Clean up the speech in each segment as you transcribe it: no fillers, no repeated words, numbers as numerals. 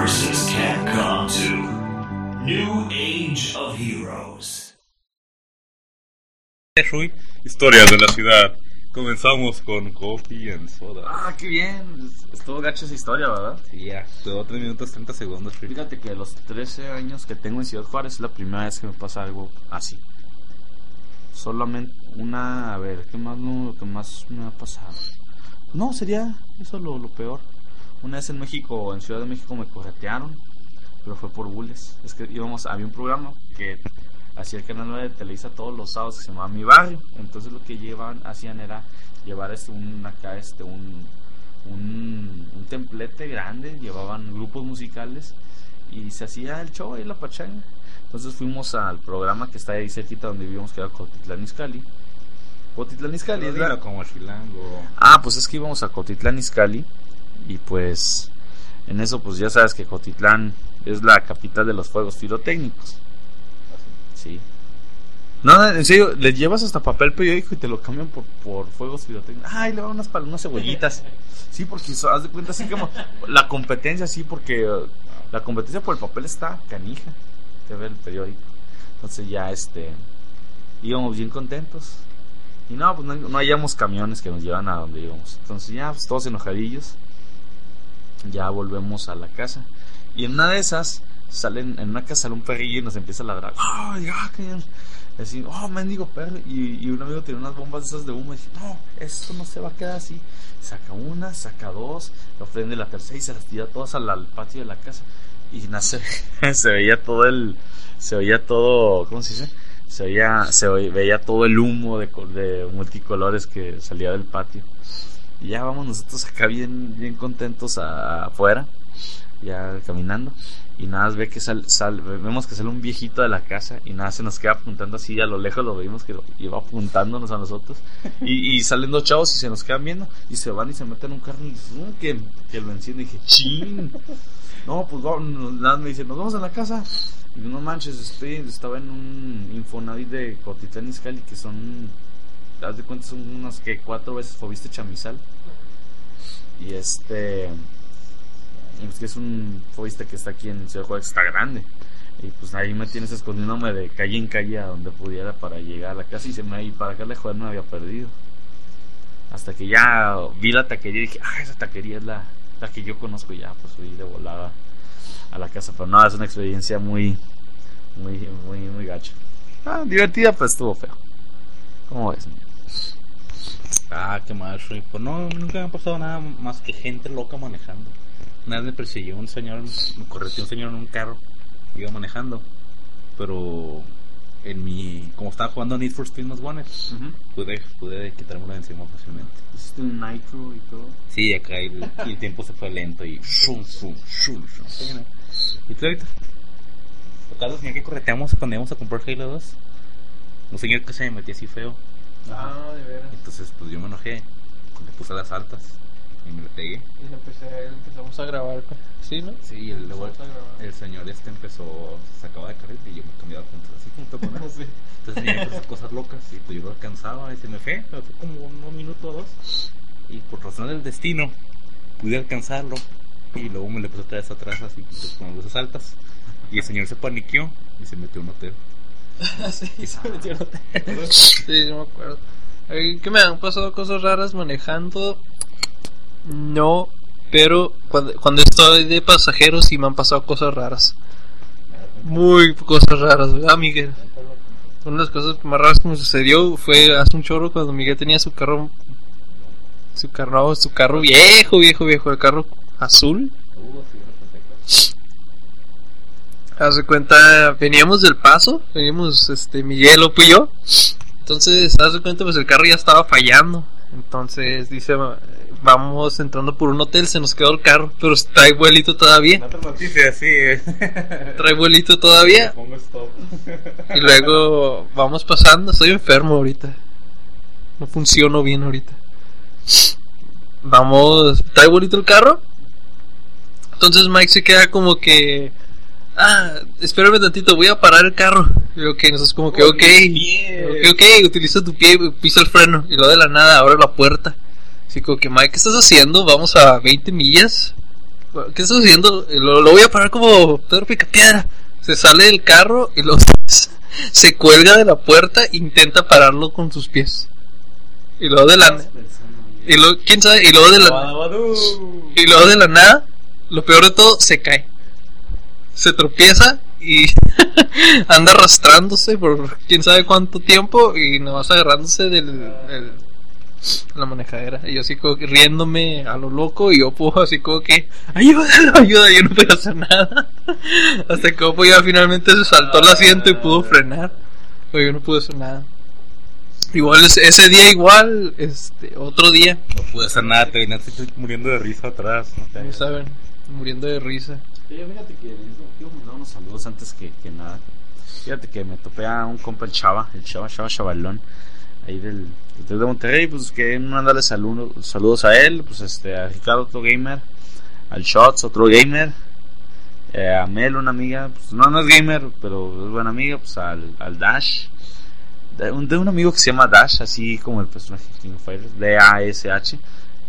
horses can't come to. New Age of Heroes. Rui, historias de la ciudad. Comenzamos con Coffee and Soda. Ah, qué bien. Estuvo gacha esa historia, ¿verdad? Sí, ya, duró 3 minutos 30 segundos. Rui. Fíjate que a los 13 años que tengo en Ciudad Juárez es la primera vez que me pasa algo así. Solamente una... A ver, ¿qué más me ha pasado? No, sería eso lo peor. Una vez en México, en Ciudad de México, me corretearon, pero fue por bules. Es que había un programa que hacía el canal 9 de Televisa todos los sábados que se llamaba Mi Barrio. Entonces lo que hacían era llevar un templete grande, llevaban grupos musicales y se hacía el show ahí, la pachanga. Entonces fuimos al programa que está ahí cerquita donde vivíamos, que era Cotitlán Izcalli. Cotitlán Izcalli es la... como Chilango. Ah, pues es que íbamos a Cotitlán Izcalli y pues en eso pues ya sabes que Cotitlán es la capital de los fuegos pirotécnicos. Sí. No, en serio, le llevas hasta papel periódico y te lo cambian por fuegos pirotécnicos. Ay, le van unas cebollitas. Sí, porque haz de cuenta así como la competencia, sí, porque la competencia por el papel está canija. Te ve el periódico. Entonces ya íbamos bien contentos. Y no, pues no hallamos camiones que nos llevan a donde íbamos. Entonces ya, pues todos enojadillos. Ya volvemos a la casa. Y en una de esas en una casa sale un perrillo y nos empieza a ladrar. ¡Ay, así, oh, mendigo perro! Y un amigo tiene unas bombas de esas de humo y dice, no, esto no se va a quedar así. Saca una, saca dos, lo prende la tercera y se las tira todas al patio de la casa. Y se veía todo, ¿cómo se dice? Se veía todo el humo de multicolores que salía del patio. Y ya vamos nosotros acá bien contentos afuera, ya caminando. Y nada, vemos que sale un viejito de la casa y nada, se nos queda apuntando así, a lo lejos lo vimos que iba apuntándonos a nosotros. Y salen dos chavos y se nos quedan viendo y se van y se meten en un carro y que lo enciende. Y dije, ¡chin! No, pues nada, me dice, nos vamos a la casa. Y no manches, estaba en un Infonavit de Cotitlán Izcalli, que son, haz de cuenta, son unas que 4 veces Fobiste Chamizal. Y que es un Fobiste que está aquí en Ciudad Juárez, está grande. Y pues ahí me tienes escondiéndome de calle en calle a donde pudiera para llegar a la casa. Y para acá lejos me había perdido. Hasta que ya vi la taquería y dije, esa taquería es la que yo conozco. Ya pues fui de volada a la casa. Pero no, es una experiencia muy gacha. Divertida, pero estuvo feo. ¿Cómo ves? Qué mal, Rui. Pues no, nunca me ha pasado nada más que gente loca manejando. Una vez me persiguió un señor, me correteó un señor en un carro, iba manejando, pero como estaba jugando Need for Speed Most Wanted, pude quitármelo de encima fácilmente. ¿Hiciste un nitro y todo? Sí, acá y el tiempo se fue lento y shum. ¿Y tú ahorita? Acá el señor que correteamos cuando íbamos a comprar Halo 2, un señor que se me metió así feo. De veras. Entonces pues yo me enojé, le puse las altas y me le pegué. Y empezamos a grabar, ¿sí, no? Sí, luego el señor se acaba de carril y yo me cambiaba juntos, así como te pones. Sí. Entonces tenía que hacer cosas locas y pues yo lo alcanzaba y se me fue como 1 minuto o 2. Y por razón del destino pude alcanzarlo y luego me le puse otra vez atrás así con luces altas. Y el señor se paniqueó y se metió en un hotel. Sí, se metió en un hotel. Sí, no me acuerdo. ¿Qué me han pasado cosas raras manejando? No, pero cuando estoy de pasajero sí me han pasado cosas raras. Muy cosas raras, ¿verdad, Miguel? Una de las cosas más raras que me sucedió fue hace un chorro cuando Miguel tenía su carro viejo, el carro azul. Haz de cuenta, veníamos del Paso, Miguel, Opo y yo. Entonces, haz de cuenta, pues el carro ya estaba fallando. Entonces, dice, vamos entrando por un hotel, se nos quedó el carro, pero trae vuelito todavía. Otra noticia, sí. Trae vuelito todavía. Pongo stop. Y luego vamos pasando, estoy enfermo ahorita. No funciono bien ahorita. Vamos, trae vuelito el carro. Entonces Mike se queda como que, espérame tantito, voy a parar el carro. Y nosotros como que, ok, utiliza tu pie, pisa el freno. Y luego de la nada abre la puerta. Así como que, Mike, ¿qué estás haciendo? Vamos a 20 millas. ¿qué estás haciendo? Lo voy a parar como Pedro Picapiedra. Se sale del carro y se cuelga de la puerta e intenta pararlo con sus pies. Y luego de la... Y luego, ¿quién sabe? Y luego de la nada, lo peor de todo, se cae. Se tropieza y anda arrastrándose por quién sabe cuánto tiempo y nada más agarrándose la manejadera. Y yo así como que riéndome a lo loco y Oppo así como que ayuda, yo no puedo hacer nada. Hasta que Oppo ya finalmente se saltó el asiento y pudo frenar. Pero yo no pude hacer nada. Igual ese día otro día. No pude hacer nada, te venías muriendo de risa atrás. No saben, muriendo de risa. Fíjate que quiero mandar unos saludos antes que nada. Fíjate que me topé a un compa, el Chava Chavalón, ahí del de Monterrey, pues que mandarle saludos a él, pues a Ricardo, otro gamer, al Shots, otro gamer, a Mel, una amiga, pues no es gamer, pero es buena amiga, pues al Dash, de un amigo que se llama Dash, así como el personaje de King of Fighters, D-A-S-H,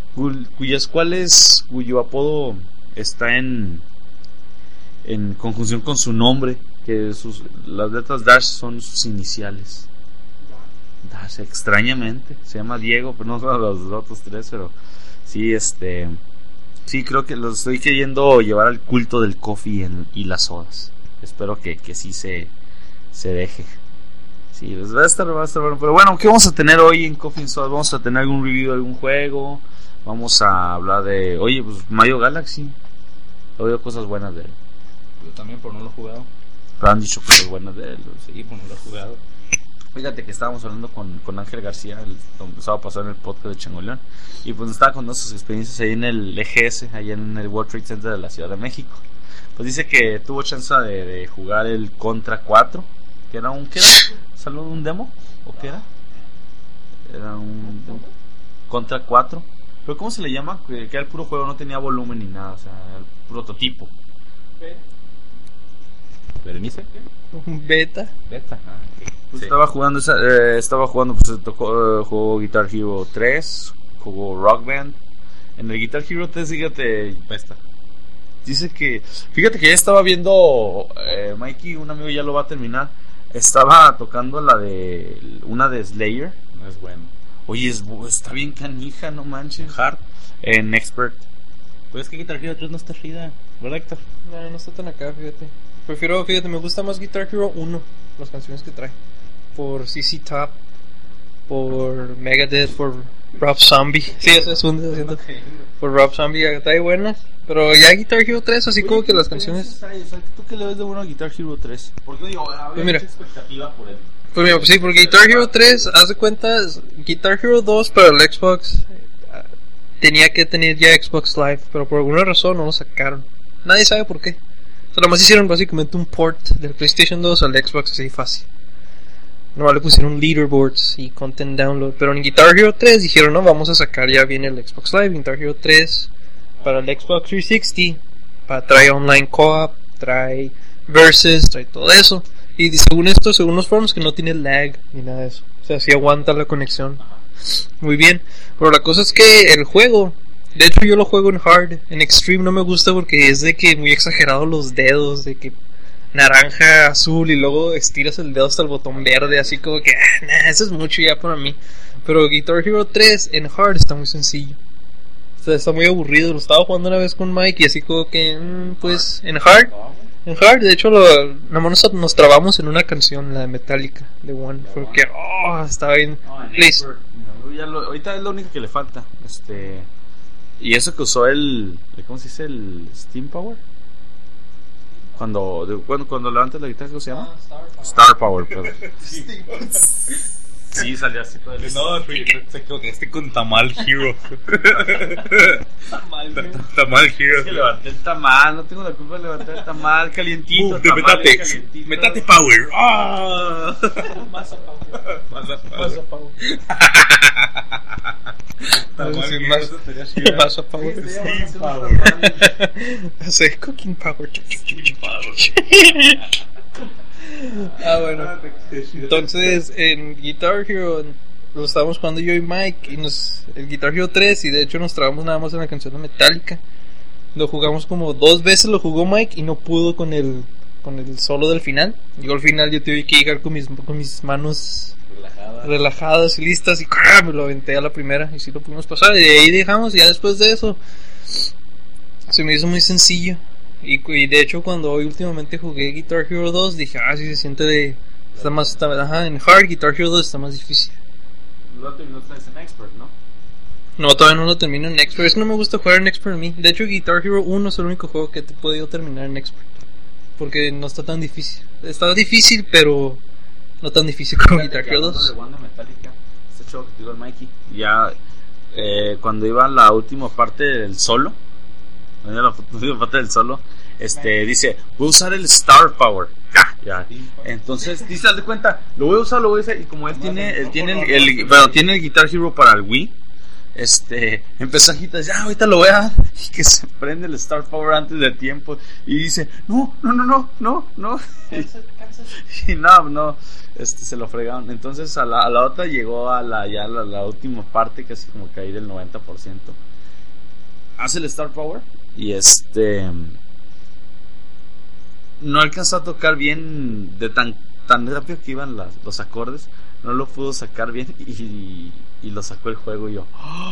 cuyo apodo está en conjunción con su nombre, que las letras Dash son sus iniciales. Dash, extrañamente, se llama Diego, pero no son los otros tres, pero sí, sí, creo que los estoy queriendo llevar al culto del coffee y las sodas. Espero que sí se deje. Sí, pues va a estar bueno. Pero bueno, ¿qué vamos a tener hoy en Coffee and Sodas? Vamos a tener algún review de algún juego. Vamos a hablar de, oye, pues Mario Galaxy. He oído cosas buenas de él. Yo también, pero no lo he jugado. Pero han dicho cosas buenas de él. Sí, pero no lo he jugado. Fíjate que estábamos hablando con Ángel García, lo empezaba a pasar en el podcast de Changoleón, y pues estaba contando sus experiencias ahí en el EGS, allá en el World Trade Center de la Ciudad de México. Pues dice que tuvo chance de jugar el Contra 4, que era ¿qué era? ¿Salió un demo? ¿O qué era? Era un demo. Contra 4. ¿Pero cómo se le llama? Que era el puro juego, no tenía volumen ni nada, o sea, el prototipo. ¿Berenice? Beta. Pues sí. Estaba jugando pues jugó Guitar Hero 3, jugó Rock Band. En el Guitar Hero 3, fíjate, dice que, fíjate que ya estaba viendo Mikey, un amigo ya lo va a terminar. Estaba tocando una de Slayer. No es bueno. Oye, está bien canija, no manches. Hard. En Expert. Pues es que Guitar Hero 3 no está chida, ¿verdad, Héctor? No está tan acá, fíjate. Me gusta más Guitar Hero 1, las canciones que trae. Por CC Top, por Megadeth, por Rob Zombie. Sí, eso es un por Rob Zombie, trae buenas. Pero ya Guitar Hero 3, así como que las canciones. ¿Tú qué le ves de bueno a Guitar Hero 3? Porque digo, pues mira, expectativa por él. Pues mira, sí, porque Guitar Hero 3, haz de cuenta, Guitar Hero 2 para el Xbox tenía que tener ya Xbox Live, pero por alguna razón no lo sacaron. Nadie sabe por qué. O sea, nomás hicieron básicamente un port del PlayStation 2 al Xbox así fácil. Nomás le pusieron leaderboards y content download. Pero en Guitar Hero 3 dijeron, no, vamos a sacar ya bien el Xbox Live. Guitar Hero 3 para el Xbox 360. Trae online co-op, trae versus, trae todo eso. Y según los forums, que no tiene lag ni nada de eso. O sea, sí aguanta la conexión. Muy bien. Pero la cosa es que el juego, de hecho yo lo juego en hard. En extreme no me gusta porque es de que muy exagerado los dedos, de que naranja, azul y luego estiras el dedo hasta el botón verde, así como que eso es mucho ya para mí. Pero Guitar Hero 3 en hard está muy sencillo. O sea, está muy aburrido. Lo estaba jugando una vez con Mike y así como que pues en hard, de hecho nada más nos trabamos en una canción, la de Metallica, de One, porque estaba bien. Please. Ahorita es lo único que le falta. Y eso que usó ¿cómo se dice? El Steam Power. Cuando levantas la guitarra, ¿cómo se llama? Star Power, perdón. Sí, salió así todo el... No, se equivocaste con Tamal Hero. Tamal Hero. Es que levanté el tamal, no tengo la culpa de levantar el tamal calientito. Metate Power. Masa Power. Masa Power. Hace Cooking Power. Bueno, entonces en Guitar Hero lo estábamos jugando yo y Mike, y el Guitar Hero 3, y de hecho nos trabamos nada más en la canción de Metallica. Lo jugamos como 2 veces, lo jugó Mike y no pudo con el solo del final. Yo al final yo tuve que llegar con mis manos relajadas y listas y me lo aventé a la primera y sí lo pudimos pasar. Y de ahí dejamos, y ya después de eso se me hizo muy sencillo. Y de hecho cuando hoy últimamente jugué Guitar Hero 2 dije, sí se siente en hard. Guitar Hero 2 está más difícil. Lo terminaste en Expert, ¿no? No, todavía no lo termino en Expert. Es que no me gusta jugar en Expert a mí. De hecho Guitar Hero 1 es el único juego que te he podido terminar en Expert, porque no está tan difícil. Está difícil, pero no tan difícil como Guitar Hero 2. Este show que te digo el Mikey, ya cuando iba a la última parte del solo, dice, voy a usar el Star Power. Ya. Entonces dice, haz de cuenta, lo voy a usar, y como él tiene el Guitar Hero para el Wii, empezó a agitar, ahorita lo voy a dar, y que se prende el Star Power antes de tiempo, y dice, no, y no, se lo fregaron. Entonces a la otra llegó a la última parte, casi como que ahí del 90%. Hace el Star Power y no alcanzó a tocar bien de tan rápido que iban los acordes, no lo pudo sacar bien y lo sacó el juego. Y yo,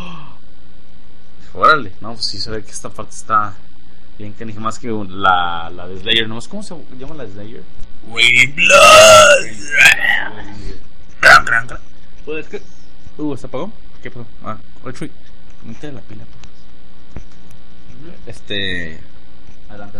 órale, no, pues sí se ve que esta parte está bien, que ni más que la de Slayer, ¿no? ¿Cómo se llama la de Slayer? Raining Blood. Gran. Pues es que ¿se apagó? ¿Qué pasó? Retreat. Mete la pila, por favor. Adelante.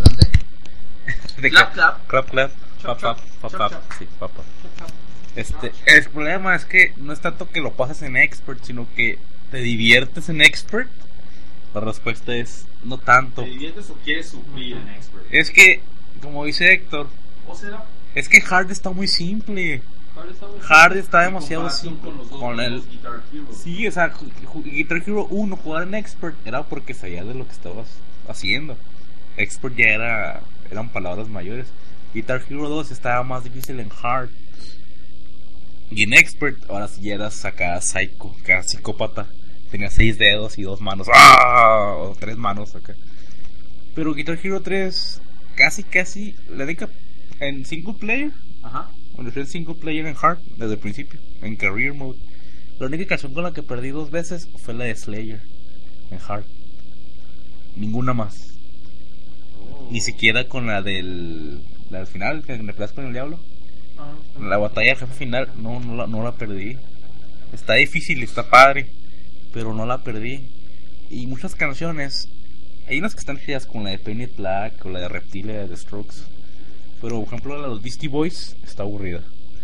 Clap. Sí, papá. El problema es que no es tanto que lo pases en Expert, sino que te diviertes en Expert. La respuesta es no tanto. ¿Te diviertes o quieres sufrir en Expert? Es que, como dice Héctor, es que Hard está muy simple. Hard está demasiado simple. Con el Guitar Hero. Sí, o sea, Guitar Hero 1 jugar en Expert era porque sabías de lo que estabas haciendo. Expert ya eran palabras mayores. Guitar Hero 2 estaba más difícil en Hard. Y en Expert, ahora sí ya eras acá psycho, acá psicópata. Tenía 6 dedos y 2 manos. O 3 manos acá. Pero Guitar Hero 3 casi le dedica en single player. Ajá. Cuando fui en single player en Hard, desde el principio, en Career Mode. La única canción con la que perdí 2 veces fue la de Slayer en Hard. Ninguna más. Ni siquiera con la del final, que me peleas con el diablo. La batalla del jefe final, no la perdí. Está difícil, está padre, pero no la perdí. Y muchas canciones, hay unas que están chidas, como la de Painted Black o la de Reptilia de The Strokes. Pero por ejemplo la de los Beastie Boys está aburrida.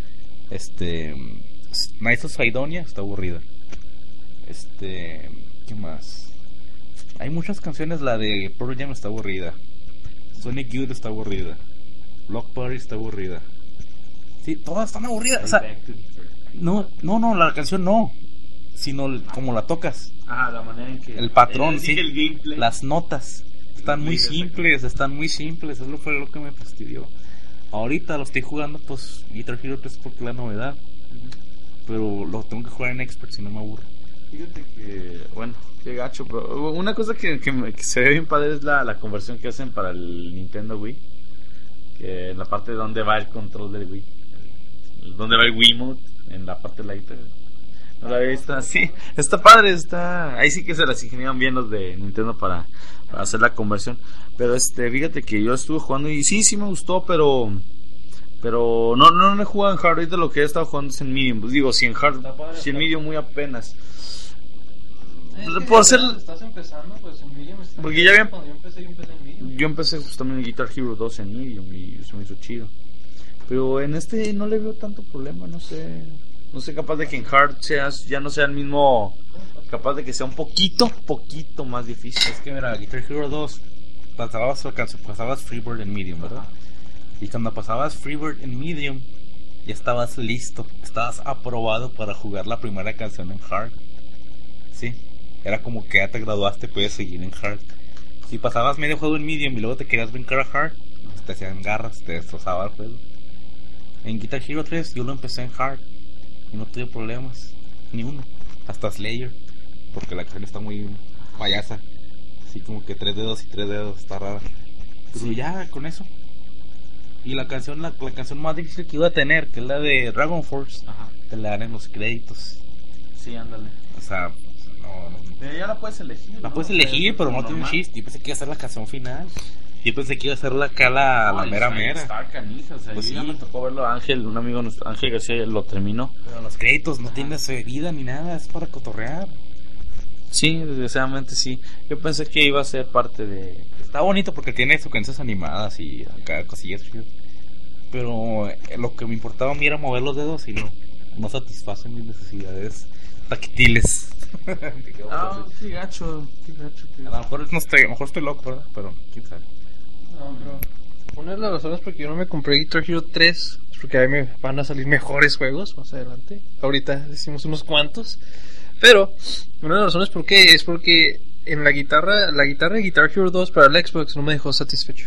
Nights of Sidonia está aburrida. ¿Qué más? Hay muchas canciones, la de Pearl Jam está aburrida. Sonic Youth está aburrida. Block Party está aburrida. Sí, todas están aburridas. O sea, no, la canción no, sino como la tocas. La manera en que el patrón, sí. El gameplay. Las notas están muy simples, Eso fue lo que me fastidió. Ahorita lo estoy jugando, pues Guitar Hero 3 porque es la novedad. Pero lo tengo que jugar en Expert, si no me aburro. Fíjate que, bueno, qué gacho, pero una cosa que se ve bien padre es la conversión que hacen para el Nintendo Wii. Que en la parte donde va el control del Wii, donde va el Wiimote, en la parte de la guitarra. No la había visto. Sí, está padre, ahí sí que se las ingeniaron bien los de Nintendo para hacer la conversión. Pero fíjate que yo estuve jugando y sí me gustó, pero no he jugado en Hard. Ahorita lo que he estado jugando es en Medium. Pues digo, si en Hard, si en Medium muy apenas. Por ser, estás empezando, pues en Medium está. Porque ya había. Cuando yo empecé en Medium. Yo empecé justamente en Guitar Hero 2 en Medium y se me hizo chido. Pero en no le veo tanto problema, no sé capaz de que en Hard ya no sea el mismo, capaz de que sea un poquito más difícil. Es que mira, Guitar Hero 2 pasabas Freebird en Medium, ¿verdad? Y cuando pasabas Freebird en Medium ya estabas listo, estabas aprobado para jugar la primera canción en Hard. Sí, era como que ya te graduaste, puedes seguir en Hard. Si pasabas medio juego en Medium y luego te querías brincar a Hard, te hacían garras, te destrozaba el juego. En Guitar Hero 3 yo lo empecé en Hard y no tuve problemas, ni uno, hasta Slayer, porque la canción está muy payasa. así como que 3 dedos y 3 dedos, está rara. Pero ya, con eso. Y la canción la canción más difícil que iba a tener, que es la de Dragon Force, Ajá. te la dan en los créditos. Sí, ándale. O sea, no, Ya la puedes elegir. la puedes elegir, pero no tiene un chiste. Yo pensé que iba a ser la canción final. Yo pensé que iba a ser la mera mera. Está canija, o sea, Pues yo ya sí. me tocó verlo a Ángel, un amigo nuestro, Ángel García, lo terminó. Pero los créditos no tienen su vida ni nada, es para cotorrear. Sí, desgraciadamente sí. Yo pensé que iba a ser parte de... Está bonito porque tiene secuencias animadas y acá cosillas chidas. Pero lo que me importaba a mí era mover los dedos y no satisfacen mis necesidades táctiles. Ah, qué gacho. A lo mejor no estoy, a lo mejor estoy loco, ¿verdad? Pero quién sabe. No, bro. Una de las razones por que yo no me compré Guitar Hero 3 es porque a mí me van a salir mejores juegos más adelante. Ahorita decimos unos cuantos. Pero una de las razones por qué es porque en la guitarra de Guitar Hero 2 para el Xbox no me dejó satisfecho.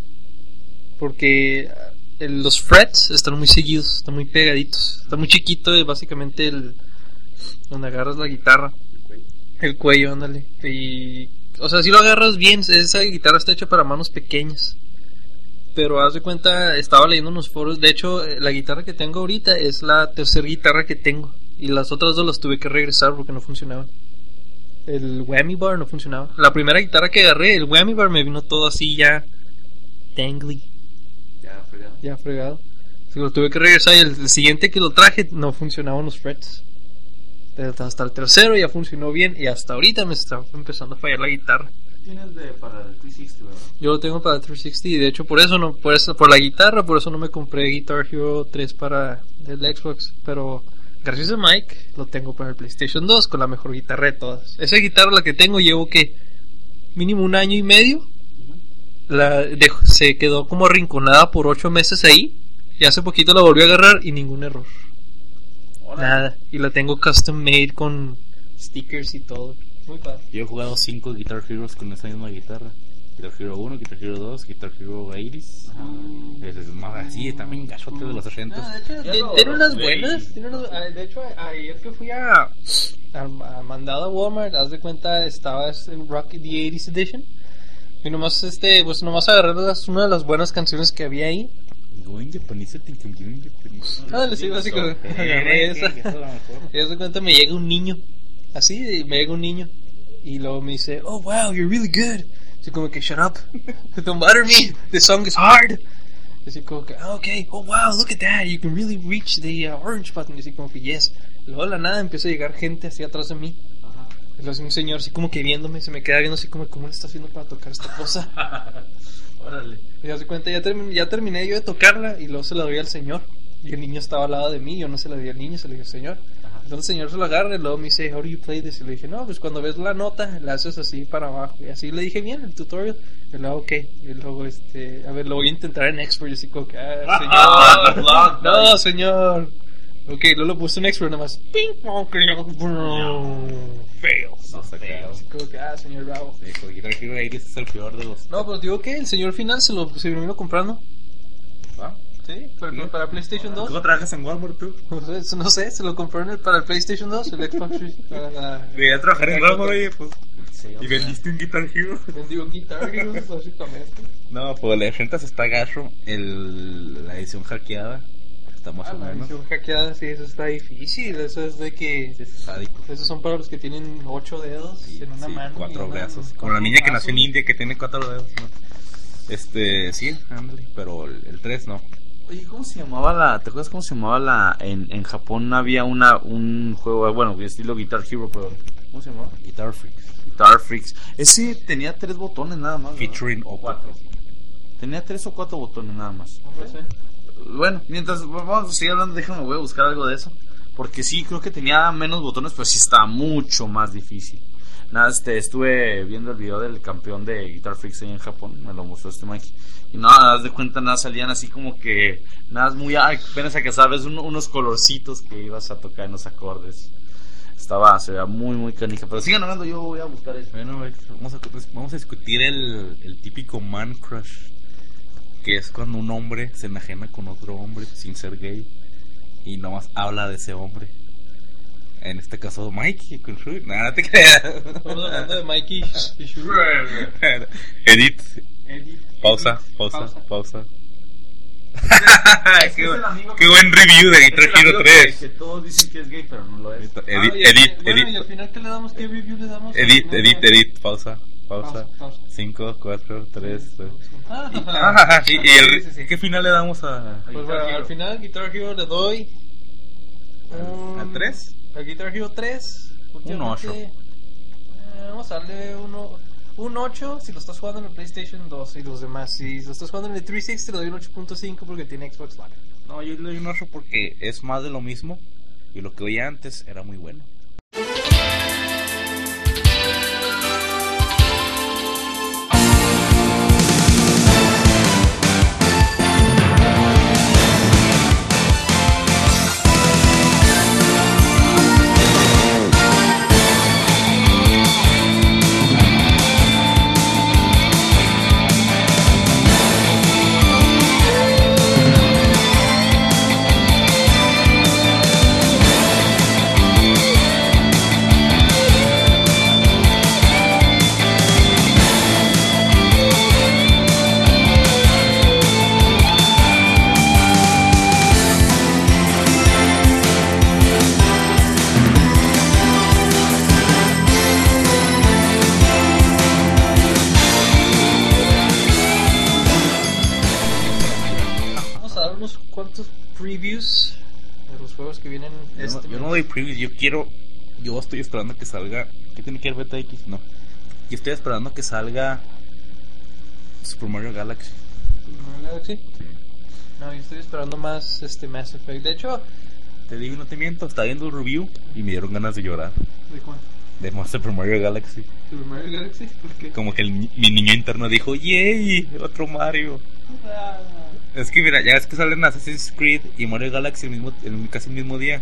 Porque los frets están muy seguidos, están muy pegaditos. Está muy chiquito básicamente donde agarras la guitarra. El cuello, ándale. Y, o sea, si lo agarras bien, esa guitarra está hecha para manos pequeñas. Pero haz de cuenta, estaba leyendo unos foros. De hecho, la guitarra que tengo ahorita es la tercera guitarra que tengo. Y las otras dos las tuve que regresar porque no funcionaban. El whammy bar no funcionaba. La primera guitarra que agarré, el whammy bar me vino todo así ya dangly. Ya fregado. Así lo tuve que regresar y el siguiente que lo traje no funcionaban los frets. Hasta el tercero ya funcionó bien y hasta ahorita me está empezando a fallar la guitarra. Tienes para el 360, ¿verdad? Yo lo tengo para el 360 y de hecho por la guitarra, por eso no me compré Guitar Hero 3 para el Xbox, pero gracias a Mike lo tengo para el PlayStation 2 con la mejor guitarra de todas. Esa guitarra la que tengo llevo que mínimo 1 año y medio. Se quedó como arrinconada por 8 meses ahí y hace poquito la volví a agarrar y ningún error. Nada, y la tengo custom made con stickers y todo. Muy padre. Yo he jugado 5 Guitar Heroes con esa misma guitarra. Guitar Hero 1, Guitar Hero 2, Guitar Hero 80s. Es más así, también gachote de los 80s. De hecho, tiene unas buenas. De hecho, ayer que fui a mandado a Walmart, haz de cuenta, estaba en Rocky the 80s Edition. Y nomás, pues nomás agarré una de las buenas canciones que había ahí. Going Japanese, te cambió en Japanese. Ah, sí, básicamente. Agarré esa. Y haz de cuenta, me llega un niño. Así, me llega un niño. Y luego me dice, oh wow, you're really good. Así como que, shut up. Don't bother me. The song is hard. Así como que, okay, oh wow, look at that. You can really reach the orange button. Así como que, yes. Y luego de la nada empieza a llegar gente así atrás de mí. Y luego un señor así como que viéndome, se me queda viendo así como, ¿cómo le está haciendo para tocar esta cosa? Órale. Y hace cuenta, ya terminé yo de tocarla y luego se la doy al señor. Y el niño estaba al lado de mí, yo no se la di al niño, se la di al señor. Entonces el señor se lo agarra y luego me dice, how do you play this? Y le dije, no, pues cuando ves la nota, la haces así para abajo. Y así le dije bien el tutorial. Y luego, ok. Y luego, a ver, lo voy a intentar en Expert. Y así como que, señor. No, señor. Ok, luego lo puse en Expert nomás. Ping, pong, fail. No sé qué. Como que, señor bravo. Sí, Guitar Hero 80s es el peor de los. No, pero digo que el señor final se vino comprando. ¿Ah? Sí, para PlayStation 2. ¿Cómo trabajas en Walmart tú? No sé, se lo compró para el PlayStation 2, el Xbox. Debería trabajar en Walmart, oye, pues. Sí, y vendiste un Guitar Hero. Vendí un Guitar Hero, básicamente. No, pues la gente se está gacho. La edición hackeada está más o La menos. edición hackeada, sí, eso está difícil. Eso es de que. Es sádico. Esos son para los que tienen 8 dedos en una mano. 4 brazos. Como la niña que nació en India que tiene 4 dedos, ¿no? Sí, ándale, pero el 3 no. Oye, ¿cómo se llamaba ¿te acuerdas cómo se llamaba en Japón había un juego, bueno, estilo Guitar Hero, pero ¿cómo se llamaba? Guitar Freaks. Ese tenía 3 botones nada más, ¿verdad? Featuring o 4. Tenía 3 o 4 botones nada más. No sé. Bueno, mientras vamos a seguir hablando, déjame, voy a buscar algo de eso. Porque sí, creo que tenía menos botones, pero sí estaba mucho más difícil. Nada, estuve viendo el video del campeón de Guitar Freaks ahí en Japón, me lo mostró Mike. Y nada, das de cuenta, nada, salían así como que, nada, muy apenas a que sabes, unos colorcitos que ibas a tocar en los acordes. Se veía muy, muy canija. Pero sigan hablando, yo voy a buscar eso. Bueno, vamos a discutir el típico man crush, que es cuando un hombre se enajena con otro hombre sin ser gay y nomás habla de ese hombre. En este caso, Mikey con Shui. Nada, no te creas. Estamos hablando de Mikey y Shui. Edit. Pausa. Qué buen review de Guitar Hero 3. Que todos dicen que es gay, pero no lo es. Bueno, y al final, ¿qué le damos? ¿Qué review le damos? Edit. Pausa. Pausa. 5, 4, 3. Sí. ¿Qué final le damos a Pues bueno, al final, Guitar Hero le doy. ¿Al 3? Al Guitar Hero 3. Un 8. Vamos a darle un 8 si lo estás jugando en el PlayStation 2 y los demás. Si lo estás jugando en el 360, le doy un 8.5 porque tiene Xbox Live. No, yo le doy un 8 porque es más de lo mismo. Y lo que veía antes era muy bueno. ¿Cuántos previews de los juegos que vienen yo no doy previews, yo estoy esperando que salga. ¿Qué tiene que ver Beta X? No. Yo estoy esperando que salga Super Mario Galaxy. ¿Sí? No, yo estoy esperando más Mass Effect. De hecho, te digo, no te miento, estaba viendo el review y me dieron ganas de llorar. ¿de cuál? De más Super Mario Galaxy. ¿Super Mario Galaxy? ¿Por qué? Como que mi niño interno dijo, ¡yay! Otro Mario. Es que mira, ya es que salen Assassin's Creed y Mario Galaxy casi el mismo día.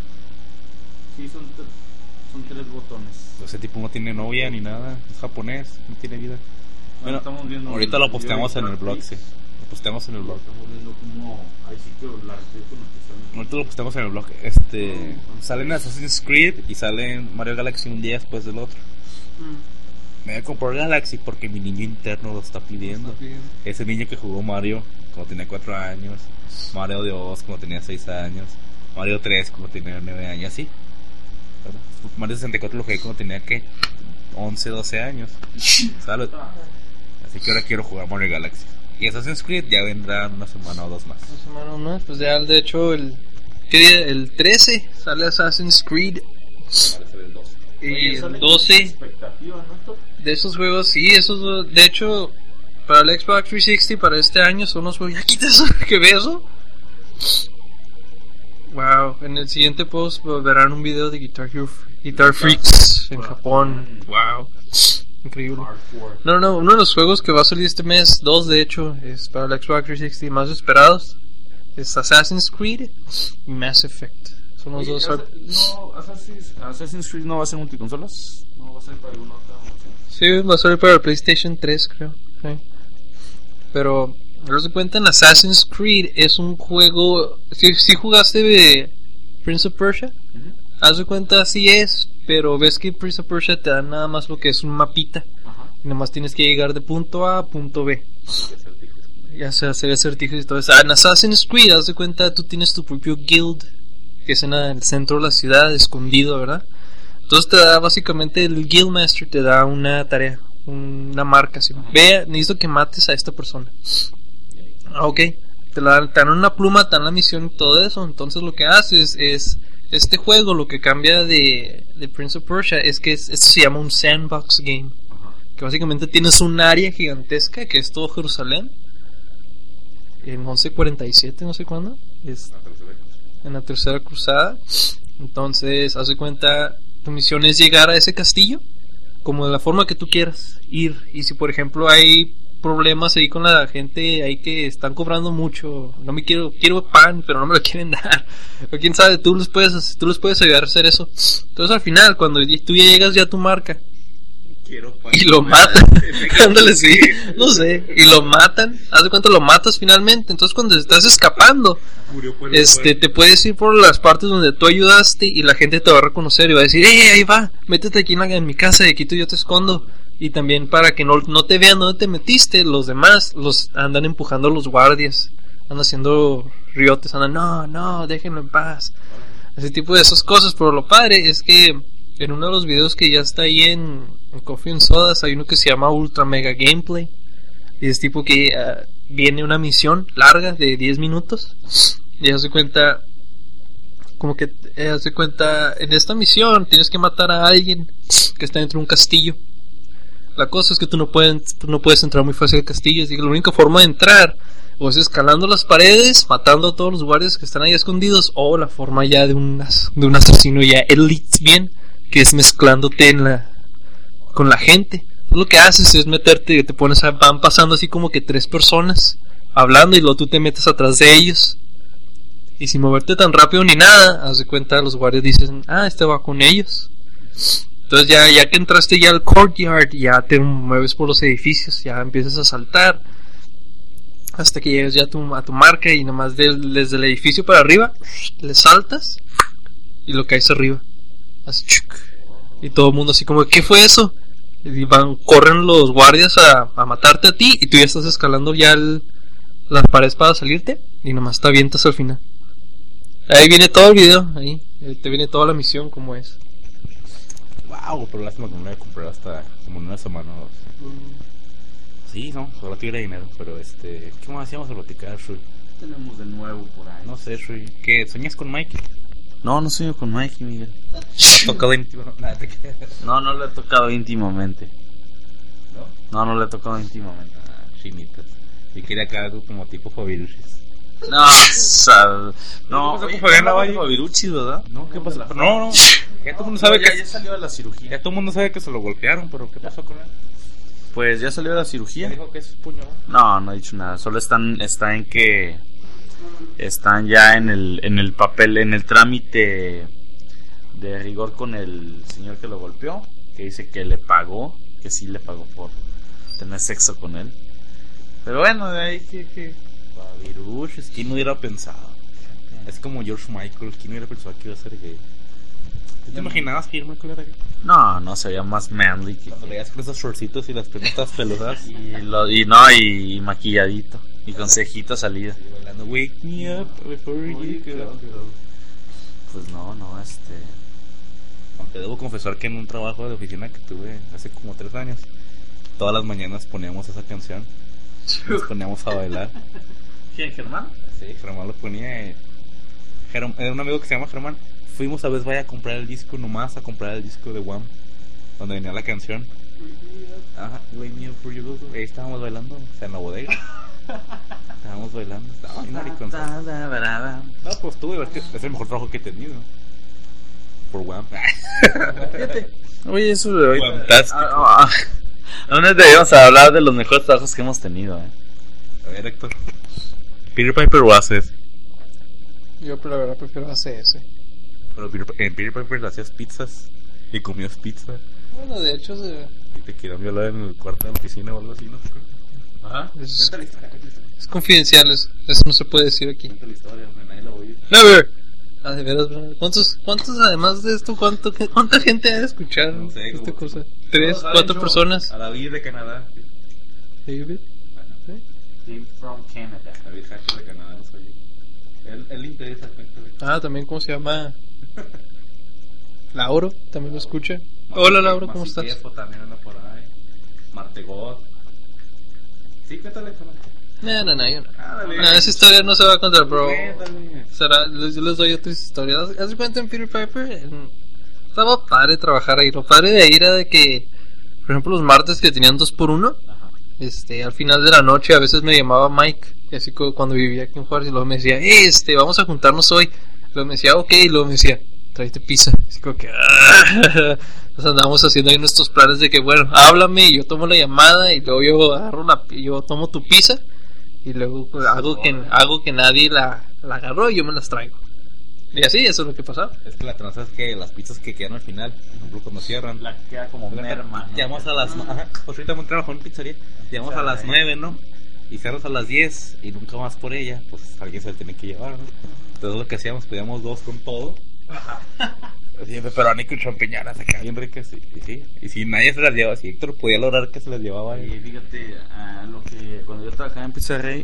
Sí, son 3 botones. Ese tipo no tiene novia ni nada, es japonés, no tiene vida. Bueno, estamos viendo ahorita lo posteamos en el blog, sí. Lo posteamos en el blog. Estamos viendo cómo hay sitios largos con los que están. Ahorita lo posteamos en el blog. Salen Assassin's Creed y salen Mario Galaxy un día después del otro. Me voy a comprar Galaxy porque mi niño interno lo está pidiendo. Ese niño que jugó Mario cuando tenía 4 años, Mario 2 cuando tenía 6 años, Mario 3 cuando tenía 9 años, así. Mario 64 lo jugué cuando tenía, ¿qué? 11, 12 años. Salud. Así que ahora quiero jugar Mario Galaxy. Y Assassin's Creed ya vendrá una semana o 2 más. Una semana o más, pues ya de hecho ¿qué día? El 13 sale Assassin's Creed. Y el 12 de esos juegos, sí, esos de hecho para el Xbox 360 para este año son los juegos. ¿Ya quitas eso? ¿Qué ves eso? Wow, en el siguiente post verán un video de Guitar Freaks en Japón. Wow, increíble. No, uno de los juegos que va a salir este mes, 2 de hecho, es para el Xbox 360 más esperados. Es Assassin's Creed y Mass Effect. Son los dos. Assassin's Creed no va a ser multiconsolas. No va a ser para alguna otra. Sí, va a ser para el PlayStation 3, creo. Sí. Pero, no se cuenta, en Assassin's Creed es un juego. Si jugaste de Prince of Persia, haz de cuenta, sí es. Pero ves que Prince of Persia te da nada más lo que es un mapita. Y nada más tienes que llegar de punto A a punto B. Ya sea hacer acertijos y todo eso. En Assassin's Creed, haz de cuenta, tú tienes tu propio guild, que es en el centro de la ciudad, escondido, ¿verdad? Entonces te da básicamente el Guildmaster te da una tarea, una marca, así. Ve, necesito que mates a esta persona. Ok, te dan una pluma, te dan la misión y todo eso. Entonces lo que haces es, este juego lo que cambia de Prince of Persia es que esto se llama un sandbox game, que básicamente tienes un área gigantesca que es todo Jerusalén. En 1147, no sé cuándo, es en la tercera cruzada. Entonces, haz de cuenta, tu misión es llegar a ese castillo como de la forma que tú quieras ir. Y si por ejemplo hay problemas ahí con la gente ahí que están cobrando mucho, quiero pan, pero no me lo quieren dar, o quién sabe, tú les puedes ayudar a hacer eso. Entonces al final, cuando tú ya llegas ya a tu marca, y lo matan. Ándale, sí, no sé, y lo matan. Haz de cuenta, lo matas finalmente. Entonces, cuando estás escapando, te puedes ir por las partes donde tú ayudaste y la gente te va a reconocer y va a decir: ahí va, métete aquí en mi casa y aquí yo te escondo. Y también para que no te vean dónde te metiste, los demás los andan empujando a los guardias, andan haciendo riotes, andan: no, déjenlo en paz. Ese tipo de esas cosas. Pero lo padre es que en uno de los videos que ya está ahí en Coffee and Sodas, hay uno que se llama Ultra Mega Gameplay. Y es tipo que viene una misión larga de 10 minutos. Y hace cuenta, como que hace cuenta, en esta misión tienes que matar a alguien que está dentro de un castillo. La cosa es que tú no puedes entrar muy fácil al castillo. Así que la única forma de entrar o es escalando las paredes, matando a todos los guardias que están ahí escondidos, o la forma ya de un asesino ya elite bien, que es mezclándote con la gente. Lo que haces es meterte, van pasando así como que 3 personas hablando y luego tú te metes atrás de ellos. Y sin moverte tan rápido ni nada, haz de cuenta, los guardias dicen: este va con ellos. Entonces ya que entraste ya al courtyard, ya te mueves por los edificios, ya empiezas a saltar hasta que llegas ya a tu marca, y nomás desde el edificio para arriba le saltas y lo caes arriba así, y todo el mundo así como: ¿qué fue eso? Y corren los guardias a matarte a ti, y tú ya estás escalando ya las paredes para salirte, y nomás te avientas al final. Ahí viene todo el video, ahí te viene toda la misión como es. Wow, pero lástima que me lo voy a comprar hasta como en una semana o 2. Sí, no, solo tuviera dinero, pero ¿qué más hacíamos a platicar, Shui? ¿Qué tenemos de nuevo por ahí? No sé, Shui, ¿qué? ¿Sueñas con Mikey? No sueño con Mikey, Miguel. ¿Te ha tocado íntimo? No le he tocado íntimamente. No le he tocado íntimamente. Chinitas. Y quería acá algo como tipo Fabiruchis. No, Fabiruchis, ¿verdad? No, ¿qué pasó? No. Ya todo el mundo sabe ya salió de la cirugía. Ya todo el mundo sabe que se lo golpearon, pero ¿qué pasó con él? Pues ya salió de la cirugía. Dijo que es puño. No ha dicho nada. Solo está en que están ya en el papel, en el trámite de rigor con el señor que lo golpeó, que dice que sí le pagó por tener sexo con él. Pero bueno, de ahí que Fabiruchis, ¿quién no hubiera pensado? Es como George Michael, ¿quién hubiera pensado que iba a ser gay? ¿Te imaginabas que Michael era gay? No, se veía más manly que cuando veías con esos shortcitos y las piernas todas peludas y maquilladito y con cejitas salidas y bailando Wake Me Up Before You Go. Pues no, aunque debo confesar que en un trabajo de oficina que tuve hace como 3 años, todas las mañanas poníamos esa canción, nos poníamos a bailar. ¿Quién, Germán? Sí, Germán lo ponía. Era un amigo que se llama Germán. Fuimos a Best Buy a comprar el disco, nomás a comprar el disco de Wham, donde venía la canción. Ajá, Wake Me Up Before You Go. Ahí estábamos bailando, o sea, en la bodega. Estábamos bailando, estaba bien maricón. No, pues tú, es el mejor trabajo que he tenido. Por Wham. Oye, eso de hoy. Fantástico. ¿Dónde debemos hablar de los mejores trabajos que hemos tenido? A ver, Héctor. Peter Piper o ACS. Yo, pero la verdad, prefiero ACS. Pero en Peter Piper hacías pizzas y comías pizza. Bueno, de hecho, y te querían violar en el cuarto de la oficina o algo así, ¿no? Ajá. Es confidencial, eso no se puede decir aquí. Cuenta la historia, nadie la oye. Never. De veras, bro. ¿Cuántos además de esto, cuánta gente ha de escuchar no sé, esta cosa? 3, 4 personas. A David de Canadá. David. David from Canada. David Hatcher de Canadá, no soy yo. Él interesa cuenta. También, ¿cómo se llama? Lauro, también lo escucha. Hola, Lauro, ¿cómo estás? También anda por ahí. Martegot. Sí, cuéntale, No, yo no. Esa historia no se va a contar, bro. Yo les doy otras historias. Haz de cuenta, en Peter Piper estaba padre trabajar ahí. Lo padre de ahí era de que, por ejemplo, los martes que tenían 2x1, al final de la noche a veces me llamaba Mike, así cuando vivía aquí en Juárez, y luego me decía: vamos a juntarnos hoy. Luego me decía: ok, y luego me decía: tráete pizza. Así como que nos andamos haciendo ahí nuestros planes de que, bueno, háblame y yo tomo la llamada, y luego yo tomo tu pizza, y luego hago que nadie la agarró y yo me las traigo. Y así, eso es lo que pasaba. Es que la tranza es que las pizzas que quedan al final, por ejemplo, cuando cierran, La que queda como merma, ¿no? llegamos a las... Ajá, pues ahorita me trabajo en pizzería. Llegamos a las 9, ¿no? Y cerras a las 10 y nunca más por ella, pues alguien se la tiene que llevar, ¿no? Entonces lo que hacíamos, pedíamos 2 con todo. Así, pepperoni con champiñones acá bien ricas. Y si nadie se las llevaba, si Héctor podía lograr que se las llevaba. Y fíjate, lo que cuando yo trabajaba en Pizza Rey,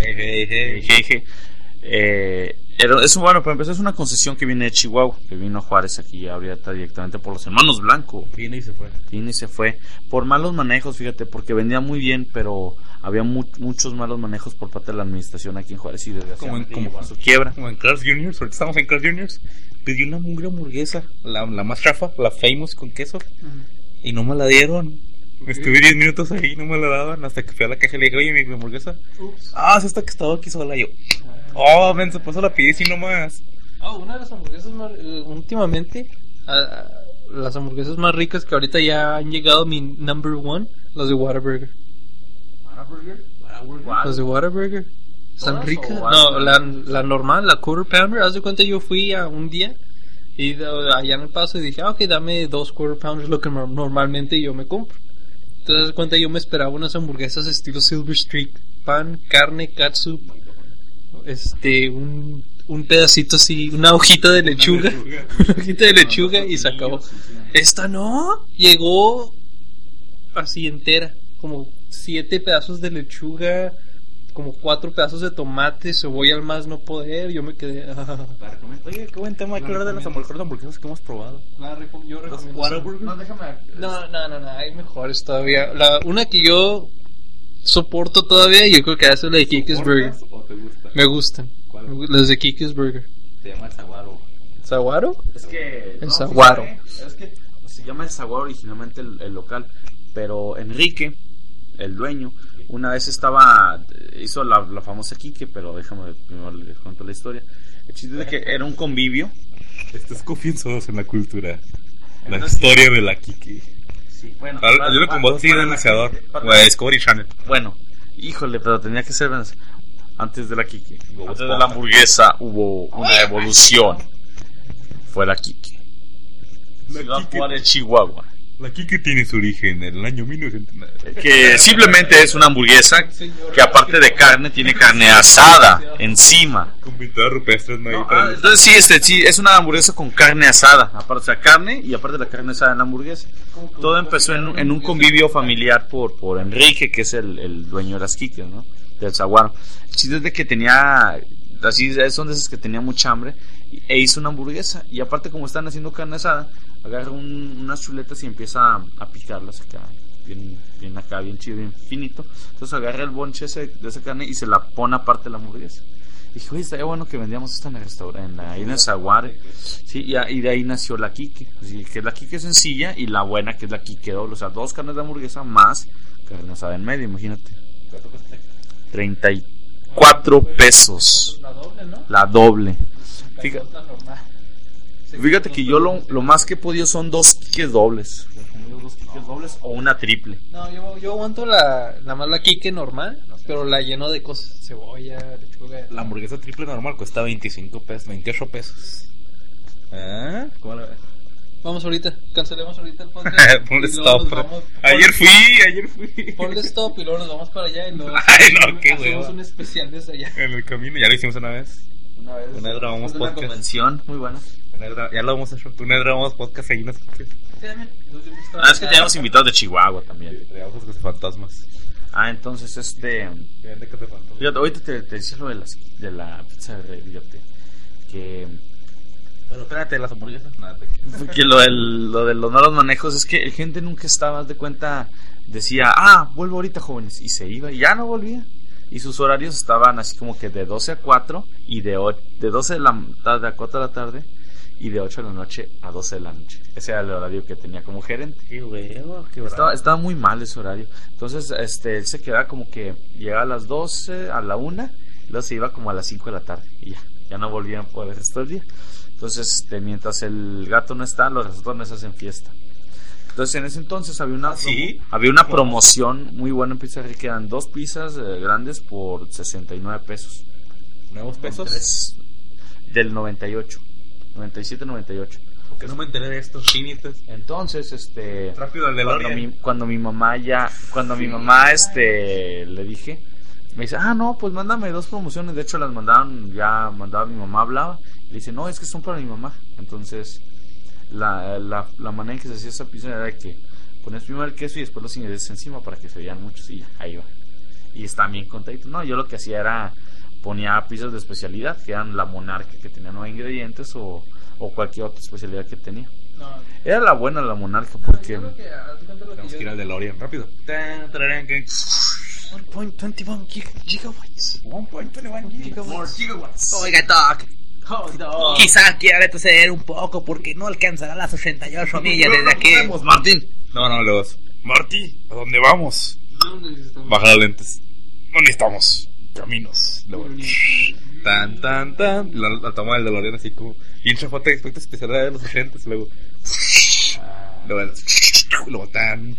es bueno, para empezar es una concesión que viene de Chihuahua, que vino a Juárez aquí ahorita directamente por los hermanos Blanco. Vino y se fue. Vino y se fue por malos manejos, fíjate, porque vendía muy bien, pero había muchos malos manejos por parte de la administración aquí en Juárez y desgraciadamente llegó a su quiebra. Como en Carl's Jr., ahorita estamos en Carl's Jr., pedí una mugre hamburguesa, la más chafa, la famous con queso, y no me la dieron. Estuve 10 minutos ahí y no me la daban, hasta que fui a la caja y le dije, oye, mi hamburguesa. Es esta que estaba aquí sola. Yo, men, se pasó la pedí y no más. Una de las hamburguesas más, últimamente, las hamburguesas más ricas que ahorita ya han llegado a mi number one, las de Whataburger. Las de Whataburger. ¿Están ricas? No, la normal, la quarter pounder. Haz de cuenta, yo fui a un día y allá en El Paso y dije, ok, dame 2 quarter pounders, lo que normalmente yo me compro. Entonces, haz de cuenta, yo me esperaba unas hamburguesas estilo Silver Streak, pan, carne, catsup, un pedacito así, una hojita de lechuga, una hojita de lechuga y se acabó. Esta no, llegó así entera, como 7 pedazos de lechuga, como 4 pedazos de tomate, cebolla al más no poder. Yo me quedé. Oye, qué buen tema. Hay que hablar de las mejores hamburguesas que hemos probado. Yo recomiendo. Whataburger. No, déjame. No, hay mejores todavía. Una que yo soporto todavía, yo creo que es la de Kiki's Burger. ¿O te gusta? Me gustan. Las de Kiki's Burger. Se llama el saguaro. ¿Saguaro? Es que El saguaro. Es que se llama el saguaro originalmente el local, pero Enrique, el dueño, una vez hizo la famosa Kike, pero déjame primero les cuento la historia. El chiste es de que era un convivio. Estás confianzados en la cultura. La historia de la Kike. Sí, bueno. Yo con vos así de iniciador. Discovery Channel. Bueno, híjole, pero tenía que ser antes de la Kike. Antes de la hamburguesa hubo una evolución. Fue la Kike. Ciudad Juárez, Chihuahua. La Kike tiene su origen en el año 1900. Que simplemente es una hamburguesa que aparte de carne tiene carne asada encima. Con pinturas rupestres, ¿no? Entonces sí, es una hamburguesa con carne asada. Aparte, o sea, carne y aparte de la carne asada en la hamburguesa. Todo empezó en un convivio familiar por Enrique, que es el dueño de las Kikes, ¿no? Del saguaro. El chiste es de que tenía, así son de esas que tenía mucha hambre e hizo una hamburguesa. Y aparte, como están haciendo carne asada, agarra unas chuletas y empieza a picarlas acá, bien acá, bien chido, bien finito. Entonces agarra el bonche de esa carne y se la pone aparte de la hamburguesa. Dije, oye, estaría bueno que vendíamos esta en el restaurante, ahí en el Saguaro. Sí, y de ahí nació la Kike, que es la Kike sencilla y la buena, que es la Kike doble. O sea, 2 carnes de hamburguesa más carne asada en medio, imagínate. 34 pesos. La doble. Fíjate que yo lo más que he podido son 2 Kikes dobles. O una triple. No, yo aguanto nada más la Kike normal, pero la lleno de cosas, cebolla, lechuga. La hamburguesa triple normal cuesta 25 pesos, 28 pesos. ¿Cómo la ves? Vamos ahorita, cancelemos ahorita el podcast. Ponle stop. Ayer fui. Ponle stop y luego nos vamos para allá y luego qué hacemos un especial desde allá. En el camino, ya lo hicimos una vez. Una vez grabamos podcast. Convención, muy buena. Ya lo hemos hecho. Una vez grabamos podcast ahí. Es que teníamos invitados de Chihuahua también. Traíamos cosas fantasmas. Entonces fíjate, ahorita te decía lo de la pizza de Rey, fíjate. Que... Pero espérate, las hamburguesas. Que lo de los malos manejos es que el gente nunca estaba, haz de cuenta, decía, vuelvo ahorita, jóvenes. Y se iba y ya no volvía. Y sus horarios estaban así como que de 12 a 4 y de 12 de la tarde a 4 de la tarde y de 8 de la noche a 12 de la noche. Ese era el horario que tenía como gerente. Qué huevo, qué estaba muy mal ese horario. Entonces él se quedaba como que llegaba a las 12, a la 1, y luego se iba como a las 5 de la tarde y ya no volvían por el resto del día. Entonces mientras el gato no está, los restaurantes hacen fiesta. Entonces en ese entonces había una promoción muy buena en Pizza Rey, que eran 2 pizzas grandes por 69 pesos. ¿Nuevos pesos? Del 98. 97, 98. Porque no me enteré de estos chinitos. Entonces, Rápido al DeLorean. cuando mi mamá le dije, me dice, no, pues mándame 2 promociones. De hecho las mandaba mi mamá, hablaba. Le dice, no, es que son para mi mamá. Entonces la manera en que se hacía esa pizza era que pones primero el queso y después los ingredientes encima para que se vean muchos y ya, ahí va. Y están bien contaditos. No, yo lo que hacía era ponía pizzas de especialidad, que eran la Monarca, que tenía 9 ingredientes, o cualquier otra especialidad que tenía. Era la buena la Monarca, porque Tenemos que ir al DeLorean, rápido. 1.21 gigawatts. 1.21 gigawatts. Oiga, Doc, quizá quiera retroceder un poco porque no alcanzará las 88 millas desde aquí. Martín. No, los. Martí, ¿a dónde vamos? Baja las lentes. ¿Dónde estamos? Caminos. Tan. La toma del DeLorean así como. Y un chafote de efectos especiales de los 80. Luego tan.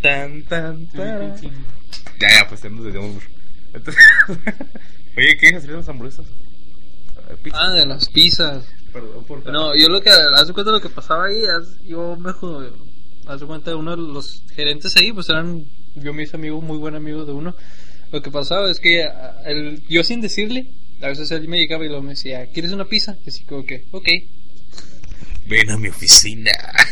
Ya, pues ya nos desviamos mucho. Entonces, oye, ¿qué hacer de las hamburguesas? Ah, de las pizzas. Perdón por. No, yo lo que. Haz de cuenta de lo que pasaba ahí. Haz de cuenta de uno de los gerentes ahí, pues eran. Yo me hice amigo, muy buen amigo de uno. Lo que pasaba es que yo sin decirle, a veces él me llegaba y luego me decía, ¿quieres una pizza? Y así como que, ok. Ven a mi oficina.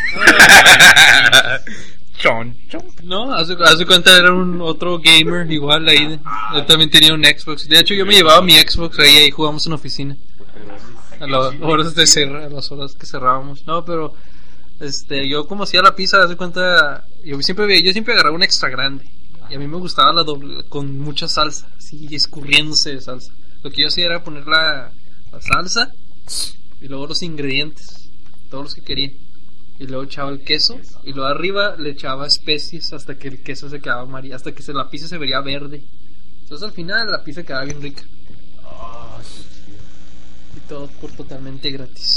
Chon. No, haz de cuenta era otro gamer igual ahí. Él también tenía un Xbox. De hecho yo me llevaba mi Xbox ahí jugamos en la oficina. A las horas que cerrábamos. No, pero yo como hacía la pizza, haz de cuenta, yo siempre agarraba una extra grande. Y a mí me gustaba la doble con mucha salsa, así escurriéndose de salsa. Lo que yo hacía era poner la salsa y luego los ingredientes, todos los que quería. Y luego echaba el queso y luego arriba le echaba especies hasta que el queso se quedaba amarillo, hasta que la pizza se vería verde. Entonces al final la pizza quedaba bien rica. Y todo por totalmente gratis.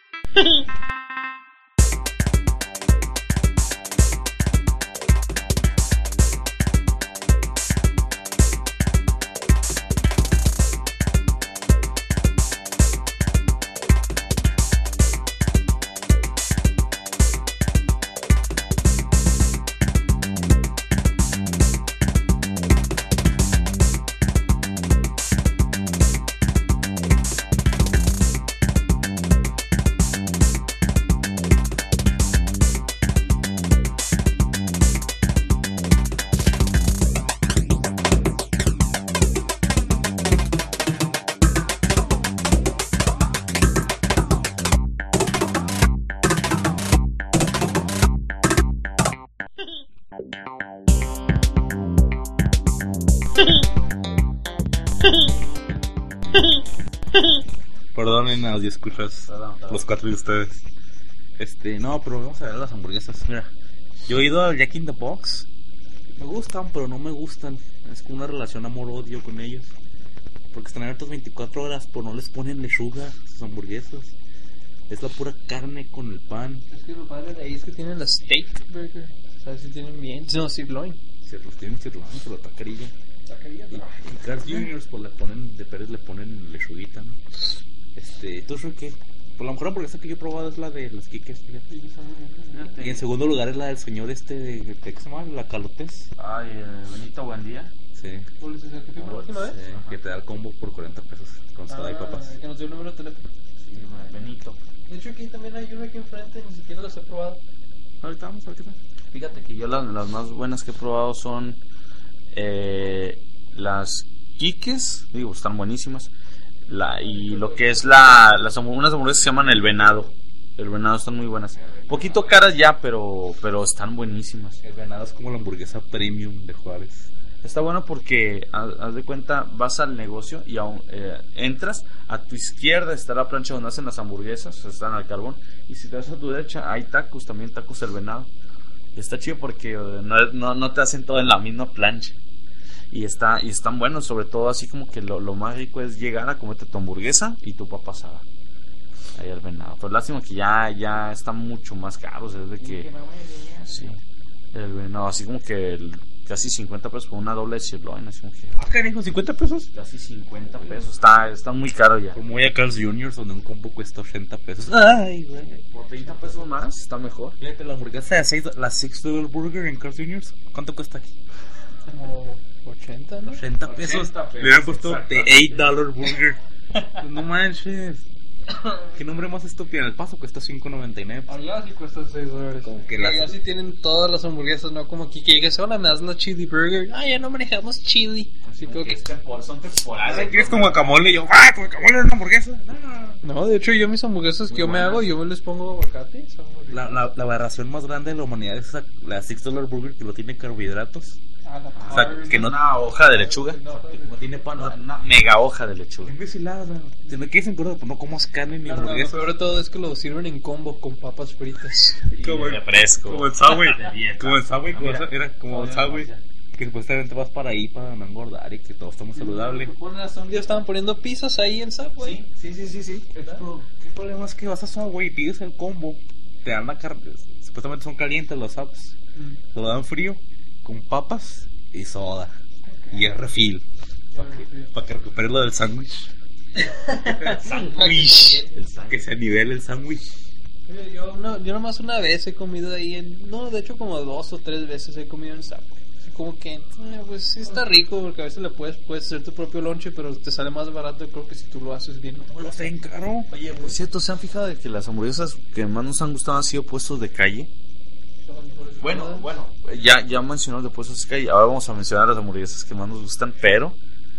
Perdonen a los escuchas, los 4 de ustedes. No, pero vamos a ver las hamburguesas. Mira, yo he ido al Jack in the Box. Me gustan, pero no me gustan. Es como una relación amor-odio con ellos. Porque están abiertos 24 horas, pero no les ponen lechuga a sus hamburguesas. Es la pura carne con el pan. Es que lo padre de ahí es que tienen la steak burger. O sea, si tienen bien. No, sirloin. Se los tienen sirloin, pero está carilla. Y Carl Jr. pues de Pérez le ponen lechuguita, ¿no? ¿Tú qué? Por la mejor hamburguesa que yo he probado es la de los Quiques, fíjate. Y en segundo lugar es la del señor ¿qué se llama? La Calotes. Benito Buendía. Sí. Que te da el combo por 40 pesos con soda y papas. Que nos dio el número de teléfono. Sí, Benito. De hecho aquí también hay uno aquí enfrente, ni siquiera los he probado. Ahorita vamos a ver qué tal. Fíjate que yo las más buenas que he probado son las Quiques, digo, están buenísimas. Y lo que es unas hamburguesas que se llaman el venado. El venado están muy buenas. Poquito caras ya, pero están buenísimas. El venado es como la hamburguesa premium de Juárez. Está bueno porque, haz de cuenta, vas al negocio y entras, a tu izquierda está la plancha donde hacen las hamburguesas, están al carbón, y si te vas a tu derecha hay tacos, también tacos del venado. Está chido porque no te hacen todo en la misma plancha. Y están buenos, sobre todo así como que lo más rico es llegar a comerte tu hamburguesa y tu papa asada. Ahí al venado. Pues lástima que ya están mucho más caros, es de que... Sí, el venado, así como que casi 50 pesos por una doble de sirloin. Así como que, Acá dijo 50 pesos. casi 50 pesos. Está muy caro ya. Como voy a Carl's Jr., donde un combo cuesta 80 pesos. Ay, güey. Por 30 pesos más está mejor. Fíjate, la hamburguesa de 6, la Six Double Burger en Carl's Jr., ¿cuánto cuesta aquí? Como 80, ¿no? 80 pesos. 80 pesos, Le hubieran puesto de exactamente. $8 Burger. Pues no manches. ¿Qué nombre más estúpido? En El Paso cuesta $5.99. Allá sí cuesta $6. Como que Allá sí tienen todas las hamburguesas, no como aquí que llegas, hola, me das la chili burger. Ah, ya no manejamos chili. Así creo que... Son temporales. Ay, ¿quieres con guacamole? Y yo, ¡ah, con guacamole en una hamburguesa! No, de hecho yo mis hamburguesas que yo me hago, yo me les pongo aguacate. son muy ricas. La aberración más grande de la humanidad es la Six Dollar Burger que no tiene carbohidratos. O sea, que no, Una hoja de lechuga. no tiene pan. Una mega hoja de lechuga. Imbecilada, si no quieres engordar, pues no comas carne ni No, lo hamburguesa. peor de todo es que lo sirven en combo con papas fritas. Como el- refresco. Como el Subway. De dieta. Como el Subway, como Mira, era como el Subway. Que supuestamente vas para ahí para no engordar y que todos estamos saludables. Hasta un día estaban poniendo pizzas ahí en Subway. Sí. El problema es que vas a Subway y pides el combo. Te dan la carne. Supuestamente son calientes los subs. Te lo dan frío. Con papas y soda. Y el refil. Para que recuperes lo del sándwich. Que se nivele el sándwich. Yo nomás una vez he comido ahí no, de hecho como 2 o 3 veces he comido en Subway. Así como que, pues sí está rico porque a veces le puedes hacer tu propio lonche, pero te sale más barato creo que si tú lo haces bien. No lo está bien caro. Oye, por cierto, ¿se han fijado de que las hamburguesas que más nos han gustado han sido puestos de calle? Bueno, ya mencionamos de puestos de calle. Ahora vamos a mencionar las hamburguesas que más nos gustan, pero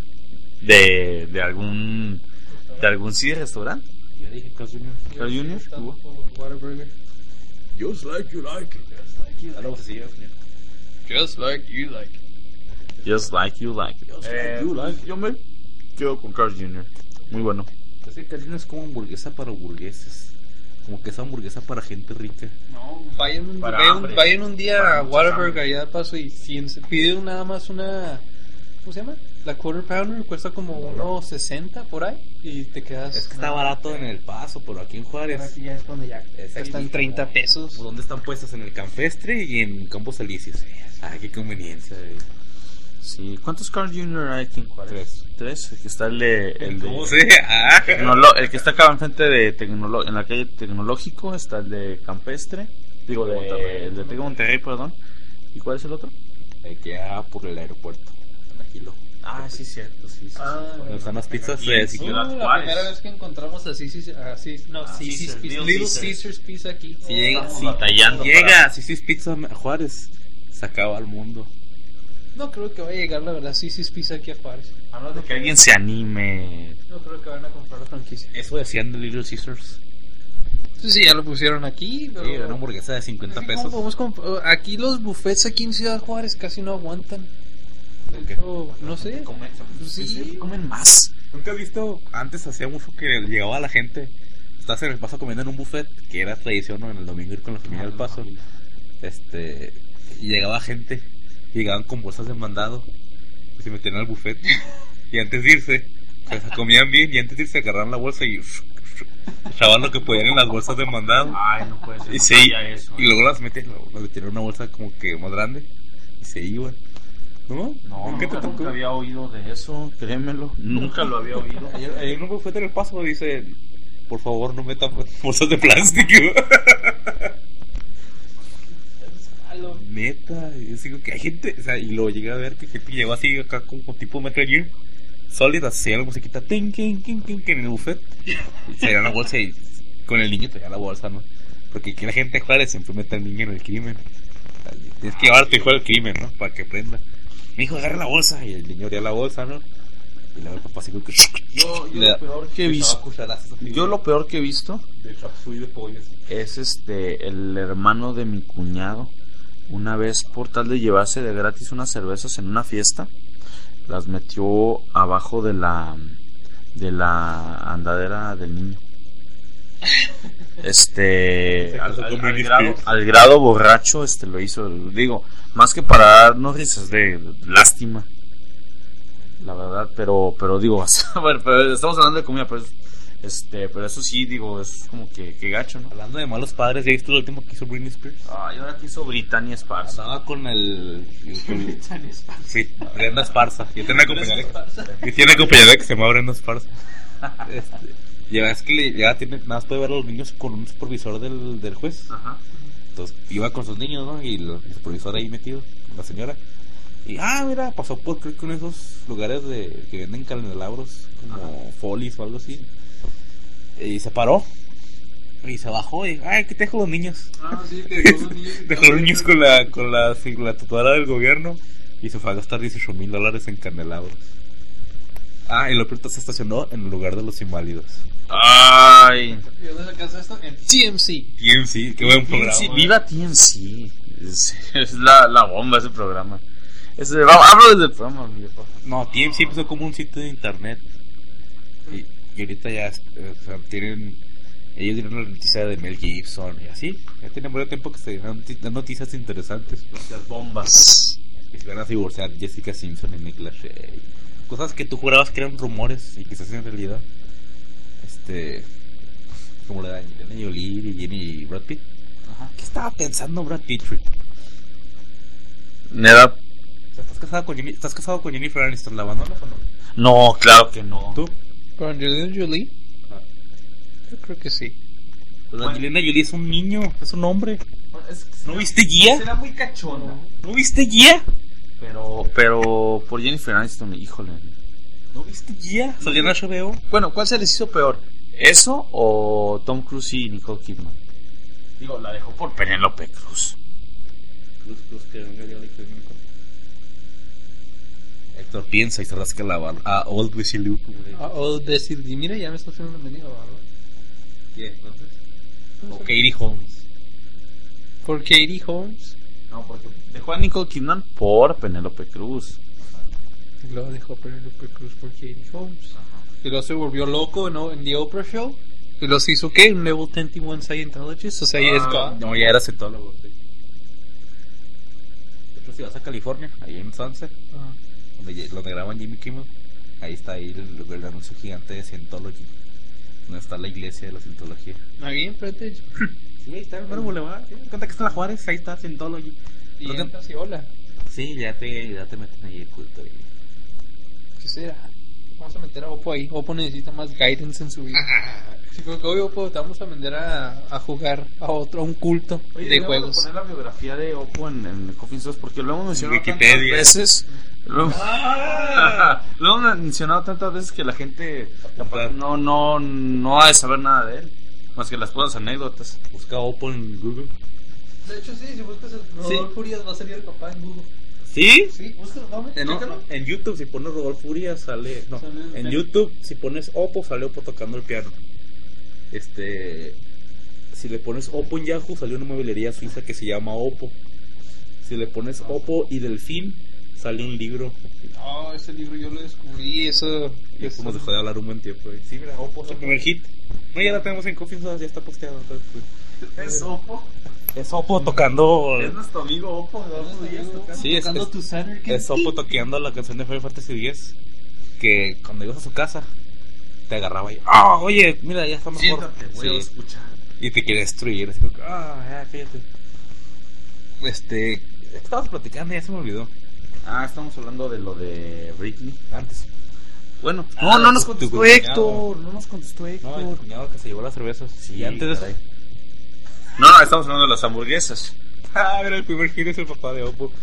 de algún sí restaurante. Ya dije Carl's Jr. Carl Jr. ¿Tú? Whataburger. Just like you like it. Ahora vamos a seguir. Just like you like. Just like you like it. you like it. Yo me quedo con Carl Jr. Muy bueno. Es que Carl's Jr. es como hamburguesa para burgueses. Como que es hamburguesa para gente rica. No, vayan Para hambre. vayan un día Para a mucha Whataburger hambre. allá de paso y piden nada más una, ¿cómo se llama? La quarter pounder cuesta como 1.60 por ahí y te quedas. Es que está barato en El Paso, pero aquí en Juárez. Aquí ya es cuando ya están 30 pesos. ¿Dónde están puestas? En el Campestre y en Campos Elíseos. Ah, qué conveniencia. Sí. ¿Cuántos Carl Jr. hay aquí en Juárez? 3. El que está el de ¿Cómo sé? Ah. el que está acá enfrente de en la calle Tecnológico está el de Campestre, digo el de Tec de Monterrey, perdón. ¿Y cuál es el otro? Que por el aeropuerto. En Agilo. Ah, sí, cierto, sí. Donde están las pizzas Aquí de en Ciudad Ciudad La Juárez. primera vez que encontramos así, Caesar's, Little Caesar's Pizza aquí. Si llega, Estamos si batallando llega, para- si es pizza a Juárez, se acaba el mundo. No creo que vaya a llegar, la verdad, Sissy's Pizza aquí a Juárez. de que alguien se anime. No creo que vayan a comprar la franquicia. Eso decían de Little Caesars. Sí, ya lo pusieron aquí, pero... Sí, una hamburguesa de 50 Así pesos. como podemos aquí los buffets aquí en Ciudad Juárez casi no aguantan. ¿Por qué? No sé. Sí. Comen más. ¿Nunca has visto? Antes hacía mucho que llegaba la gente. Estás en El Paso comiendo en un buffet, que era tradición, ¿no? En el domingo ir con la familia del Paso. Y llegaba gente, llegaban con bolsas de mandado y se metían al buffet. Y antes de irse, pues, comían bien y antes de irse agarraban la bolsa y echaban lo que podían en las bolsas de mandado. Ay, no puede ser. Y, no se, sabía eso. y luego las metían en una bolsa como que más grande y se iban. ¿No? No, ¿Qué te tocó? nunca había oído de eso, créemelo. Nunca lo había oído. Ahí en un buffet en El Paso dice, por favor no metan bolsas de plástico. Neta, yo digo que hay gente, o sea, y lo llegué a ver que gente llegó así acá con tipo Metal Gear Solid, hacía la musiquita tin, tin, tin, tin, tin, en el buffet y salía la bolsa y con el niño traía la bolsa, ¿no? Porque aquí la gente, claro, siempre mete al niño en el crimen. Tienes que llevar a tu hijo al crimen, ¿no? Para que aprenda. Mi hijo agarra la bolsa y el niño abría la bolsa, ¿no? Y luego el papá así como que Yo lo peor que he visto, yo lo peor que he visto de chapsui de pollo. es el hermano de mi cuñado. Una vez, por tal de llevarse de gratis unas cervezas en una fiesta, las metió abajo de la andadera del niño. Al grado borracho lo hizo. Digo, más que para darnos risas de lástima, la verdad, pero digo, bueno, pero estamos hablando de comida, pero Pero eso sí, digo, es como que gacho, ¿no? Hablando de malos padres, ¿ya viste lo último que hizo Britney Spears? Ay, ahora que hizo Brittany Esparza. Andaba con Sí, Brenda Esparza. Y tiene una compañera que se llama Brenda Esparza. Ya es que ya tiene, nada más puede ver a los niños con un supervisor del juez. Ajá. Entonces iba con sus niños, ¿no? Y el supervisor ahí metido, la señora. Y, mira, pasó por, creo que uno de esos lugares que venden candelabros, como Follies o algo así. Y se paró. Y se bajó y, ¿qué te dejó los niños? Sí, te dejó los niños. Dejó los niños con la tutora del gobierno. Y se fue a gastar $18,000 en candelabros. Y lo peor se estacionó en el lugar de los inválidos. Ay. ¿Y dónde sacaste esto? En TMC. TMC, qué buen programa. Viva TMC. Es la bomba ese programa. Hablo desde el programa, mi papá. No, TMC empezó como un sitio de internet. Y ahorita ya ellos tienen la noticia de Mel Gibson y así. Ya tienen mucho tiempo que se dan noticias interesantes. Las bombas. Que se van a divorciar Jessica Simpson y Nick Lachey. Cosas que tú jurabas que eran rumores y que se hacen realidad. Como la de Angelina Jolie y Jenny Brad Pitt. Ajá. ¿Qué estaba pensando Brad Pitt? Neda. O sea, ¿estás casado con Jennifer Aniston, la abandona o no? No, claro que no. ¿Tú? ¿Con Angelina Jolie? Yo creo que sí. Pues Angelina Jolie es un niño, es un hombre. ¿No viste Guía? Será muy cachona. ¿No viste Guía? Pero por Jennifer Aniston, híjole. ¿No viste Guía? Salió en HBO. Bueno, ¿cuál se les hizo peor? ¿Eso o Tom Cruise y Nicole Kidman? Digo, la dejó por Penélope Cruz. Héctor piensa y se rasca la barba. Old Bessie Luke. Old Bessie. Y mira, ya me está haciendo una media barba. ¿Qué? Entonces. O Katie Holmes. ¿Por Katie Holmes? No, porque dejó a Nicole Kidman por Penélope Cruz. Y luego dejó a Penélope Cruz por Katie Holmes. Y luego se volvió loco, ¿no? En The Oprah Show. Y luego se hizo, ¿qué? Un Level 21 Scientologist. O sea, ya es God. No, ya era cientólogo. Sí. De hecho, si vas a California, ahí en Sunset, donde graban Jimmy Kimmel, ahí está el anuncio gigante de Scientology, donde está la iglesia de la Scientología. Ahí enfrente. Sí, ahí está el mero boulevard. Cuenta que está la Juárez, ahí está Scientology. Y entras y hola. Sí, ya te meten ahí el culto. ¿Qué será? Vamos a meter a Oppo ahí. Oppo necesita más guidance en su vida. Sí, porque hoy Oppo te vamos a vender a jugar a un culto. Oye, de juegos. Poner la biografía de Oppo en Coffee Sauce porque lo hemos mencionado Wikipedia. tantas veces. Lo hemos mencionado tantas veces que la gente no ha de saber nada de él, más que las puras anécdotas. Busca Oppo en Google. De hecho, sí, si buscas el Rodolfo Furias va a salir el papá en Google. ¿Sí? Sí, búscalo, chécalo. En YouTube, si pones Rodolfo Furia, sale. No, en YouTube, si pones Oppo, sale Oppo tocando el piano. Si le pones Oppo en Yahoo, sale una mueblería suiza que se llama Oppo. Si le pones Oppo y Delfín, sale un libro. Ese libro yo lo descubrí. Eso nos dejó de hablar un buen tiempo. Sí, mira, Oppo es el primer hit. No, ya la tenemos en Coffee Sauce, ya está posteado. ¿Es Oppo? Es Oppo tocando. Es nuestro amigo Oppo. Sí, es Oppo tocando la canción de Final Fantasy X. Que cuando ibas a su casa, te agarraba y. Oye, mira, ya está mejor. Siéntate, voy a escuchar. Y te quiere destruir. Así como, fíjate. Estabas platicando, ya se me olvidó. Estamos hablando de lo de Britney. Antes. Bueno, no nos contestó Héctor. No nos contestó Héctor. No, el cuñado que se llevó las cervezas. Sí, antes de eso. No, estamos hablando de las hamburguesas. Mira, el primer hit es el papá de Oppo.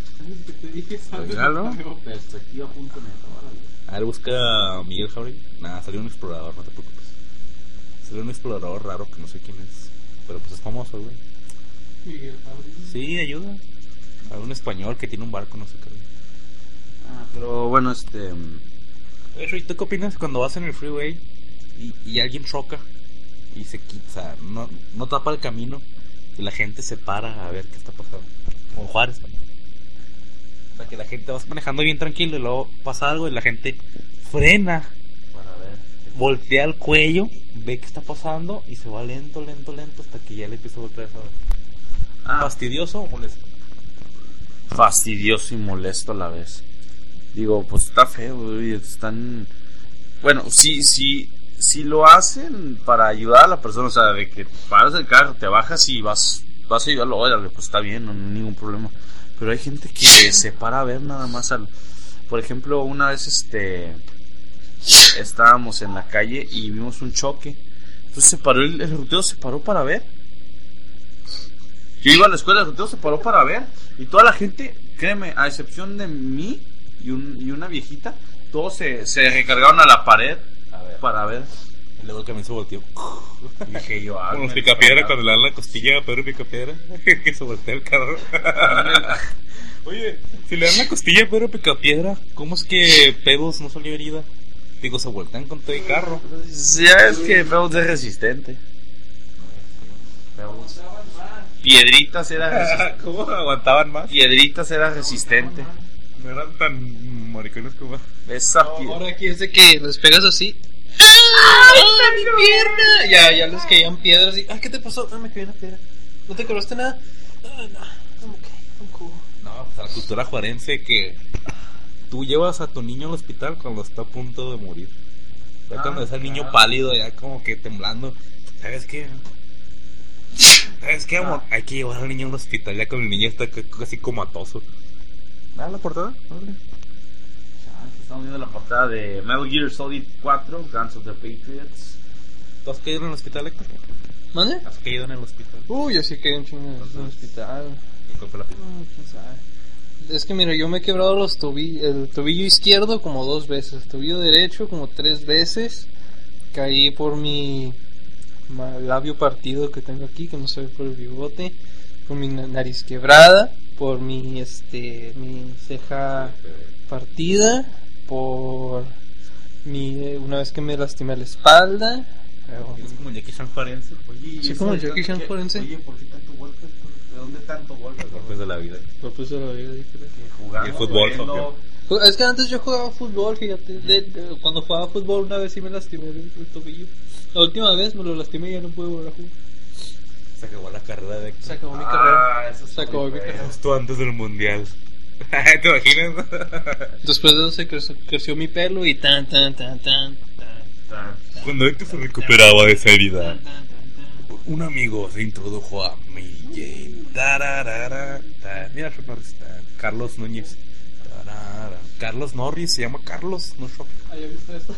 A ver, busca a Miguel Jauregui. Salió un explorador, no te preocupes. Salió un explorador raro que no sé quién es. Pero pues es famoso, güey. Miguel Jauregui. Sí, ayuda. Hay un español que tiene un barco, no sé qué. Pero bueno, ¿Y tú qué opinas cuando vas en el freeway y alguien choca y se quita, no tapa el camino y la gente se para a ver qué está pasando? Como en Juárez también. O sea, que la gente va manejando bien tranquilo y luego pasa algo y la gente frena para ver, voltea el cuello, ve qué está pasando y se va lento hasta que ya le empieza a voltear a saber. ¿Fastidioso o molesto? Fastidioso y molesto a la vez. Digo, pues está feo, güey. Están. Bueno, sí si lo hacen para ayudar a la persona, o sea, de que paras el carro, te bajas y vas a ayudarlo, órale, pues está bien, no hay ningún problema. Pero hay gente que se para a ver nada más por ejemplo, una vez estábamos en la calle y vimos un choque. Entonces el rutero se paró para ver. Yo iba a la escuela, el rutero se paró para ver. Y toda la gente, créeme, a excepción de mí y una viejita, todos se recargaron a la pared para ver. Y luego también se volteó. Y dije yo, Como los Picapiedra cuando le dan la costilla a Pedro Picapiedra. Que se voltea el carro. Oye, si le dan la costilla a Pedro Picapiedra, ¿cómo es que Pebbles no salió herida? Digo, se voltean con todo el carro. Ya es que Pebbles es resistente. Piedritas era resistente. ¿Cómo aguantaban más? Piedritas era resistente. No eran tan maricones como... Ahora aquí es de que les pegas así. ¡Ay, está mi pierna! Ya les caían piedras y... ¿qué te pasó? Me cayó una piedra. ¿No te quebraste nada? No, I'm okay, I'm cool. No, pues la cultura juarense que tú llevas a tu niño al hospital cuando está a punto de morir. Ya cuando es el niño pálido, ya como que temblando. ¿Sabes qué? ¿Sabes qué, amor? Hay que llevar al niño al hospital ya cuando el niño está casi comatoso. ¿Ah, la portada? Estamos viendo la portada de Metal Gear Solid 4, Guns of the Patriots. ¿Tú has caído en el hospital, Héctor? ¿Mande? ¿Has caído en el hospital? Yo sí caí en el hospital. ¿Y cuál fue la pista? ¿Quién sabe? Es que mira, yo me he quebrado el tobillo izquierdo como 2 veces, el tobillo derecho como 3 veces. Caí por mi labio partido que tengo aquí, que no se ve por el bigote, por mi nariz quebrada, por mi ceja partida, por una vez que me lastimé la espalda. ¿Es como el Jackie Chan forense? Oye, Sí, como el Jackie Chan forense. Oye, ¿por qué tanto golpe? ¿De dónde tanto golpe? Golpes de la vida. Pues de la vida, Jugando, Y el fútbol, corriendo. es que antes yo jugaba fútbol, fíjate. Cuando jugaba fútbol una vez sí me lastimé el tobillo. La última vez me lo lastimé y ya no pude volver a jugar. Se acabó la carrera de Héctor. Se acabó mi carrera. Eso Se acabó mi carrera. Justo antes del mundial. ¿Te imaginas? Después de eso se creció mi pelo y tan. Cuando Héctor se recuperaba de esa herida, un amigo se introdujo a Mary Jane. Tararara, mira, Carlos Núñez. Tarara. Carlos Norris, se llama Carlos, no Shop. ¿Has visto esto?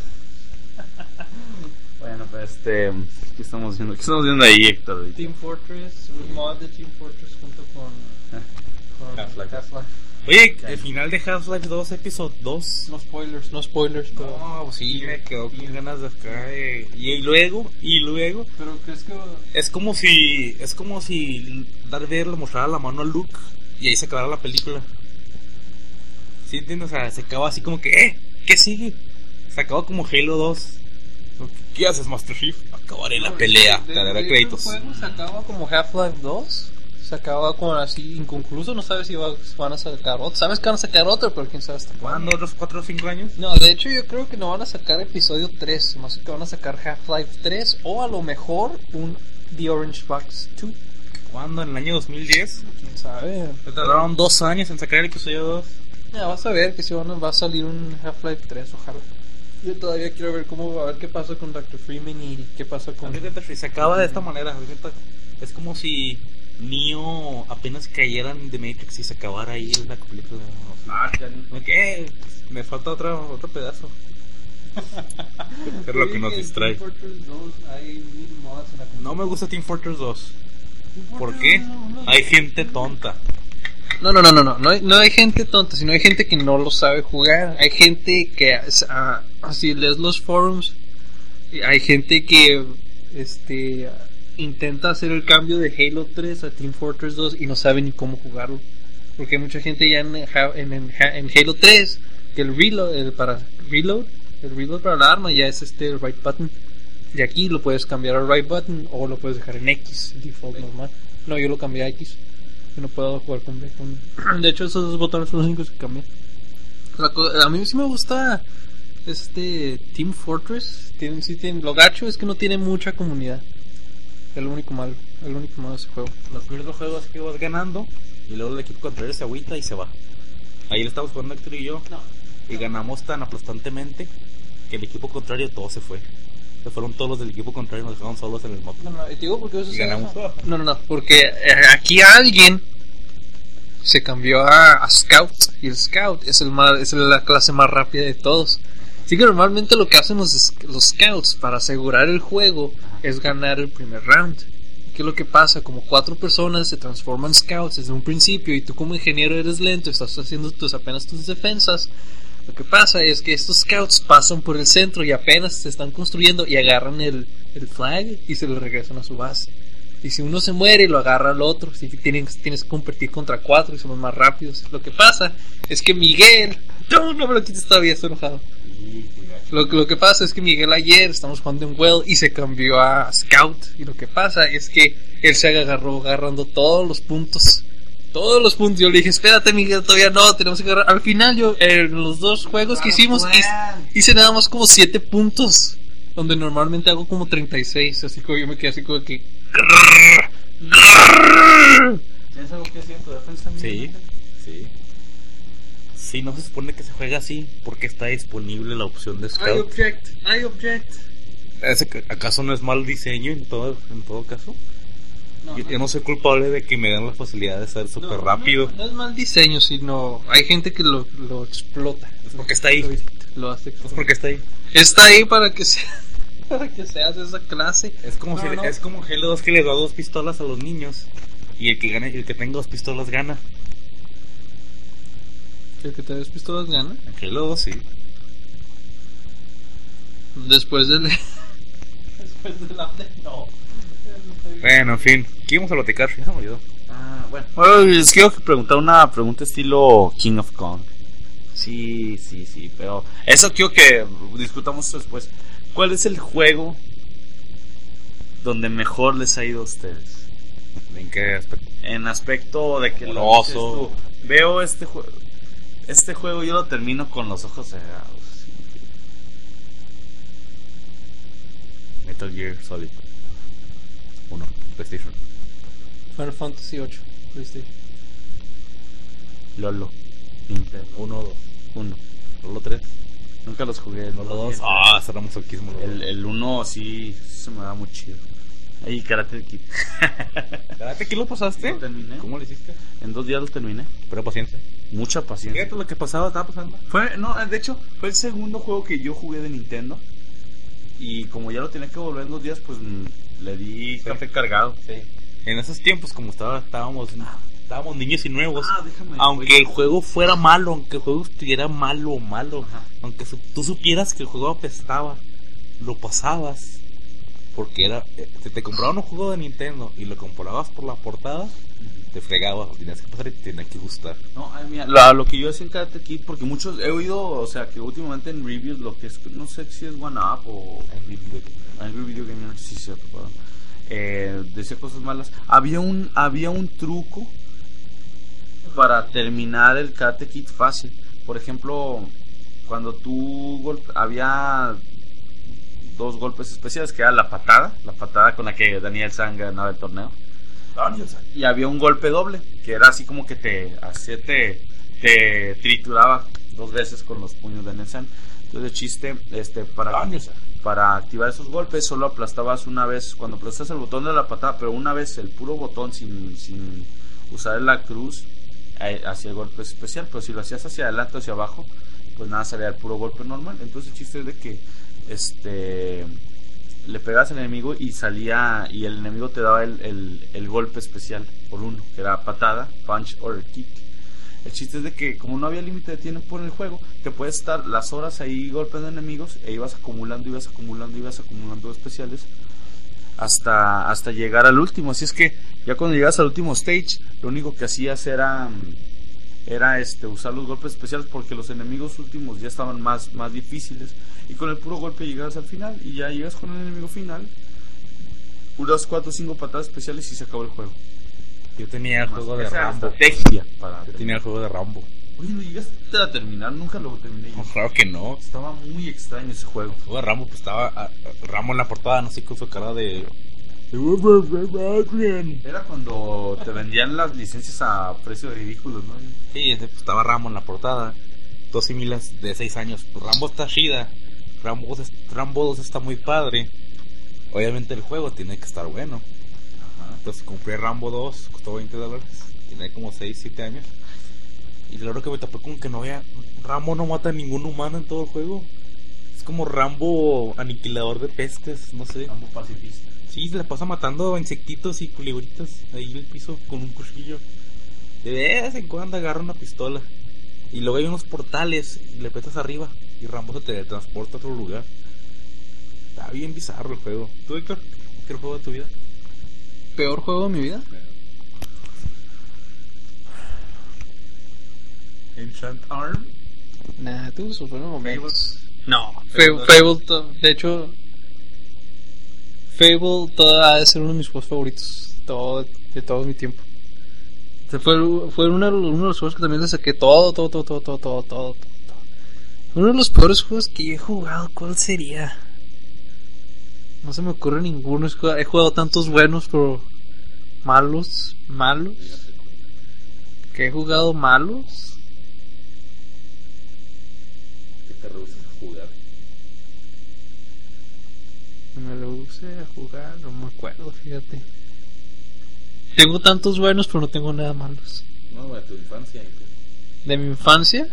Bueno, pues ¿qué estamos viendo? ¿Qué estamos viendo ahí, Héctor? Team Fortress, un mod de Team Fortress junto con Half-Life. Half-Life. Oye, el final de Half-Life 2, episodio 2. No spoilers, pero... No, pues sí, me quedó con ganas de acá. Y luego. Pero crees que... Es como si Darth Vader le mostrara la mano a Luke y ahí se acabara la película. ¿Sí entiendes? O sea, se acaba así como que, ¿qué sigue? Se acaba como Halo 2. ¿Qué haces, Master Chief? Acabaré la pelea. Te daré créditos. El juego se acaba como Half-Life 2. Se acaba como así inconcluso. No sabes si van a sacar otro. Sabes que van a sacar otro, pero quién sabe hasta ¿Cuándo? ¿Otros 4 o 5 años? No, de hecho yo creo que no van a sacar episodio 3. Más que van a sacar Half-Life 3. O a lo mejor un The Orange Box 2. ¿Cuándo? ¿En el año 2010? Quién sabe. Se tardaron 2 años en sacar el episodio 2. Ya vas a ver que si va a salir un Half-Life 3, ojalá. Yo todavía quiero ver a ver qué pasa con Dr. Freeman y qué pasa con... Se acaba de esta manera. Es como si Neo apenas cayera en The Matrix y se acabara ahí la película. ¿Qué? Me falta otro pedazo. Es lo que nos distrae. No me gusta Team Fortress 2. ¿Por qué? Hay gente tonta. No hay gente tonta, sino hay gente que no lo sabe jugar. Hay gente que, así lees los forums, hay gente que intenta hacer el cambio de Halo 3 a Team Fortress 2 y no sabe ni cómo jugarlo. Porque hay mucha gente ya en Halo 3 que el reload para la arma ya es el right button. Y aquí lo puedes cambiar al right button o lo puedes dejar en X, default normal. No, yo lo cambié a X. Yo no puedo jugar con B. De hecho, esos 2 botones son los únicos que cambié. A mí sí me gusta Team Fortress. Lo gacho es que no tiene mucha comunidad. Es lo único malo de ese juego. Los primeros juegos que vas ganando y luego el equipo contrario se agüita y se va. Ahí le estamos jugando Héctor y yo. Y ganamos tan aplastantemente que el equipo contrario todo se fue. Se fueron todos los del equipo contrario y nos dejaron solos en el mapa. No, te digo porque eso Y ganamos. No, porque aquí alguien se cambió a Scout, y el Scout es la clase más rápida de todos. Así que normalmente lo que hacen los Scouts para asegurar el juego es ganar el primer round. ¿Qué es lo que pasa? Como 4 personas se transforman en Scouts desde un principio y tú como ingeniero eres lento, estás haciendo apenas tus defensas. Lo que pasa es que estos Scouts pasan por el centro y apenas se están construyendo y agarran el flag y se lo regresan a su base. Y si uno se muere, lo agarra al otro. Si tienes que competir contra 4 y somos más rápidos. Lo que pasa es que Miguel... No me lo quites todavía, estoy enojado. Lo que pasa es que Miguel ayer estamos jugando en Well y se cambió a Scout. Y lo que pasa es que él se agarró agarrando todos los puntos. Todos los puntos. Yo le dije, espérate Miguel, todavía no, tenemos que agarrar. Al final yo, en los 2 juegos que hicimos, hice nada más como 7 puntos. Donde normalmente hago como 36. Así que yo me quedé así como que... ¿Tienes algo que decir en tu defensa? Sí. Sí, no se supone que se juega así, porque está disponible la opción de Scout. I object. ¿Acaso no es mal diseño en todo caso? Yo no soy culpable de que me den la facilidad de ser súper rápido. No es mal diseño, sino hay gente que lo explota. Es porque está ahí. Lo hace Es porque está ahí. Está ahí para que seas esa clase. Es como es como Halo 2 que le da 2 pistolas a los niños. Y el que tenga 2 pistolas gana. ¿El que te des pistolas gana? En Halo 2 sí. Después de la no. Bueno, en fin, ¿qué íbamos a platicar? Ya se me olvidó. Bueno, les quiero preguntar una pregunta estilo King of Kong. Sí, pero eso quiero que discutamos después. ¿Cuál es el juego donde mejor les ha ido a ustedes? ¿En qué aspecto? En aspecto de que Moroso. veo este juego yo lo termino con los ojos cerrados. Metal Gear Solid 1, PlayStation. Final Fantasy 8, PlayStation. Lolo, Nintendo. 1. Lolo 3. Nunca los jugué. Lolo 2. Cerramos masoquismo. El 1 sí se me da muy chido. Ahí Karate Kid. ¿Karate Kid lo pasaste? Lo terminé. ¿Cómo lo hiciste? En 2 días lo terminé. Pero paciencia. Mucha paciencia. Fíjate lo que estaba pasando. De hecho, fue el segundo juego que yo jugué de Nintendo. Y como ya lo tenía que volver en 2 días, pues le di café cargado. Sí. En esos tiempos, como estábamos niños y nuevos, déjame. aunque el juego fuera malo, aunque el juego estuviera malo, Ajá. aunque tú supieras que el juego apestaba, lo pasabas. Porque te compraban un juego de Nintendo y lo comprabas por la portada, te fregabas, tenías que pasar y te tenía que gustar. No, mira, lo que yo hacía en Karate Kid, porque muchos he oído, o sea, que últimamente en reviews lo que es, no sé si es One Up o Angry Video Gamer, sí, cierto, decía cosas malas. Había un truco para terminar el Karate Kid fácil. Por ejemplo, cuando había 2 golpes especiales, que era la patada con la que Daniel San ganaba el torneo. Y había un golpe doble, que era así como que te trituraba 2 veces con los puños de Daniel San. Entonces el chiste, para activar esos golpes, solo aplastabas una vez, cuando aplastas el botón de la patada, pero una vez el puro botón sin usar la cruz, hacia el golpe especial. Pero si lo hacías hacia adelante o hacia abajo, pues nada, salía el puro golpe normal. Entonces el chiste es de que le pegabas al enemigo y salía, y el enemigo te daba el golpe especial por uno, que era patada, punch or kick. El chiste es de que como no había límite de tiempo en el juego, te puedes estar las horas ahí golpeando enemigos e ibas acumulando especiales hasta llegar al último. Así es que ya cuando llegas al último stage, lo único que hacías era usar los golpes especiales, porque los enemigos últimos ya estaban más difíciles, y con el puro golpe llegabas al final y ya llegas con el enemigo final, unas 4 o 5 patadas especiales y se acabó el juego. Yo tenía el juego de Rambo. Estrategia Yo tenía el juego de Rambo. Oye, ¿no llegaste a terminar? Nunca lo terminé yo. No, claro que no. Estaba muy extraño ese juego. El juego de Rambo, pues estaba Rambo en la portada, no sé, con su cara de... Era cuando te vendían las licencias a precios ridículos, ¿no? Sí, estaba Rambo en la portada. 2 similas de 6 años. Rambo está chida, Rambo 2 está muy padre. Obviamente el juego tiene que estar bueno. Entonces compré Rambo 2, costó $20. Tenía como 6, 7 años. Y claro que me tapé con que no había... Rambo no mata a ningún humano en todo el juego. Es como Rambo aniquilador de pestes, no sé. Rambo pacifista. Sí, se la pasa matando insectitos y culebritas ahí en el piso con un cuchillo. De vez en cuando agarra una pistola. Y luego hay unos portales y le apretas arriba y Rambo se teletransporta a otro lugar. Está bien bizarro el juego. ¿Tú, Héctor? ¿Qué juego de tu vida? ¿Peor juego de mi vida? Enchant Arm. Nah, tuvo sus buenos momentos. No, Fable. De hecho, Fable ha de ser uno de mis juegos favoritos de todo mi tiempo. O sea, fue uno de los juegos que también le saqué todo. Uno de los peores juegos que he jugado, ¿cuál sería? No se me ocurre ninguno. He jugado tantos buenos, pero malos. Que he jugado malos. Que te rehusas a jugar. Me lo use a jugar, no me acuerdo, fíjate. Tengo tantos buenos, pero no tengo nada malos. No, de tu infancia. ¿De mi infancia?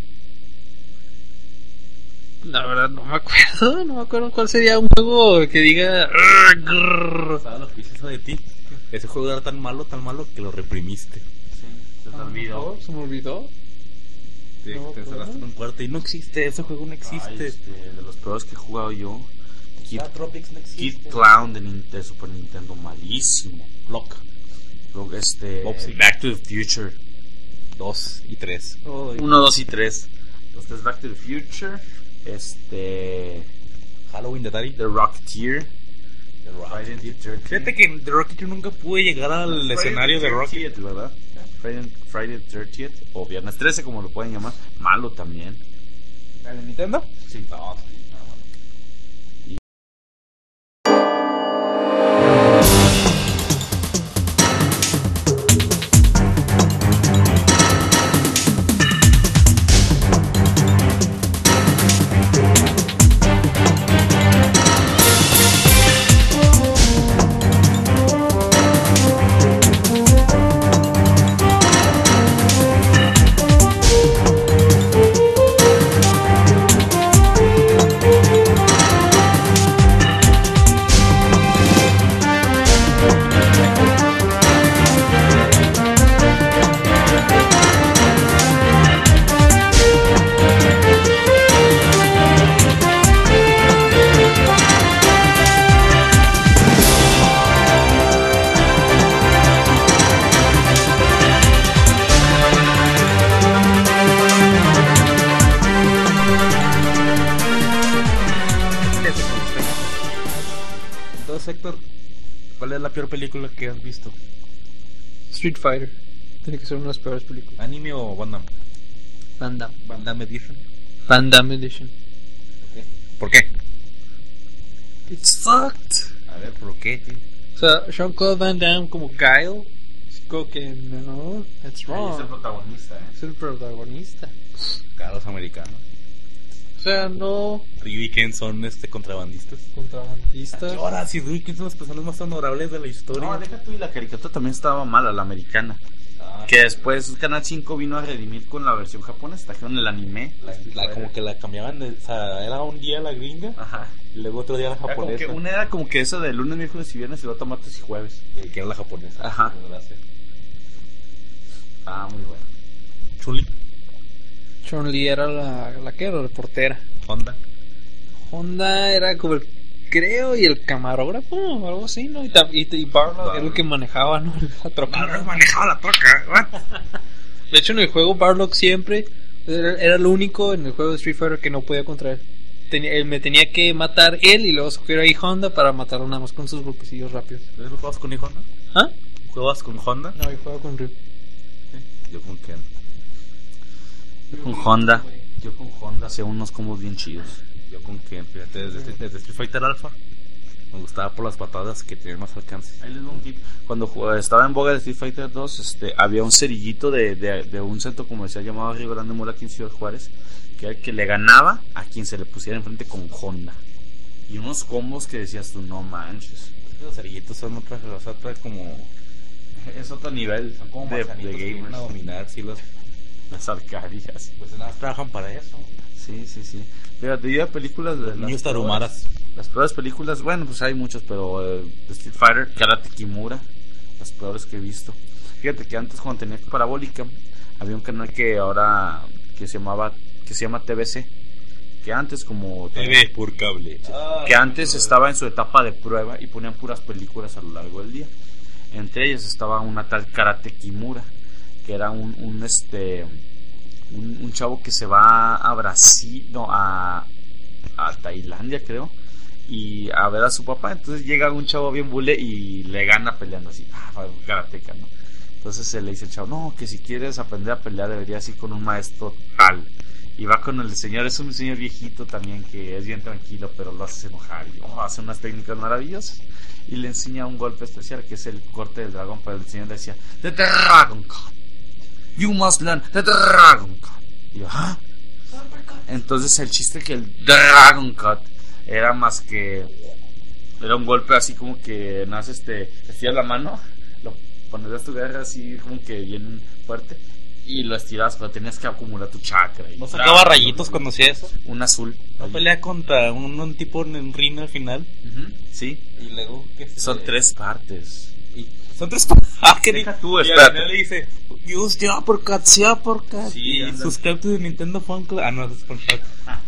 La verdad no me acuerdo cuál sería un juego que diga... ¿Sabes lo que hice eso de ti? Ese juego era tan malo que lo reprimiste. Se te olvidó. ¿Se me olvidó? Te No, encerraste en un cuarto y no existe, ese juego no existe. Ay, de los peores que he jugado yo, Tropics no existe. Kid Clown de Super Nintendo, malísimo. Block Luego Bobsy. Back to the Future 2 y 3. 1, 2 y 3. Los tres Back to the Future. Halloween de Atari. The Rocketeer. Friday the 13th. Fíjate que en The Rocketeer nunca pude llegar al escenario de Rocky. ¿Verdad? Friday the 30th o Viernes 13, como lo pueden llamar. Malo también. ¿La de Nintendo? Sí. No, sí. Héctor, ¿cuál es la peor película que has visto? Street Fighter. Tiene que ser una de las peores películas. ¿Anime o Van Damme? Van Damme. Van Damme Edition. Van Damme Edition. ¿Por qué? It sucked. A ver, ¿por qué? O sea, Jean-Claude Van Damme como Guile. Digo que no, that's wrong. Es el protagonista, Es el protagonista. Caros americanos. O sea, no Ryu y Ken son contrabandistas. contrabandista. Ahora, si Ryu y Ken son las personas más honorables de la historia. No, deja tú, y la caricatura también estaba mala, la americana. Que después Canal 5 vino a redimir con la versión japonesa, trajeron el anime. Como que la cambiaban, o sea, era un día la gringa Ajá. y luego otro día la Era como japonesa. que una era como que eso de lunes, miércoles y viernes y luego martes y jueves. Que era la japonesa. Ajá. Ah, muy bueno. Chun-Li, Chun-Li era la que era reportera. Honda. Honda era como el creo y el camarógrafo o algo así, ¿no? Y Barlow era el que manejaba, ¿no? La troca. manejaba la troca. De hecho, en el juego Barlock siempre era lo único en el juego de Street Fighter que no podía contra él. Me tenía que matar él y luego escoger ahí Honda para matarlo nada más con sus golpecillos rápidos. ¿No juegas con Honda? ¿Ah? ¿Juegas con Honda? No, yo juego con Ryu. Yo con Ken. Con Honda. Yo con Honda hacía unos combos bien chidos. Yo con Ken, fíjate, desde Street Fighter Alpha me gustaba por las patadas que tenían más alcance. Ahí les doy un tip. Cuando estaba en boga de Street Fighter 2, había un cerillito de un centro comercial llamado Río Grande Mall aquí en Ciudad Juárez. que era el que le ganaba a quien se le pusiera enfrente con Honda. Y unos combos que decías tú, no manches. Los cerillitos son otra como... Es otro nivel Son como de marcianitos que vienen a gamers. dominar, sí, Las arcadias. pues nada más trabajan para eso. Sí. Fíjate, yo de películas de Niños tarumaras. Las peores películas, bueno, pues hay muchas, pero Street Fighter, Karate Kimura, las peores que he visto. Fíjate que antes cuando tenía Parabólica, había un canal que se llama TVC, que antes como TV por cable. que antes estaba en su etapa de prueba y ponían puras películas a lo largo del día. Entre ellas estaba una tal Karate Kimura, que era un chavo que se va a Brasil, no, a Tailandia creo, y a ver a su papá. Entonces llega un chavo bien bule y le gana peleando así, karateca, ¿no? Entonces se le dice al chavo, no, que si quieres aprender a pelear deberías ir con un maestro tal. Y va con el señor, es un señor viejito también que es bien tranquilo, pero lo hace enojar y hace unas técnicas maravillosas. Y le enseña un golpe especial que es el corte del dragón, pero el señor le decía, The Dragon Cut, you must learn the Dragon Cut. Y yo, ¿ah? Entonces el chiste que el Dragon Cut era más que... Era un golpe así como que nace estiras la mano, lo pones tu guerra así como que bien fuerte y lo estiras, pero tenías que acumular tu chakra. Y ¿No sacaba rayitos cuando hacía eso? un azul. ¿No pelea contra un tipo en ring al final? Sí, Y luego... son 3 partes. Son 3 Deja tú, y al espérate. final le dice, use the uppercut, sí, uppercut. Sí, y ándale. subscribe to the Nintendo Fun Club. Ah, no, eso es con Shaq.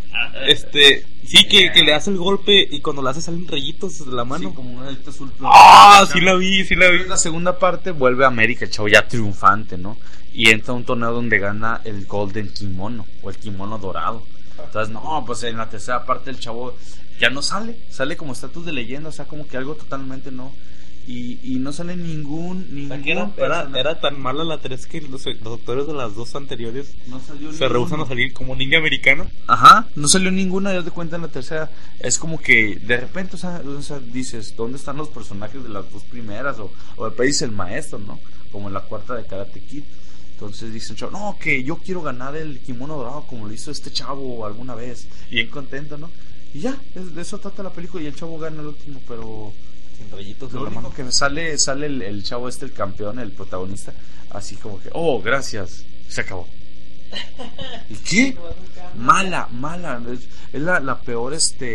Sí, que le hace el golpe y cuando lo hace salen rayitos de la mano. Sí, como un adicto azul. Sí la vi. En la segunda parte vuelve a América, el chavo ya triunfante, ¿no? Y entra a un torneo donde gana el Golden Kimono o el kimono dorado. Entonces, no, pues en la tercera parte el chavo ya no sale como estatus de leyenda, o sea, como que algo totalmente no. Y no sale ningún Era tan mala la 3 que los doctores de las 2 anteriores no salió se rehusan a salir como ninja americano. Ajá, no salió ninguna, ya te cuenta en la tercera. Es como que de repente, o sea, dices, ¿dónde están los personajes de las 2 primeras? O de pedís el maestro, ¿no? Como en la cuarta de Karate Kid. Entonces dicen, chavo, no, que yo quiero ganar el kimono dorado como lo hizo este chavo alguna vez. Y bien contento, ¿no? Y ya, de eso trata la película y el chavo gana el último, pero... Sin rayitos de Lo la único mano. que sale el chavo el campeón, el protagonista, así como que, oh, gracias, se acabó. ¿Y qué? Mala. Es la peor,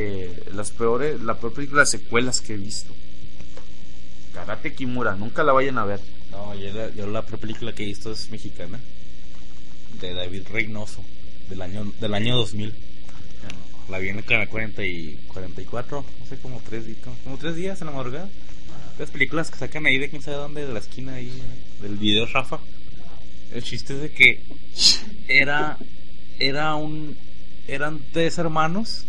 la peor película de secuelas que he visto. Karate Kimura, nunca la vayan a ver. No, yo la peor película que he visto es mexicana. De David Reynoso. Del año 2000. La vi en el canal 40 y 44, no sé, como 3 días en la madrugada. Las películas que sacan ahí de quién sabe dónde, de la esquina ahí del video Rafa. El chiste es de que eran 3 hermanos.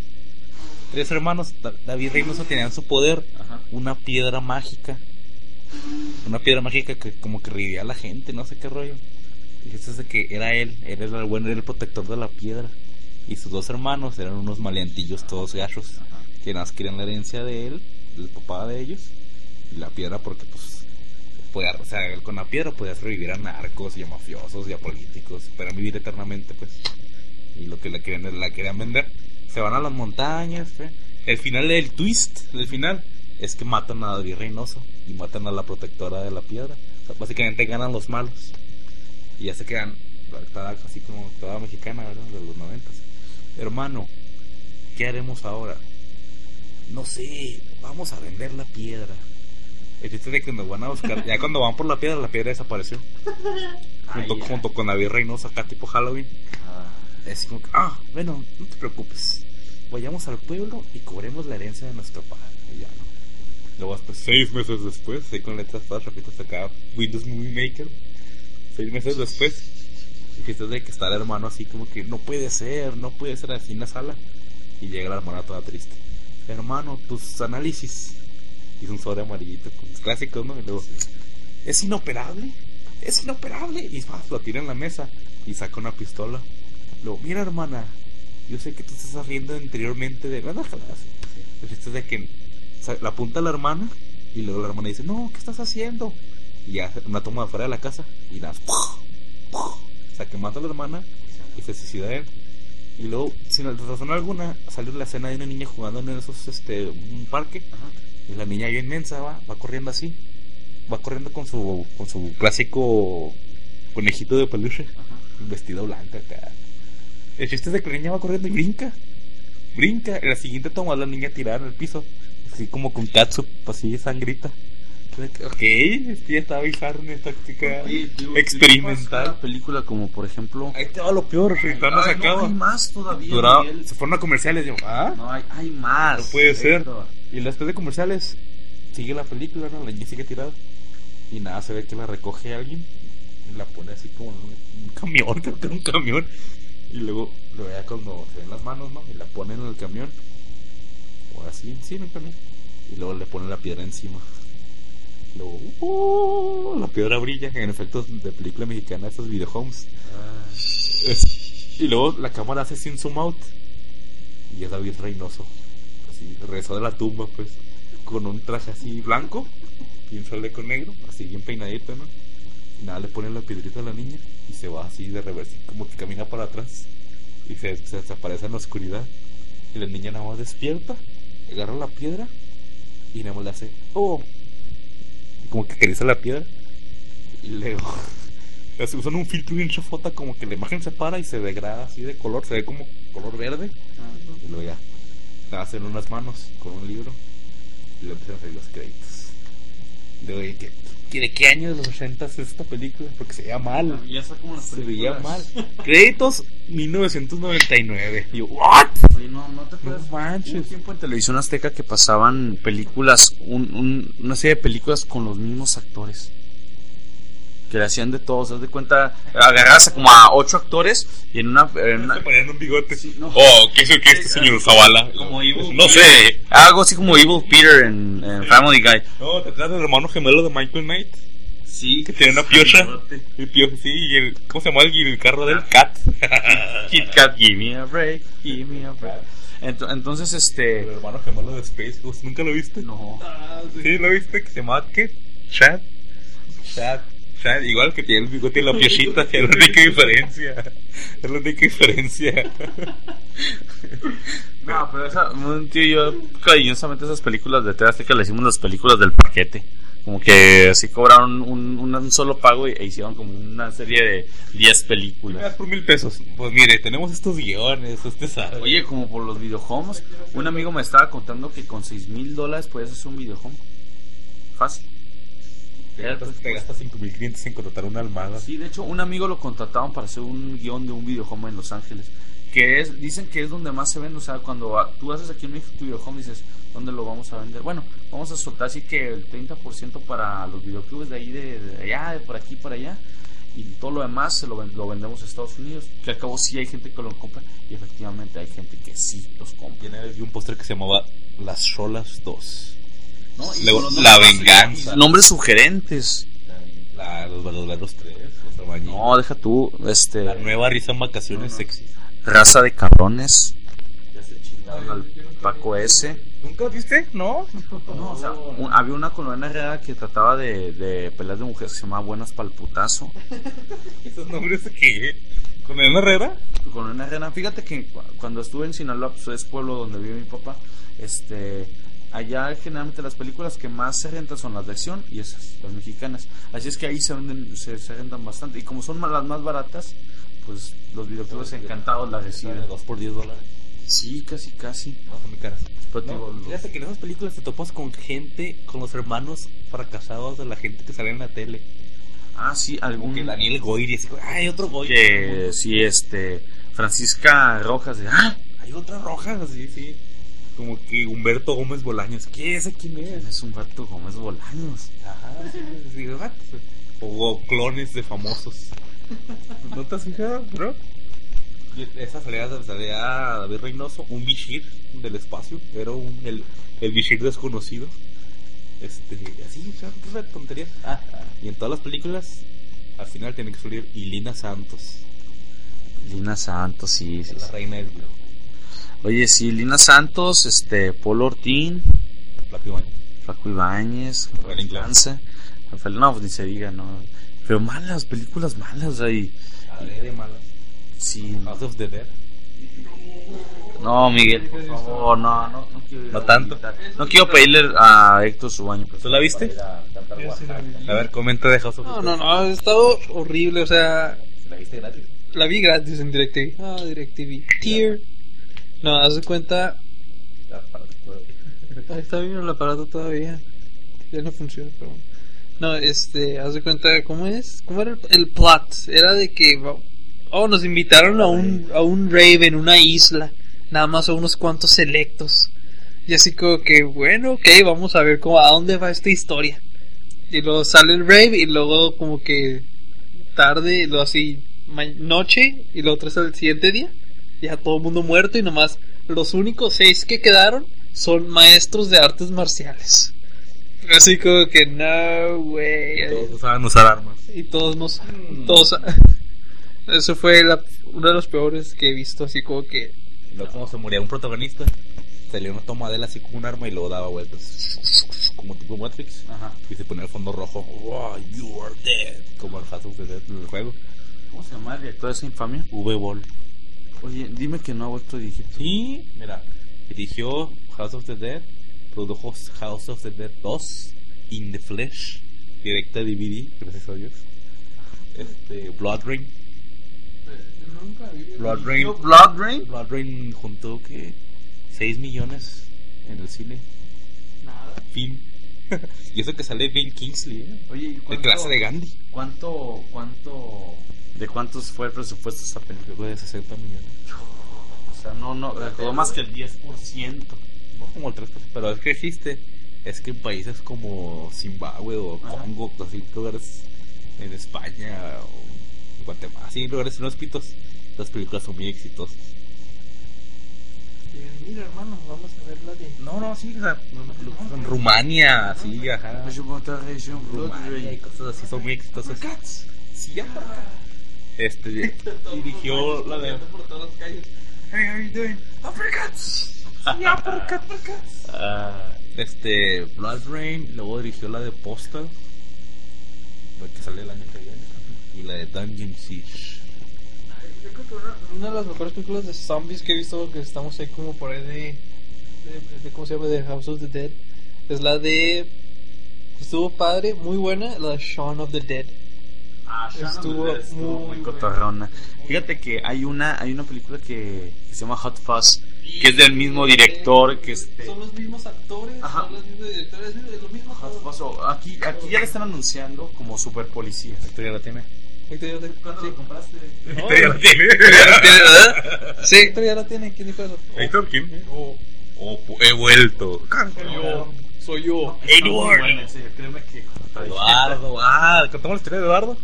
David Reynoso tenía en su poder una piedra mágica. Una piedra mágica que como que revivía a la gente, no sé qué rollo. Y el chiste es de que era él era el protector de la piedra. Y sus 2 hermanos eran unos maleantillos todos gachos que nada más querían la herencia de él, del papá de ellos, y la piedra porque pues con la piedra podías revivir a narcos y a mafiosos y a políticos para vivir eternamente, pues. Y lo que la querían vender. Se van a las montañas, El final del twist del final es que matan a David Reynoso y matan a la protectora de la piedra. O sea, básicamente ganan los malos y ya se quedan. Estaba así como toda mexicana, ¿verdad? De los 90. Hermano, ¿qué haremos ahora? No sé, vamos a vender la piedra. El chiste de que nos van a buscar. Ya cuando van por la piedra desapareció. Junto con David Reynoso acá tipo Halloween. Es como que, bueno, no te preocupes. Vayamos al pueblo y cobremos la herencia de nuestro padre. Y ya, ¿no? Luego después, 6 meses después, ahí con letras todas rapitas acá, Windows Movie Maker. 6 meses después. Y que de que está el hermano así como que no puede ser así en la sala. Y llega la hermana toda triste. Hermano, tus análisis. Y es un sobre amarillito con los clásicos, ¿no? Y luego, ¿es inoperable? Y lo tira en la mesa y saca una pistola. Luego, mira hermana, yo sé que tú estás riendo interiormente de... Bueno, el chiste es de que la apunta a la hermana y luego la hermana dice, no, ¿qué estás haciendo? Y ya una toma de fuera de la casa y nada, o sea, que mata a la hermana y se suicida él. Y luego, sin razón alguna, salió la escena de una niña jugando en esos, un parque. Y la niña bien mensa va corriendo así. Va corriendo con su clásico conejito de peluche. Vestido blanco acá. El chiste es de que la niña va corriendo y brinca. En la siguiente toma la niña tirada en el piso. Así como con catsup, así sangrita. Ok, ya estaba bizarro en esta táctica experimental. Una película como por ejemplo. Ahí te va lo peor, no se acaba. No, hay más todavía. Se fueron a comerciales, yo, No, hay más. No puede ser. Y después de comerciales, sigue la película, ¿no? La niña sigue tirada. Y nada, se ve que la recoge alguien. Y la pone así como en un camión, creo que era un camión. Y luego ya cuando se ven las manos, ¿no? Y la ponen en el camión. O así, sí, en el camión. Y luego le ponen la piedra encima. Luego, la piedra brilla en efectos de película mexicana, esos videohomes. Y luego la cámara hace sin zoom out. Y es David Reynoso. Así, regresó de la tumba, pues. Con un traje así blanco y un chaleco negro, así bien peinadito, ¿no? Y nada, le ponen la piedrita a la niña y se va así de reversa, como que camina para atrás. Y se desaparece en la oscuridad. Y la niña nada más despierta, agarra la piedra y nada más le hace como que acaricia la piedra. Y luego usan un filtro bien chafota, como que la imagen se para y se degrada así de color, se ve como color verde. Y luego ya la hacen unas manos con un libro y le empiezan a salir los créditos. Luego, ¿de qué año de los 80 es esta película? Porque se veía mal. Ya está como las Se películas. veía mal. Créditos 1999. Y yo, ¿what? Oye, no te acuerdas. No manches. Hubo un tiempo en Televisión Azteca que pasaban películas, una serie de películas con los mismos actores. Que le hacían de todo, ¿se das de cuenta? Agarras como a 8 actores y en una Se ponían un bigote. Sí, no. ¿Qué es este señor Zavala? Como Evil No Peter. sé. Algo así como Evil Peter en Family Guy. No, te trata del hermano gemelo de Michael Knight. Sí, Que tiene una piocha. El piojo, sí. Y ¿cómo se llama el carro del Cat? Kit Kat, give me a break, give me a break. Entonces, El hermano gemelo de Space Ghost. ¿Nunca lo viste? No. Sí, ¿lo viste? Que se llama, ¿qué? Chad, igual que tiene el bigote y la piochita. Es la única diferencia. No, pero un tío y yo, cariñosamente, esas películas de TV Azteca le hicimos las películas del paquete. Como que así cobraron un solo pago e hicieron como una serie de 10 Me películas. das por $1,000. Pues mire, tenemos estos guiones, usted sabe. Oye, como por los videohomes, un amigo me estaba contando que con $6,000 puedes hacer un videohome. Fácil. Te gastas 5,500 en contratar una almada. Sí, de hecho, un amigo lo contrataron para hacer un guión de un videohome en Los Ángeles. Dicen que es donde más se vende. O sea, cuando tú haces aquí un videohome, dices, ¿dónde lo vamos a vender? Bueno, vamos a soltar así que el 30% para los videoclubes de ahí, de allá, de por aquí, por allá. Y todo lo demás lo vendemos a Estados Unidos. Que al cabo sí hay gente que lo compra. Y efectivamente hay gente que sí los compra. Tiene un póster que se llamaba Las Rolas 2. ¿No? Y Luego, con los La nombres Venganza. Nombres sugerentes. Los verdaderos 3. Los Arbañitos. No, deja tú. La nueva risa en vacaciones sexy. Raza de cabrones. Ya se chingaron al Paco S. ¿Nunca viste? ¿No? No, o sea, había una con Lorena Herrera que trataba de peleas de mujeres que se llamaba Buenas pa'l putazo. ¿Esos nombres qué? ¿Con Elena Herrera? Con Lorena Herrera, fíjate que cuando estuve en Sinaloa, pues es pueblo donde vive mi papá, allá generalmente las películas que más se rentan son las de acción y esas, las mexicanas. Así es que ahí se rentan bastante. Y como son las más baratas, pues los videoclubes encantados las reciben. 2 por $10. Sí, casi. No, son muy caras. Pero te No, digo, fíjate que en esas películas te topas con gente, con los hermanos fracasados de la gente que sale en la tele. sí, algún Que Daniel Goyri, así, ay, otro Goyri. que sí, Francisca Rojas Hay otra roja, así, sí. Como que Humberto Gómez Bolaños. ¿Qué es? ¿Quién es? es Humberto Gómez Bolaños. Ajá, sí, what? O clones de famosos. ¿No te has fijado, bro? Esa salida David Reynoso, un Bishir del espacio. Era el Bishir desconocido. Así, qué tontería. Y en todas las películas, al final tiene que salir Ilina Santos, Lina Santos, sí. la reina del video. Oye, sí, Lina Santos, Polo Ortín, Flaco Ibáñez, Rafael Inclán. No, pues ni se diga, no. Pero malas, películas malas ahí. De malas. Sí, House of the Dead. No, Miguel, por favor, no quiero ir No a tanto. visitar. No quiero pedirle a Héctor su baño. ¿Tú la viste? Yo sí la vi. A ver, comenta de House of the No, Dead. ha estado horrible, o sea, ¿La viste gratis? la vi gratis en DirecTV. DirecTV. Tier. No, haz de cuenta. Ahí está bien el aparato todavía. Ya no funciona, pero bueno. No, haz de cuenta, ¿cómo es? ¿Cómo era el plot? Era de que, nos invitaron a un rave en una isla, nada más a unos cuantos selectos. Y así como que, bueno, ok, vamos a ver a dónde va esta historia. Y luego sale el rave y luego como que tarde, luego así noche y luego otra el siguiente día. Ya todo el mundo muerto y nomás los únicos 6 que quedaron son maestros de artes marciales. Así como que no, güey. Todos saben usar armas. Y todos nos... Todos... Eso fue uno de los peores que he visto, así como que... Luego como se moría un protagonista, salía una toma de él así con un arma y luego daba vueltas. Como tipo Matrix. Ajá. Y se ponía el fondo rojo. Wow, you are dead. Como el House of the Dead del juego. ¿Cómo se llama el director de esa infamia? V-Ball. Oye, dime que no ha vuelto a dirigir. Sí, mira. Dirigió House of the Dead. Produjo House of the Dead 2. In the Flesh. Directa DVD. Gracias a Dios. Blood Rain. Blood Rain. Blood Rain. Blood Rain juntó que 6 millones en el cine. Nada. Fin. Y eso que sale Ben Kingsley, Oye, de clase de Gandhi. ¿De cuántos fue el presupuesto de esa película? Fue de 60 millones. O sea, no, recaudó más que el 10%. No como el 3%. Pero es que existe. Es que en países como Zimbabue o Congo, así lugares en España o en Guatemala, así lugares inhóspitos, las películas son muy exitosas. Mira, hermano, vamos a ver la de... No, sí, o sea, en Rumania, así, ajá. Rumania y cosas así son muy exitosas. Sí, ya. Dirigió la de... por todas las calles. Hey, how you doing? Africans. Blood Rain, luego dirigió la de Postal, la que sale el año que viene, y la de Dungeon Siege. Yo creo que una de las mejores películas de zombies que he visto, que estamos ahí como por ahí de ¿cómo se llama? De House of the Dead, es la de... Estuvo padre, muy buena, la de Shaun of the Dead. Estuvo muy cotorrona. Fíjate que hay una película que se llama Hot Fuzz, que es del mismo director que Son los mismos actores, Ajá. son los mismos directores, es lo mismo. Hot Fuzz. Aquí ya le están anunciando como super policía. Esto ya la tiene. ¿Cuándo lo compraste? Esto ya la tiene. ¿Verdad? Sí, Héctor ya la tiene. ¿Quién dijo eso? Héctor, ¿quién? He vuelto. Soy yo. Eduardo. Bueno, en serio, créeme que Eduardo. ¿Contamos la historia de Eduardo?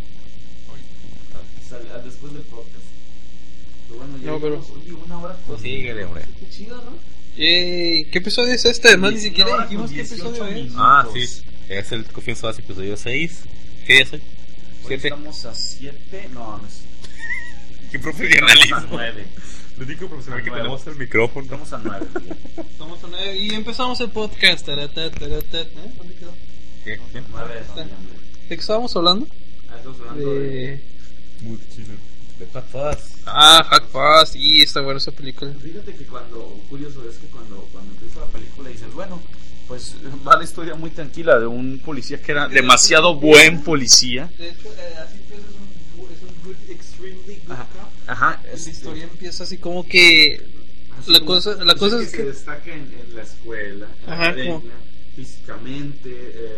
después del podcast. Pero bueno, ya No, pero- oye, una hora con... Síguele, hombre. Qué chido, ¿no? ¿Qué episodio es este? Además, ni siquiera Una hora dijimos con qué episodio 18 es. minutos. Sí. Es el Confieso Básico, episodio 6. ¿Qué día soy? Hoy 7. estamos a 7. No es. ¿Qué Estamos a profesionalismo? 9. Lo único profesional que Nueve. tenemos es el micrófono. Estamos a 9. Estamos a 9 y empezamos el podcast. ¿Dónde quedó? ¿Qué? ¿Quién? 9 de noviembre. ¿De qué estábamos hablando? Estamos hablando de... Muy chido. De Hot Fuzz. Hot Fuzz. Y está buena esa película. Fíjate que curioso es que cuando empieza la película dices, bueno, pues va la historia muy tranquila de un policía que era demasiado buen policía. De hecho, así empieza, es un good, extremely good cop. Ajá. La historia empieza así como que... La cosa es se que... destaca en la escuela, en Ajá, la academia, como- físicamente,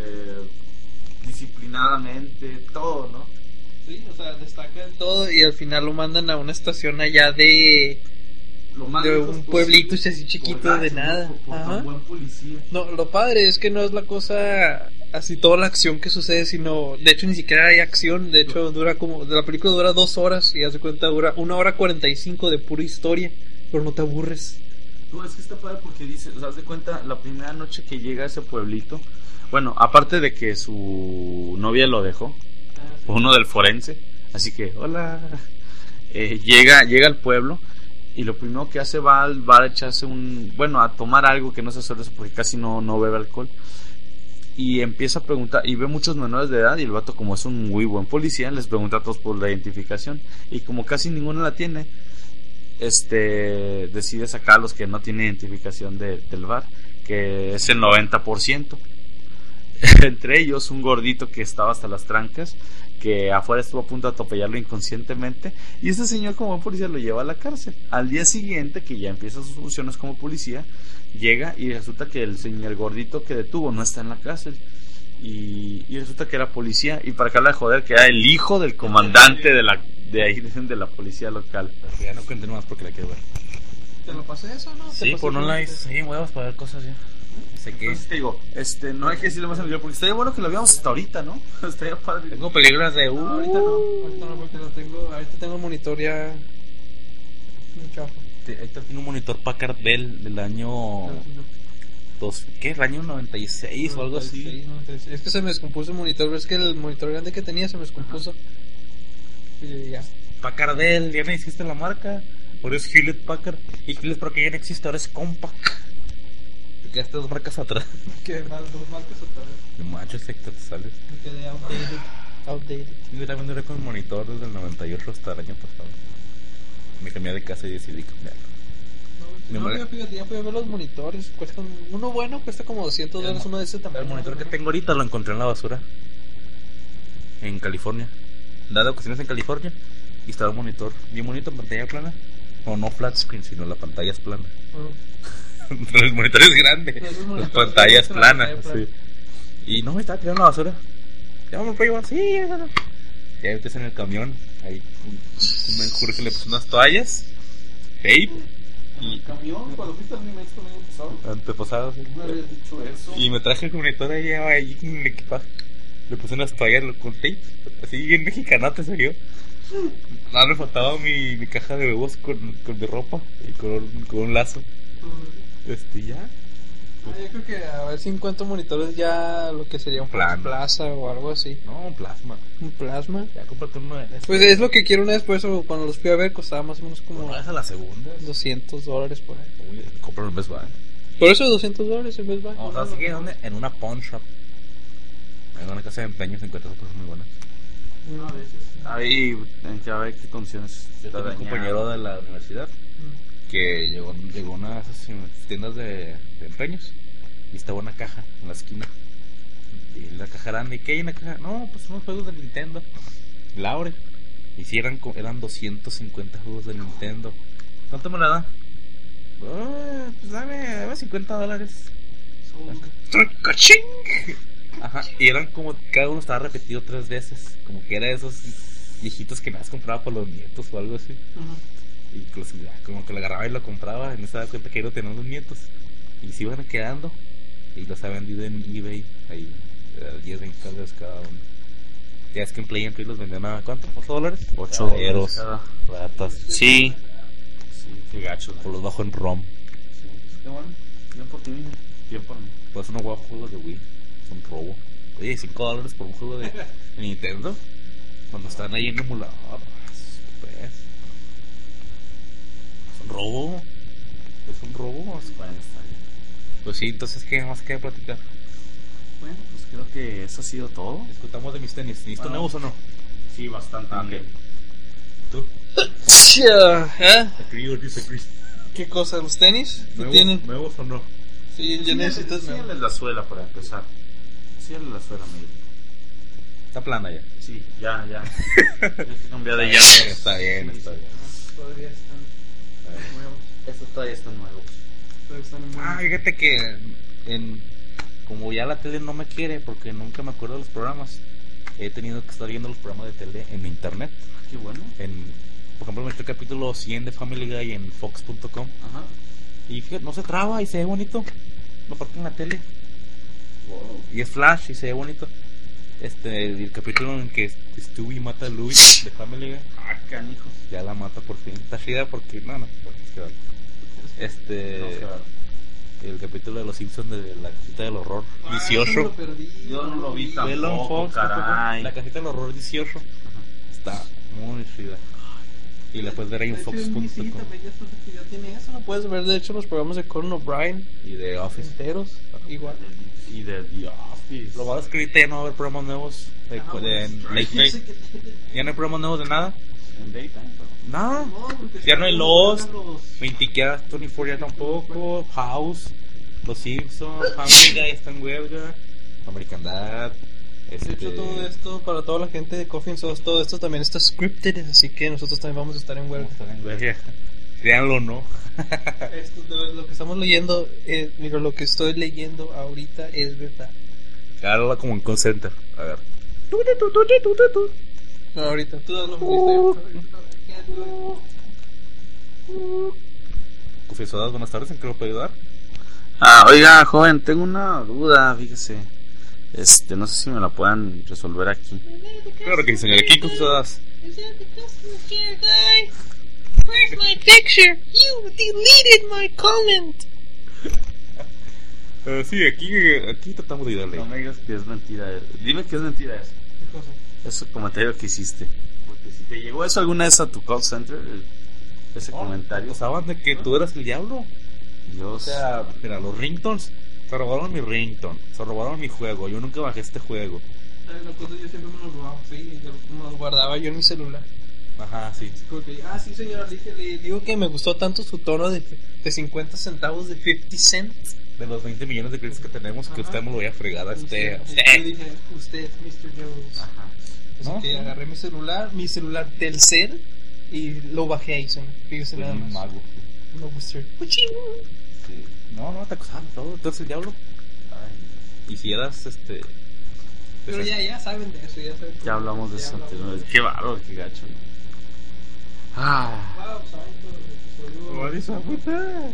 disciplinadamente, todo, ¿no? Sí, o sea, destaca en todo y al final lo mandan a una estación allá de Lo más de lejos un posible, pueblito así chiquito por de gacho, nada. ¿no? Por Ajá. tan buen policía. No, lo padre es que no es la cosa así toda la acción que sucede, sino de hecho ni siquiera hay acción, de hecho dura como la película dura 2 horas y haz de cuenta dura 1 hora 45 de pura historia, pero no te aburres. No, es que está padre porque dice, o sea, haz de cuenta, la primera noche que llega a ese pueblito, bueno, aparte de que su novia lo dejó, uno del forense, así que, hola, llega al pueblo y lo primero que hace va al bar a echarse a tomar algo que no se suele eso porque casi no bebe alcohol y empieza a preguntar y ve muchos menores de edad y el vato como es un muy buen policía les pregunta a todos por la identificación y como casi ninguno la tiene, decide sacar los que no tienen identificación del bar, que es el 90%. Entre ellos un gordito que estaba hasta las trancas, que afuera estuvo a punto de atropellarlo inconscientemente, y este señor como buen policía lo lleva a la cárcel. Al día siguiente, que ya empieza sus funciones como policía, llega y resulta que el gordito que detuvo no está en la cárcel, y resulta que era policía, y para acabar de joder que era el hijo del comandante de ahí de la policía local. Pero ya no cuenten más porque la quiero ver. ¿Te lo pasé eso, no? Sí, por no la hice. Sí, huevos para ver cosas ya. Sé que Entonces te digo, no hay que decirle más al video porque estaría bueno que lo veamos hasta ahorita, ¿no? Estaría padre. tengo películas de No, ahorita no porque lo tengo. Ahorita tengo el monitor ya. Un chafo. Ahorita tengo un monitor Packard Bell del año ¿qué? ¿El año 96 o algo así? 96. Es que se me descompuso el monitor, pero es que el monitor grande que tenía se me descompuso. Y ya. Packard Bell, ya no existe la marca. Ahora es Hewlett Packard. Y Hewlett porque ya no existe, ahora es Compaq. Te quedaste 2 marcas atrás. ¿Qué mal? 2 marcas otra vez. De macho efecto te sales. Me quedé outdated. Yo también duré con el monitor desde el 98 hasta el año pasado. Me cambié de casa y decidí cambiarlo. No, fíjate, ya fui a ver los monitores. Cuestan, uno bueno cuesta como $200, uno de ese tamaño. El monitor que tengo ahorita lo encontré en la basura. En California. Dado ocasiones en California. Y estaba un monitor bien bonito en pantalla plana. O no flat screen, sino la pantalla es plana. Pero el monitor es grande. La pantalla es plana. Sí. Y no, me estaba tirando la basura. Ya me lo llevar, sí. Ya metes en el camión. Ahí me juro que le puse unas toallas. Tape. ¿Y el camión? Cuando fuiste al México el año pasado. Antepasado, sí. ¿No habías dicho eso? Y me traje el monitor ahí en el equipaje. Le puse unas toallas con tape. Así bien mexicanote se vio. Nada, me faltaba mi caja de huevos con mi ropa y con un lazo. Ya. Yo creo que a ver si encuentro monitores ya lo que sería un plaza o algo así. No, un plasma. Un plasma. Ya cómprate uno de esos. Pues es lo que quiero una vez, por eso cuando los fui a ver costaba más o menos como Bueno, esa es la segunda. $200 por ahí. Uy, cómpralo en Best Buy. Por eso $200 en Best Buy. Vamos a seguir ¿dónde? En una pawn shop. En una casa de empeños encuentras cosas muy buenas. Ahí, ya ve qué condiciones. Yo tengo un compañero de la universidad que llegó a una de esas tiendas de empeños y estaba una caja en la esquina. Y la caja grande, ¿y qué hay en la caja? No, pues unos juegos de Nintendo. La abre. Y si eran 250 juegos de Nintendo. ¿Cuánto me la da? Pues dame $50. ¡Cachín! Ajá, y eran como cada uno estaba repetido 3 veces. Como que era de esos viejitos que me has comprado por los nietos o algo así. Y como que lo agarraba y lo compraba. Y no se daba cuenta que iba teniendo unos nietos. Y se iban quedando. Y los ha vendido en eBay. Ahí, $10-20 cada uno. Ya es que en Play los vendían a ¿cuánto? ¿$8? $8 cada. Ratas. Sí. Qué gacho. O los bajo en ROM. Qué bueno. Bien por ti, bien por mí. Por eso no juego juegos de Wii. Son robo. Oye, $5 por un juego de Nintendo. Cuando están ahí en emulador. Pues. Es un robo. Es un robo. Bueno, está bien. Pues sí, entonces, ¿qué más queda platicar? Bueno, pues creo que eso ha sido todo. Discutamos de mis tenis. ¿Necesito nuevos o no? Sí, bastante. Okay. ¿Tú? Agree or disagree. ¿Qué cosa? ¿Los tenis? ¿Tienen? ¿Nuevos o no? Sí, ya necesitas nuevos. Síganles la suela para empezar. Síganles la suela, amigo. Está plana ya. Sí, ya. Ya que cambiar de Está llave. bien, está bien. Todavía están nuevos. Estos todavía están nuevos. Todavía están en Ah, fíjate que como ya la tele no me quiere porque nunca me acuerdo de los programas, he tenido que estar viendo los programas de tele en internet. Qué bueno. Por ejemplo, me estoy capítulo 100 de Family Guy en Fox.com. Ajá. Y fíjate, no se traba y se ve bonito. Lo parten en la tele. Wow. Y es flash y se ve bonito. El capítulo en que Stewie mata a Louis de Family Guy. Ah, canijo. Ya la mata por fin. Está chida porque. No, es que el capítulo de los Simpsons de la casita del horror 18. Yo no lo vi Velo en tampoco, Fox, caray. la casita del horror 18. Ajá. Está muy chida. Y la puedes ver ahí en Fox.com. Ya tiene eso, no puedes ver de hecho los programas de Conan O'Brien Y de Office. enteros, igual. Y de The Office. Lo malo es que ahorita ya no va a haber programas nuevos de Late Night. Ya no hay programas nuevos de nada. en daytime, pero... No, porque ya no hay Lost, los... 24 ya tampoco, House, Los Simpsons, Family Guy está en huelga, American Dad. De hecho, todo esto, para toda la gente de Coffin Sauce, todo esto también está scripted, así que nosotros también vamos a estar en huelga. Están en huelga. Créanlo o no. Esto, lo que estamos leyendo, mira, lo que estoy leyendo ahorita es verdad. Hágalo como en call center. A ver. No, ahorita, tú das lo Confesadas, buenas tardes, ¿en qué lo puedo ayudar? Oiga, joven, tengo una duda, fíjese. No sé si me la puedan resolver aquí. Claro que sí, señor. Aquí, confesadas. Is that the customer care guy? Where's my picture? You deleted my comment. Sí, aquí tratamos de ayudarle. No me digas que es mentira. Dime que es mentira eso. ¿Qué cosa? Ese comentario que hiciste. Porque si te llegó eso alguna vez a tu call center, ese comentario. Acusaban de que tú eras el diablo. Yo, O sea, mira, los ringtones. Se robaron mi ringtone. Se robaron mi juego. Yo nunca bajé este juego. La cosa yo siempre me lo robaba, sí, yo me lo guardaba yo en mi celular. Ajá, sí. Como que, sí señora, le digo que me gustó tanto su tono de 50 centavos de 50 cents. De los 20 millones de créditos que tenemos, que Ajá. usted me lo voy a fregar a Yo dije, usted, Mr. Jones. Ajá. Así ¿No? que agarré mi celular Telcel y lo bajé ahí, señor. Fíjese nada Un más. mago. No, Mr. Sí. No, te acusaban de todo. Tú eres el diablo. Y si eras Pero ya saben de eso, ya saben. Ya hablamos de eso anteriormente. Qué bárbaro, qué gacho. Wow, saben todo lo que soy yo.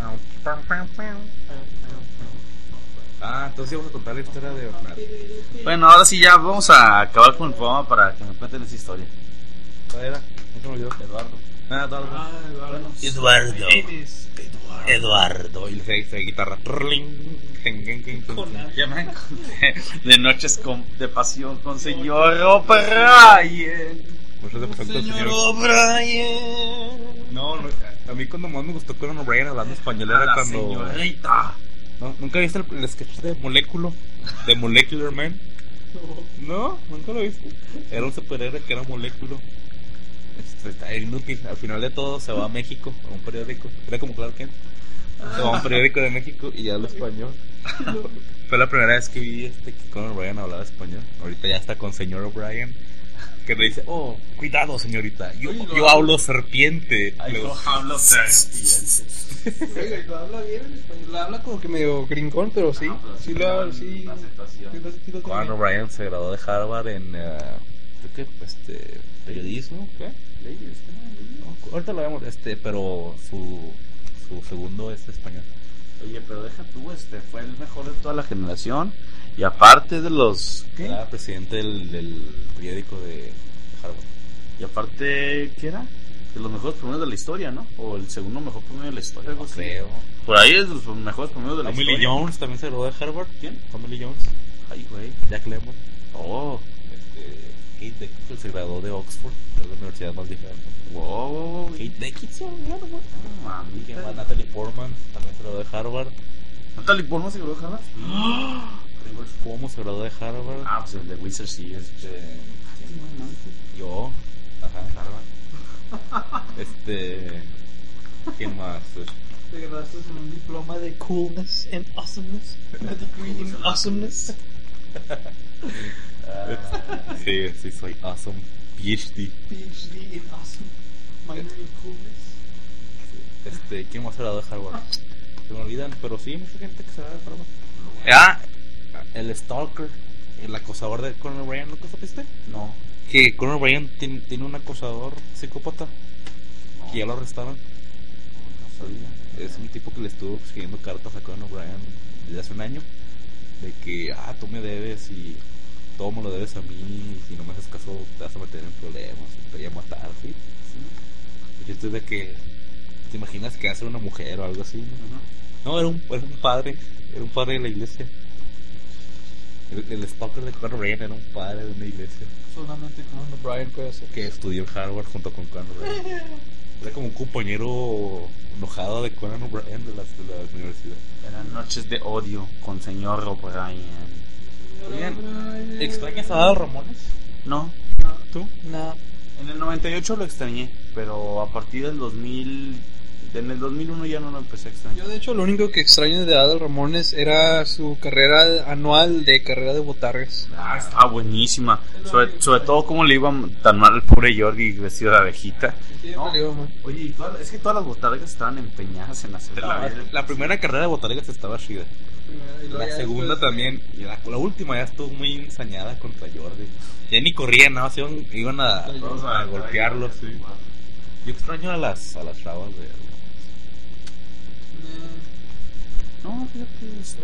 Entonces vamos a contar la historia de Bernardo. Bueno, ahora sí ya vamos a acabar con el programa para que me cuenten esa historia. ¿Cuál era? No se me olvidó. Eduardo. Eduardo. Eduardo. Eres Eduardo. Y le seguí guitarra. Ya me encontré de noches de pasión con señor O'Brien. Muchos de presente al Señor señor. O'Brien. No, a mí cuando más me gustó Conan O'Brien hablando español era La cuando. señorita. ¿No? ¿Nunca viste el sketch de Moléculo? De Molecular Man. ¿No? ¿Nunca lo viste? Era un superhéroe que era Moléculo. Está inútil. Al final de todo se va a México, a un periódico. Era como Clark Kent. Se va a un periódico de México y ya habla español. Fue la primera vez que vi que Conan O'Brien hablaba español. Ahorita ya está con señor O'Brien, que le dice, cuidado señorita, yo hablo serpiente. Yo hablo serpiente. Oiga, lo habla bien en español. Lo habla como que medio gringón, pero sí. Sí lo habla, sí. Sí lo Conan tiene. O'Brien se graduó de Harvard en creo que periodismo. ¿Qué? No, ahorita lo vemos, pero su segundo es español. Oye, pero deja tú, fue el mejor de toda la generación. Y aparte de los... ¿Qué? Era presidente del periódico de Harvard. Y aparte, ¿qué era? De los mejores premios de la historia, ¿no? O el segundo mejor premio de la historia, algo así. Creo. Por ahí es de los mejores premios de la Tommy Lee historia. Jones también se graduó de Harvard. ¿Quién? Tommy Lee Jones. Ay, güey. Jack Lemmon. Oh. Kate Beckinsale se graduó de Oxford, que es la universidad más vieja del mundo. Wow. Kate Beckinsale, claro, ¿no? ¿Quién más? Mamita. Natalie Portman también se graduó de Harvard. ¿Natalie Portman se graduó de Harvard? Rivers Cuomo se graduó de Harvard. Pues el de Wizard sí, Yo, Harvard. ¿Quién más? Te graduaste en un diploma de coolness and awesomeness. A degree in awesomeness. Sí, soy awesome. PhD. PhD in awesome. Minor in coolness. ¿Quién más se graduó de Harvard? Se me olvidan, pero sí, mucha gente que se graduó de Harvard. El Stalker, el acosador de Conan O'Brien, ¿nunca supiste? No. Que Conan O'Brien tiene un acosador psicópata que ya lo arrestaron. No sabía. Es un tipo que le estuvo escribiendo cartas a Conan O'Brien desde hace un año de que tú me debes y todo me lo debes a mí, y si no me haces caso te vas a meter en problemas y te voy a matar, ¿sí? Y esto es de que te imaginas que hace una mujer o algo así, ¿no? No, era un padre de la iglesia. El stalker de Conan O'Brien era un padre de una iglesia Solamente Conan O'Brien puede hacer. que estudió en Harvard junto con Conan O'Brien. Era como un compañero enojado de Conan O'Brien de la universidad. Eran noches de odio con señor O'Brien. Oigan, ¿extrañas a Adal Ramones? No. ¿Tú? No. En el 98 lo extrañé, pero a partir del 2000, en el 2001 ya no lo empecé a extrañar. Yo de hecho lo único que extraño de Adal Ramones era su carrera anual de carrera de botargas. Estaba buenísima. Sobre todo cómo le iba tan mal al pobre Jordi vestido de abejita. No. Oye, es que todas las botargas estaban empeñadas en hacer La primera carrera de botargas estaba chida. La segunda también. Y la última ya estuvo muy ensañada contra Jordi. Ya ni corrían, nada más iban a golpearlos. Sí. Yo extraño a las chavas de... No, fíjate.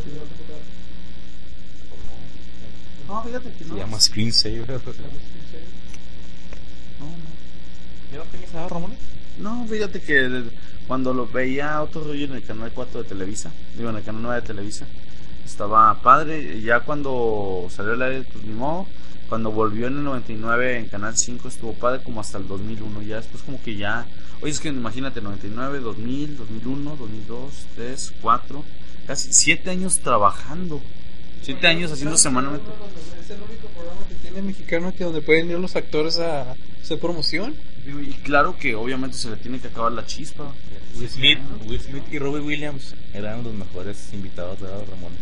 No, fíjate que no. Se llama Screensaver. ¿Ya no tenías nada, Ramón? No, fíjate que cuando lo veía otro rollo en el canal 4 de Televisa, digo en el canal 9 de Televisa, estaba padre. Ya cuando salió al aire, pues ni modo. Cuando volvió en el 99 en Canal 5 estuvo padre como hasta el 2001. Ya después como que ya... Oye, es que imagínate, 99, 2000, 2001, 2002, 3, 4... Casi 7 años trabajando. 7 años haciendo semanalmente. Es el único programa que tiene mexicano que donde pueden ir los actores a hacer promoción. Y claro que obviamente se le tiene que acabar la chispa. Will Smith y Robbie Williams eran los mejores invitados de Adal Ramones.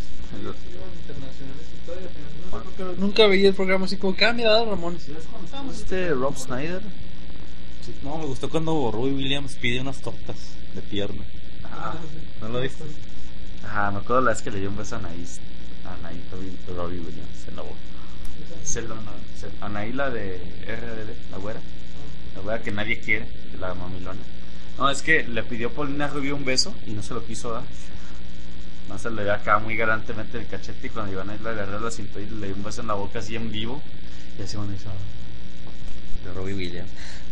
Nunca veía el programa así como cambia Adal Ramones. Rob Schneider. Sí, no, me gustó cuando Robbie Williams pide unas tortas de pierna. ¿No lo viste? Me acuerdo la vez que le dio un beso a Anaí Robbie Williams en la boca. Anaí, la de RBD, la güera que nadie quiere, la mamilona. No, es que le pidió Paulina Rubio un beso y no se lo quiso dar. No, se le dio acá muy galantemente el cachete y cuando iban a ir le agarré la cintura y le dio un beso en la boca así en vivo. Y así cuando hizo de Robbie Williams.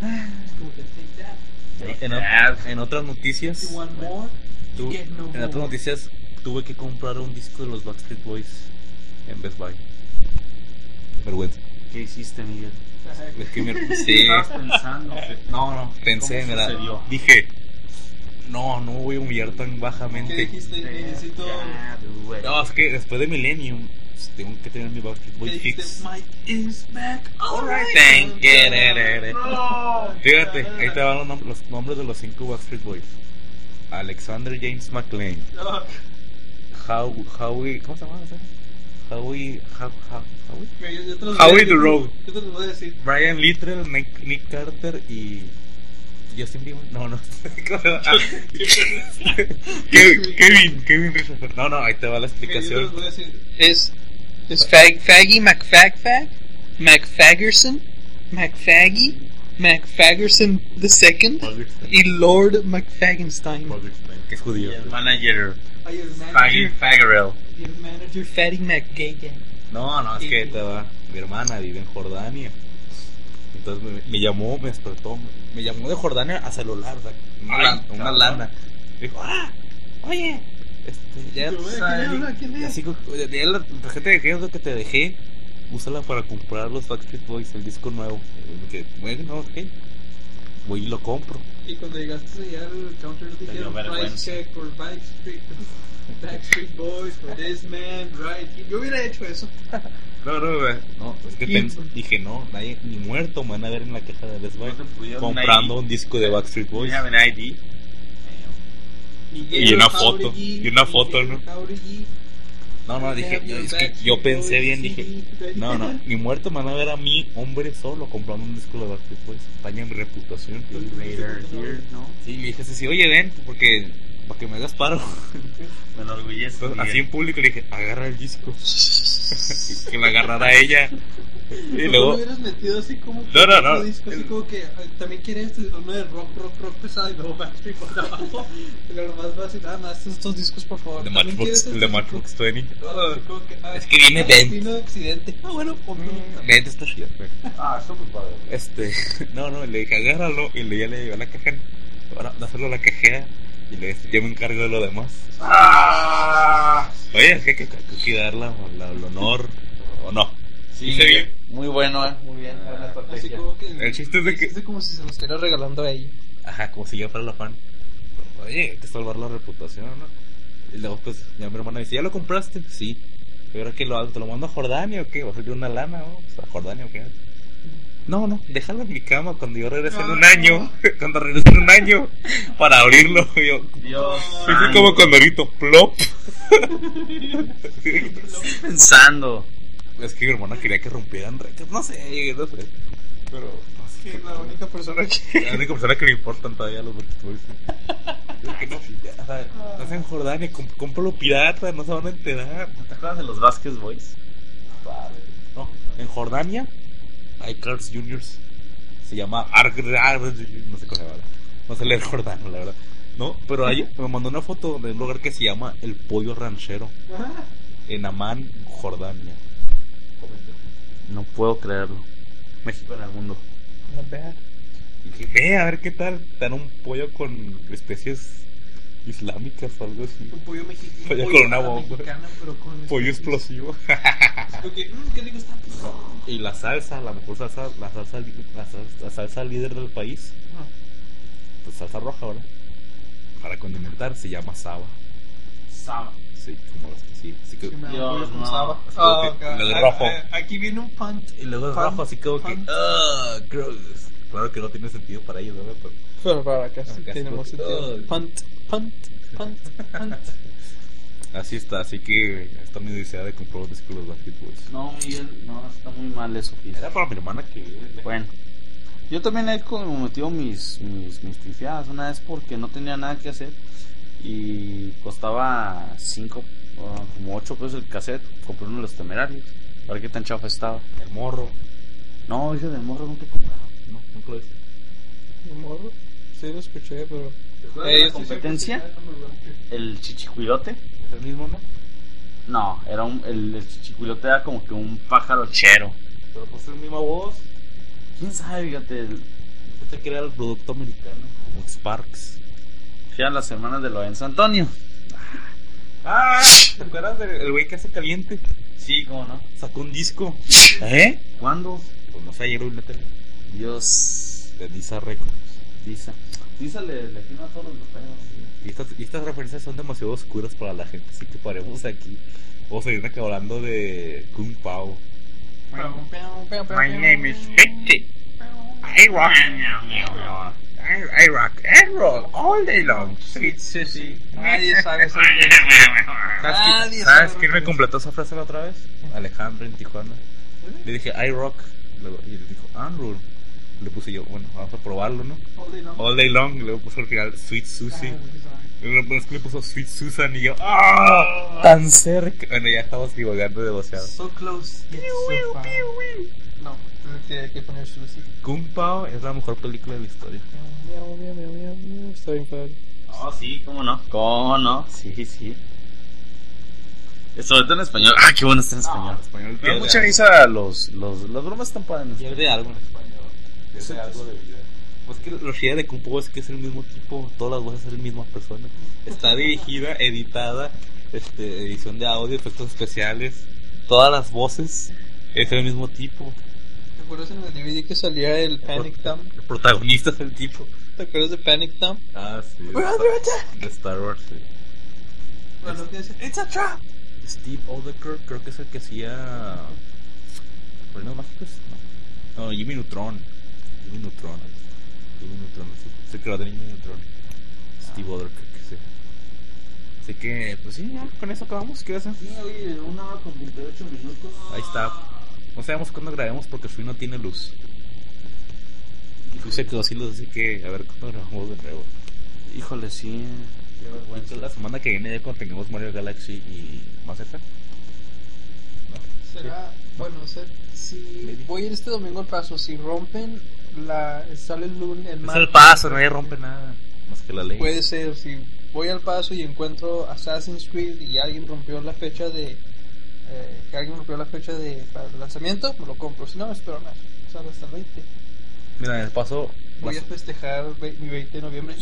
En otras noticias, tuve que comprar un disco de los Backstreet Boys en Best Buy. Vergüenza. ¿Qué hiciste, Miguel? Es que sí. ¿Estabas pensando? No, pensé, dije, no voy a humillar tan bajamente. ¿Qué dijiste? Necesito... No, es que después de Millennium tengo que tener mi Backstreet Boy fix. Mike is back. Alright, thank you. Fíjate, ahí te van los nombres de los 5 Backstreet Boys. Alexander James McLean, Howie, ¿cómo se llama? Howie the Road, Yo te lo voy a decir. Brian Littrell, Nick Carter y Justin Bieber. No. Kevin Richardson. No, ahí te va la explicación. Yo te lo voy a decir. Es Faggy McFagfag, McFaggerson, McFaggy, McFaggerson II y Lord McFaggenstein. Que es judío. Y el manager Faggy Faggerell. Y el manager Fatty McGagan. No, es que te va. Mi hermana vive en Jordania. Entonces me llamó, me despertó. Me llamó de Jordania a celular, una lana. Me dijo, oye, ya así de la tarjeta de crédito que te dejé, úsala para comprar los Backstreet Boys, el disco nuevo. Que bueno, ok, voy y lo compro. Y cuando llegaste allá al counter dijeron price check por Backstreet Boys, for this man, right? Yo hubiera hecho eso. No, es que dije, no, nadie, ni muerto me van a ver en la caja de Best Buy comprando un disco de Backstreet Boys. Y una foto, ¿no? No, dije, es que yo pensé bien, dije, no, ni muerto me van a ver a mí, hombre solo, comprando un disco de Backstreet Boys. Daña mi reputación. Sí, le dije así, oye, ven, porque para que me hagas paro. Me enorgullece. Así en público le dije, agarra el disco. Que me agarrara ella. Y luego... ¿No hubieras metido así como no. Disco, así como que también quiere uno de rock pesado y luego Backstreet por abajo? Pero lo más fácil, nada más estos discos por favor. El de Matchbox 20. Es que viene Vino de accidente. Bueno, Vent está chido. Está muy padre. No, le dije agárralo y ya le llevé a la caja. Ahora, hacerlo a la cajera y le dije, yo me encargo de lo demás. Oye, es que hay que darle el honor o no. Sí, bien. Muy bueno, muy bien, buena estrategia. Así como que el chiste es de que... Es como si se lo estuviera regalando a ella. Ajá, como si yo fuera la fan. Oye, hay que salvar la reputación, ¿no? Y luego pues ya mi hermana dice, ¿ya lo compraste? Sí. ¿Y ahora qué lo hago? ¿Te lo mando a Jordania o qué? ¿Va a salir una lana, no? ¿A Jordania o qué? No, déjalo en mi cama cuando yo regrese en un año. Cuando regrese en un año. Para abrirlo. Yo, Dios. soy como condorito. Plop. Pensando. Es que mi hermana quería que rompieran récords. No sé. Pero. Sí, la única persona que... La única persona que le importan todavía los Backstreet Boys. No sea en Jordania. Cómpralo pirata. No se van a enterar. ¿Te acuerdas de los Vasquez Boys? No, en Jordania hay Carl's Juniors. Se llama no sé cómo se llama. No sé leer jordano, la verdad. No, pero me mandó una foto de un lugar que se llama El Pollo Ranchero. En Amán, Jordania. No puedo creerlo. México en el mundo. Not bad. Y dije, a ver qué tal. Dan un pollo con especies islámicas o algo así. Un pollo mexicano. Pollo con una bomba. Pero con Pollo explosivo. ¿Qué digo está? Y la salsa, la mejor salsa, la salsa líder del país. Pues salsa roja, ¿verdad? Para condimentar se llama saba. Saba. Sí, como las que sí. Así que, Dios, no. Y luego es rojo. Aquí viene un punt. Y luego es rojo, así como que. Gross. Claro que no tiene sentido para ellos, ¿verdad? Pero para acá sí Acá tenemos sí. sentido. Punt. Así está, así que esta es mi idea de comprar un disco de los Backstreet Boys. No, Miguel, no, está muy mal eso. Era para mi hermana que. Bueno, yo también he cometido mis pifiadas una vez porque no tenía nada que hacer y costaba 5, como 8 pesos el cassette. Compré uno de los Temerarios. Para qué tan chafa estaba. El morro. No, ese del morro nunca he comprado. No, nunca lo hice. ¿El morro? Sí, lo escuché, pero... ¿La competencia? ¿El chichicuilote? ¿Es el mismo, no? No, era el chichicuilote era como que un pájaro chero. Pero pues es la misma voz. ¿Quién sabe? Fíjate, Este que era el producto americano. Como Sparks. fui a las hermanas de Lorenzo Antonio. Ah, ¿te acuerdas del güey que hace caliente? Sí, ¿cómo no? Sacó un disco. ¿Eh? ¿Cuándo? Pues no sé, ayer en la tele. Dios. De Disa Records. Disa le firma a todos los europeos. Y estas referencias son demasiado oscuras para la gente, así que paremos aquí. Vamos a ir acá hablando de Kung Pao. My name is Victor. I rock and roll all day long. Sweet Susie. Nadie sabe eso. ¿Sabes quién me completó esa frase la otra vez? Alejandro en Tijuana. Le dije I rock. Y le dijo Unroll. Le puse yo, bueno, vamos a probarlo, ¿no? All day long. Y luego puso al final Sweet Susie. Y luego le puso Sweet Susan. Y yo, ¡ah! Tan cerca. Bueno, ya estamos divagando demasiado. So close, yet so far. No, hay que poner Susie. Kung Pao es la mejor película de la historia. Está bien padre. Oh, sí, ¿cómo no? ¿Cómo no? Sí, sí. Sobre todo en español. Ah, qué bueno está en español. Español Me da mucha risa las bromas están padres. Pierde algo en español. Pierde algo de vida. Pues que lo chida de Kung Pao es que es el mismo tipo. Todas las voces son la misma persona. Está dirigida, editada, edición de audio, efectos especiales. Todas las voces es el mismo tipo. ¿Te acuerdas en el DVD que salía el Panic Tom? El protagonista es el tipo. ¿Te acuerdas de Panic Tom? Ah, sí. De Star Wars, sí. Bueno, que dice, It's a trap. Steve Odeker, creo que es el que hacía Reinos Mágicos. No, Jimmy Neutron, sí. Es el creador de Jimmy Neutron. Steve Odeker, que sí. Así que, pues sí, ya, con eso acabamos. ¿Qué hacen? Sí, oye, 1 hora con 28 minutos. Ahí está. No sabemos cuándo grabemos porque Shui no tiene luz. Shui se quedó sin luz, así que a ver cuándo grabamos de nuevo. Híjole, sí. Qué vergüenza. La semana que viene ya cuando tengamos Mario Galaxy y Mass Effect. Será, bueno, si voy a ir este domingo al Paso, si rompen sale el lunes, el Es martes. el paso, nadie rompe nada. Más que la ley. Puede ser, si voy al Paso y encuentro Assassin's Creed y alguien rompió la fecha de para el lanzamiento, me lo compro. Si no, espero más. Sale hasta el 20. Mira, en el paso. Voy a festejar mi 20 de noviembre.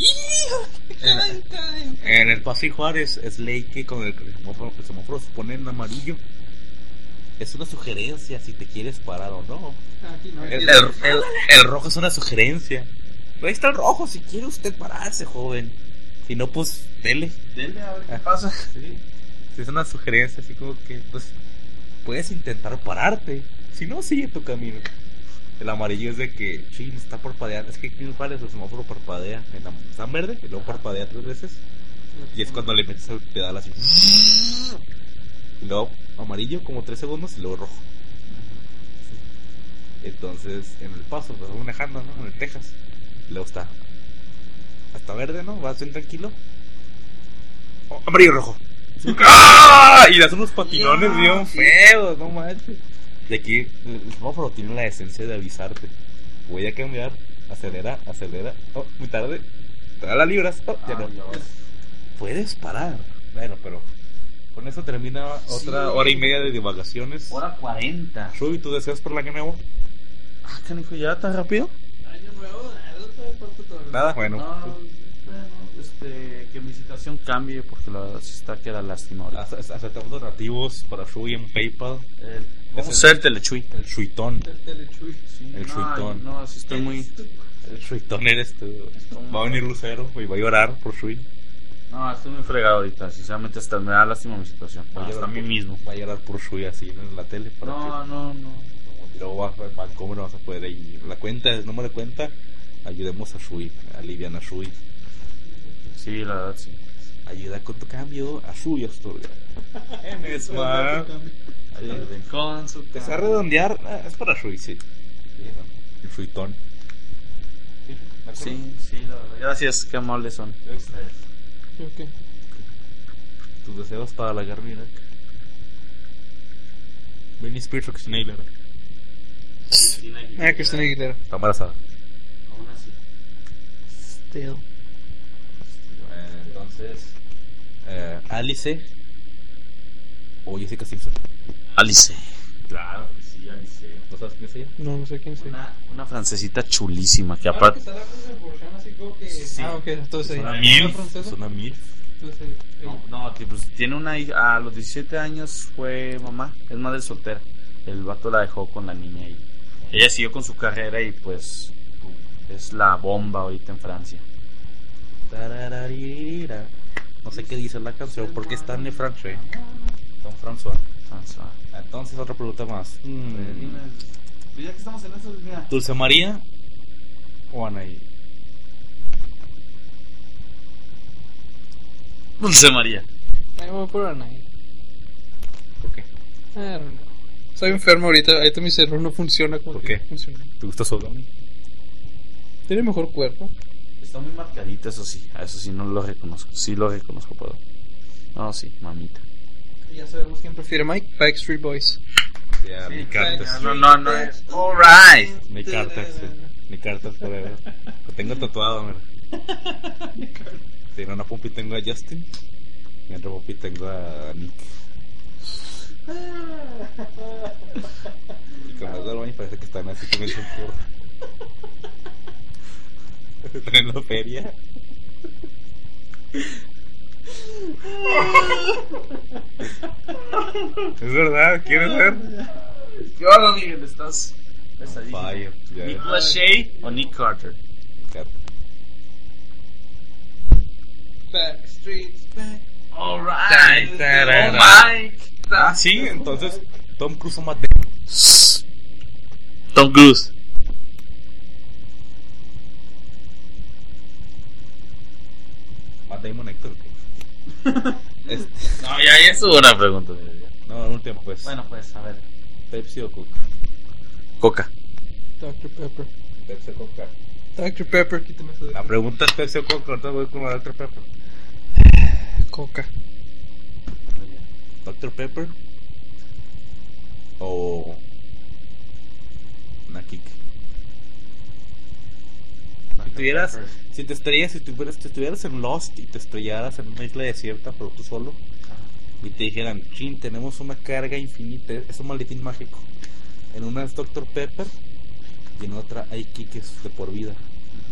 En el Paso y Juárez es ley que con el semáforo se pone en amarillo. Es una sugerencia si te quieres parar o no. Aquí no. El rojo es una sugerencia. Pero ahí está el rojo, si quiere usted pararse, joven. Si no, pues dele. Dele a ver qué pasa. Sí. Si es una sugerencia, así como que, pues, puedes intentar pararte. Si no, sigue tu camino. El amarillo es de que, sí, está parpadeando. Es que aquí en Juárez el semáforo parpadea. Está en verde y luego parpadea 3 veces. Y es cuando le metes el pedal así. Y luego amarillo como 3 segundos y luego rojo. Entonces, en el paso, vas manejando, ¿no? En el Texas. Y luego está hasta verde, ¿no? Vas bien tranquilo. Oh, amarillo rojo. ¡Ah! Y das unos patinones bien feos, no manches. De aquí, el semáforo tiene la esencia de avisarte. Voy a cambiar, acelera. Oh, muy tarde. Te da las libras. Oh, ya no. Puedes parar. Bueno, pero con eso termina otra hora y media de divagaciones. Hora 40. Shubi, ¿tú deseas por el año nuevo? Ah, canijo, ¿ya tan rápido? Año nuevo, Nada, bueno. No, que mi situación cambie porque la verdad sí está que da lástima ahorita. Aceptamos donativos para Shubi en PayPal. Vamos a hacer el telechui. El Shuitón. Sí, El Shuitón. No, sí estoy muy... El Shuitón eres tú. Va a venir Lucero y va a llorar por Shui. No, estoy muy fregado ahorita. Sinceramente hasta me da lástima mi situación. Hasta a mí mismo. Va a llorar por Shui así en la tele. Para No. Y luego vas a cómo no vas a poder ir. La cuenta, el número de cuenta. Ayudemos a Shui. Alivian a Shui. Sí, la verdad, sí. Ayuda con tu cambio a Shui Astoria. En Esma. Ayuden con su Empezar a redondear. Es para Shui, sí. El Shuitón. Sí, la verdad. Gracias, qué amables son. Ok. Tus deseos para la Garmina. Britney Spears o Christina Aguilera. Christina Aguilera. Está embarazada. Aún así. Still. Entonces, Alice o Jessica Simpson. Alice. Claro que sí, Alice. ¿No sabes quién es ella? No sé quién sea. Una francesita chulísima que aparte... Sí. Ah, ok, entonces Es una ahí. MILF. francesa? Es una MILF. Entonces, No, pues tiene una hija, a los 17 años fue mamá, es madre soltera. El vato la dejó con la niña y ella siguió con su carrera y pues es la bomba ahorita en Francia. Tarararira. No sé qué dice la canción porque está en francés. Don François. François. Entonces, otra pregunta más. Ya que estamos en eso, mira. ¿Dulce María o Anaí? Dulce María. ahí voy por Anaí. ¿Por qué? I don't know. Estoy enfermo ahorita mi cerebro no funciona como ¿Por que qué? funciona. ¿Te gusta Sodom? Tiene mejor cuerpo. Está muy marcadita, eso sí, no lo reconozco. Sí lo reconozco, pero... No, sí, mamita. Ya sabemos quién prefiere Mike. Backstreet Boys. Ya, mi cartas. No es... Alright. Mi cartas, mi cartas forever. Lo tengo tatuado, mira. Sí, en una pompi tengo a Justin y en otra pompi tengo a Nick. Y con las del baño parece que están así con el tiempo. Están en la feria. Es verdad, ¿quieres ver? ¿Qué onda, Miguel? ¿Estás pesadito? Fire, ya ¿Nick ves. Lachey o Nick Carter? Backstreet's back. Alright. Tararara. Oh, Mike. Ah, sí, entonces Tom Cruise o Matt Damon. Tom Cruise. Matt Damon, Héctor. No, ya es una pregunta. No, el último pues. Bueno, pues, a ver. Pepsi o Coca. Coca. Dr. Pepper. Pepsi o Coca. Dr. Pepper, quítame eso de La pregunta es Pepsi o Coca, ahorita voy con la Dr. Pepper. Coca. Dr. Pepper o una Kik. Si te estuvieras en Lost y te estrellaras en una isla desierta, pero tú solo, y te dijeran, chin, tenemos una carga infinita, es un maletín mágico. En una es Dr. Pepper y en otra hay Kikes de por vida.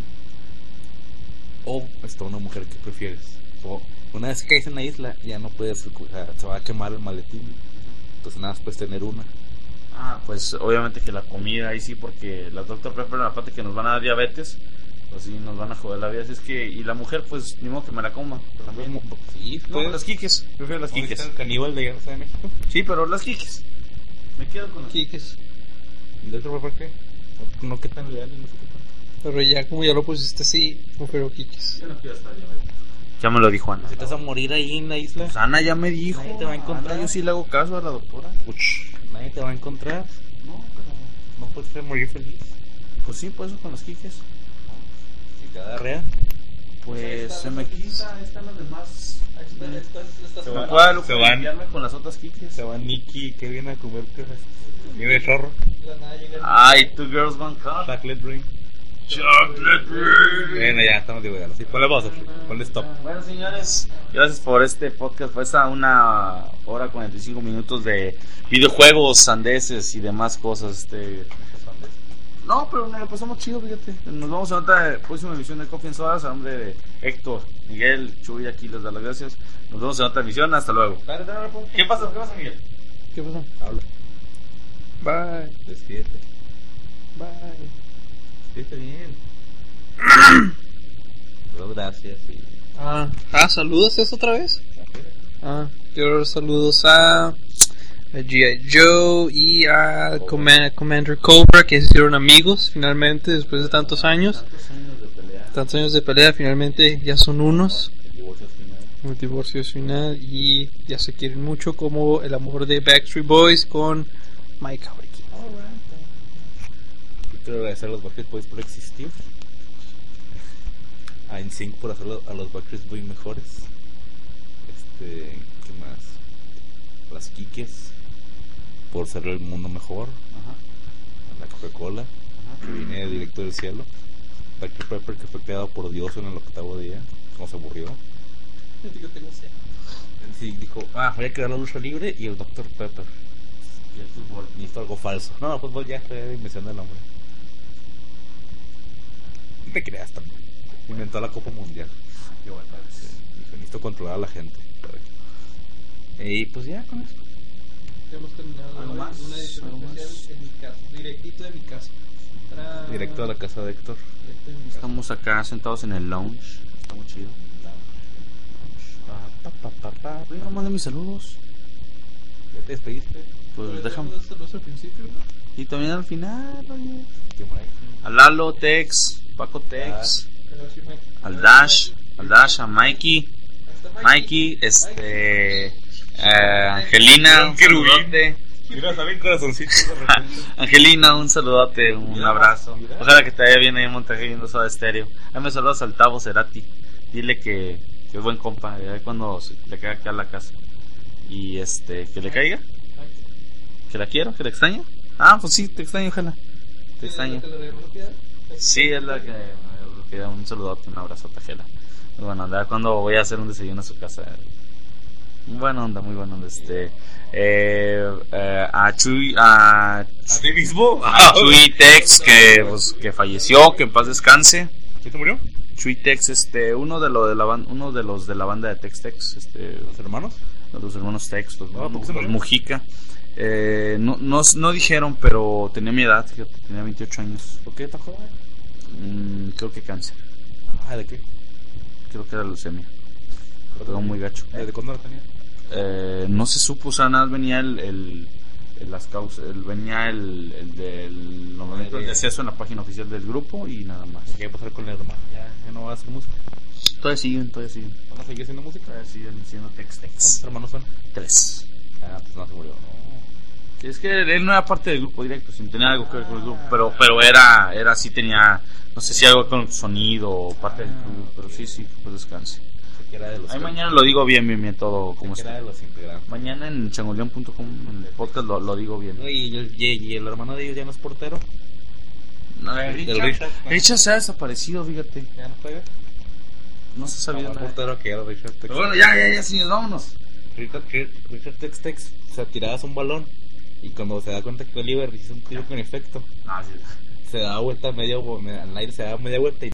O está una mujer que prefieres. O una vez que caes en la isla, ya no puedes, se va a quemar el maletín. Entonces nada más puedes tener una. Ah, pues obviamente que la comida ahí sí, porque las Dr. Pepper, aparte que nos van a dar diabetes, pues sí, nos van a joder la vida. Así es que, y la mujer, pues ni modo que me la coma. También. Sí, No, las quiques. Prefiero las quiques. el caníbal de Guerra de México. Sí, pero las quiques. Me quedo con las Kikes. ¿Y Dr. Pepper qué? No que tan leal y no sé qué tanto. Pero ya como ya lo pusiste así, prefiero Kikis. Ya me lo dijo Ana. Si te vas a morir ahí en la isla, Pues Ana ya me dijo. Nadie te va a encontrar. Ana, yo sí le hago caso a la doctora. nadie te va a encontrar. No, pero... No puedes morir feliz. Pues sí, por eso con los quiques. Si te da diarrea, Pues se me quita, ahí están las demás. Se Me van- puedo se van. limpiarme con las otras quiques. se va Nicky que viene a comer viene chorro. Ay, Two Girls One Cup. Chocolate Dream. Bueno, ya estamos de vuelta. Sí, ponle pausa, ponle stop. Bueno, señores, gracias por este podcast. Fue esta 1 hora 45 minutos de videojuegos, sandeces y demás cosas. No, pero me lo pasamos chido, fíjate. Nos vamos a otra próxima emisión de Coffee and Sodas. A nombre de Héctor, Miguel, Chuy, aquí les da las gracias. Nos vemos en otra emisión. Hasta luego. ¿Qué pasa, Miguel? ¿Qué pasó? Habla. Bye. Despídete. Bye. Despídete bien. Pero gracias y... ¿saludos eso otra vez? Quiero dar saludos a G.I. Joe y a Commander Cobra, que se hicieron amigos finalmente después de tantos años. Tantos años de pelea, finalmente ya son unos. El divorcio es final y ya se quieren mucho, como el amor de Backstreet Boys con Mike Howard. Quiero agradecer a los Backstreet Boys por existir. A NSYNC por hacer a los Backstreet Boys mejores. ¿Qué más? Las Kikes por hacer el mundo mejor. A la Coca-Cola que viene directo del cielo. Dr. Pepper que fue creado por Dios en el 8º día. Como se aburrió. Sí, dijo, voy a crear la lucha libre y el Dr. Pepper. Y el fútbol. Hizo algo falso. No, el fútbol ya fue invención del hombre. No te creas también. Inventó la Copa Mundial. Qué bueno. Dijo, necesito controlar a la gente. Y pues ya con eso. Hemos terminado ¿Algo más? una edición ¿Algo más? especial en mi casa, directito de mi casa. Directo a la casa de Héctor. Directo de mi casa. Estamos acá sentados en el lounge. Está muy chido. Oye, no mande mis saludos. ¿Ya te despediste? Pues déjame. Saludos al principio, ¿no? Y también al final, oye. ¿Qué más? A Lalo, Tex, Paco Tex, Pero sí, Mike. al Dash, a Mikey, Angelina, un saludote. Mira, también corazoncito. Angelina, un saludote, un abrazo. Ojalá que te vaya bien ahí en Monterrey viendo Soda Stereo. Ahí me saludas al Tavo Cerati. Dile que es buen compa, ahí cuando le caiga acá a la casa. Y que le caiga, que la quiero, que la extraño. Pues sí, te extraño, ojalá. Te extraño. Sí, es la que da un saludote, un abrazo a Gela. Muy buena onda, cuando voy a hacer un desayuno a su casa. Muy buena onda, muy buena onda. A Chuy, a ti mismo? Chuy Tex, que falleció, que en paz descanse. ¿Quién se murió? Chuy Tex, uno de los de la banda de Tex Tex, ¿Los hermanos? los hermanos Tex, los ¿por qué se murió? Mujica. No dijeron, pero tenía mi edad, fíjate, tenía 28 años. ¿Por qué tan joven? Creo que cáncer, ¿De qué? creo que era leucemia. Pero muy gacho. ¿Desde cuándo lo tenía? No se supo, o sea, nada más venía las causas, venía el del deceso en la página oficial del grupo y nada más. ¿Qué va a pasar con el hermano? ¿Ya no va a hacer música? Todavía siguen. ¿Van a seguir haciendo música? Todavía siguen diciendo Tex ¿Cuántos Tex. hermanos son? 3. Pues no se murió. Sí, es que él no era parte del grupo directo, sin tener algo que ver con el grupo, pero era sí tenía, no sé si algo con el sonido o parte del club, pero sí, pues descanse. Que era de los Ahí mañana lo digo bien todo como que era está. de los integrantes. Mañana en changoleon.com, en el podcast lo digo bien. Y el hermano de ellos ya no es portero. No, Richard. Richard se ha desaparecido, fíjate. ¿Ya no juega? No se sabía No, nada. portero que era Richard Tex. Pero bueno, ya, señores, vámonos. Richard Tex, o sea, tirabas un balón y cuando se da cuenta que Oliver hizo un tiro con efecto, No, sí. se da vuelta al aire se da media vuelta y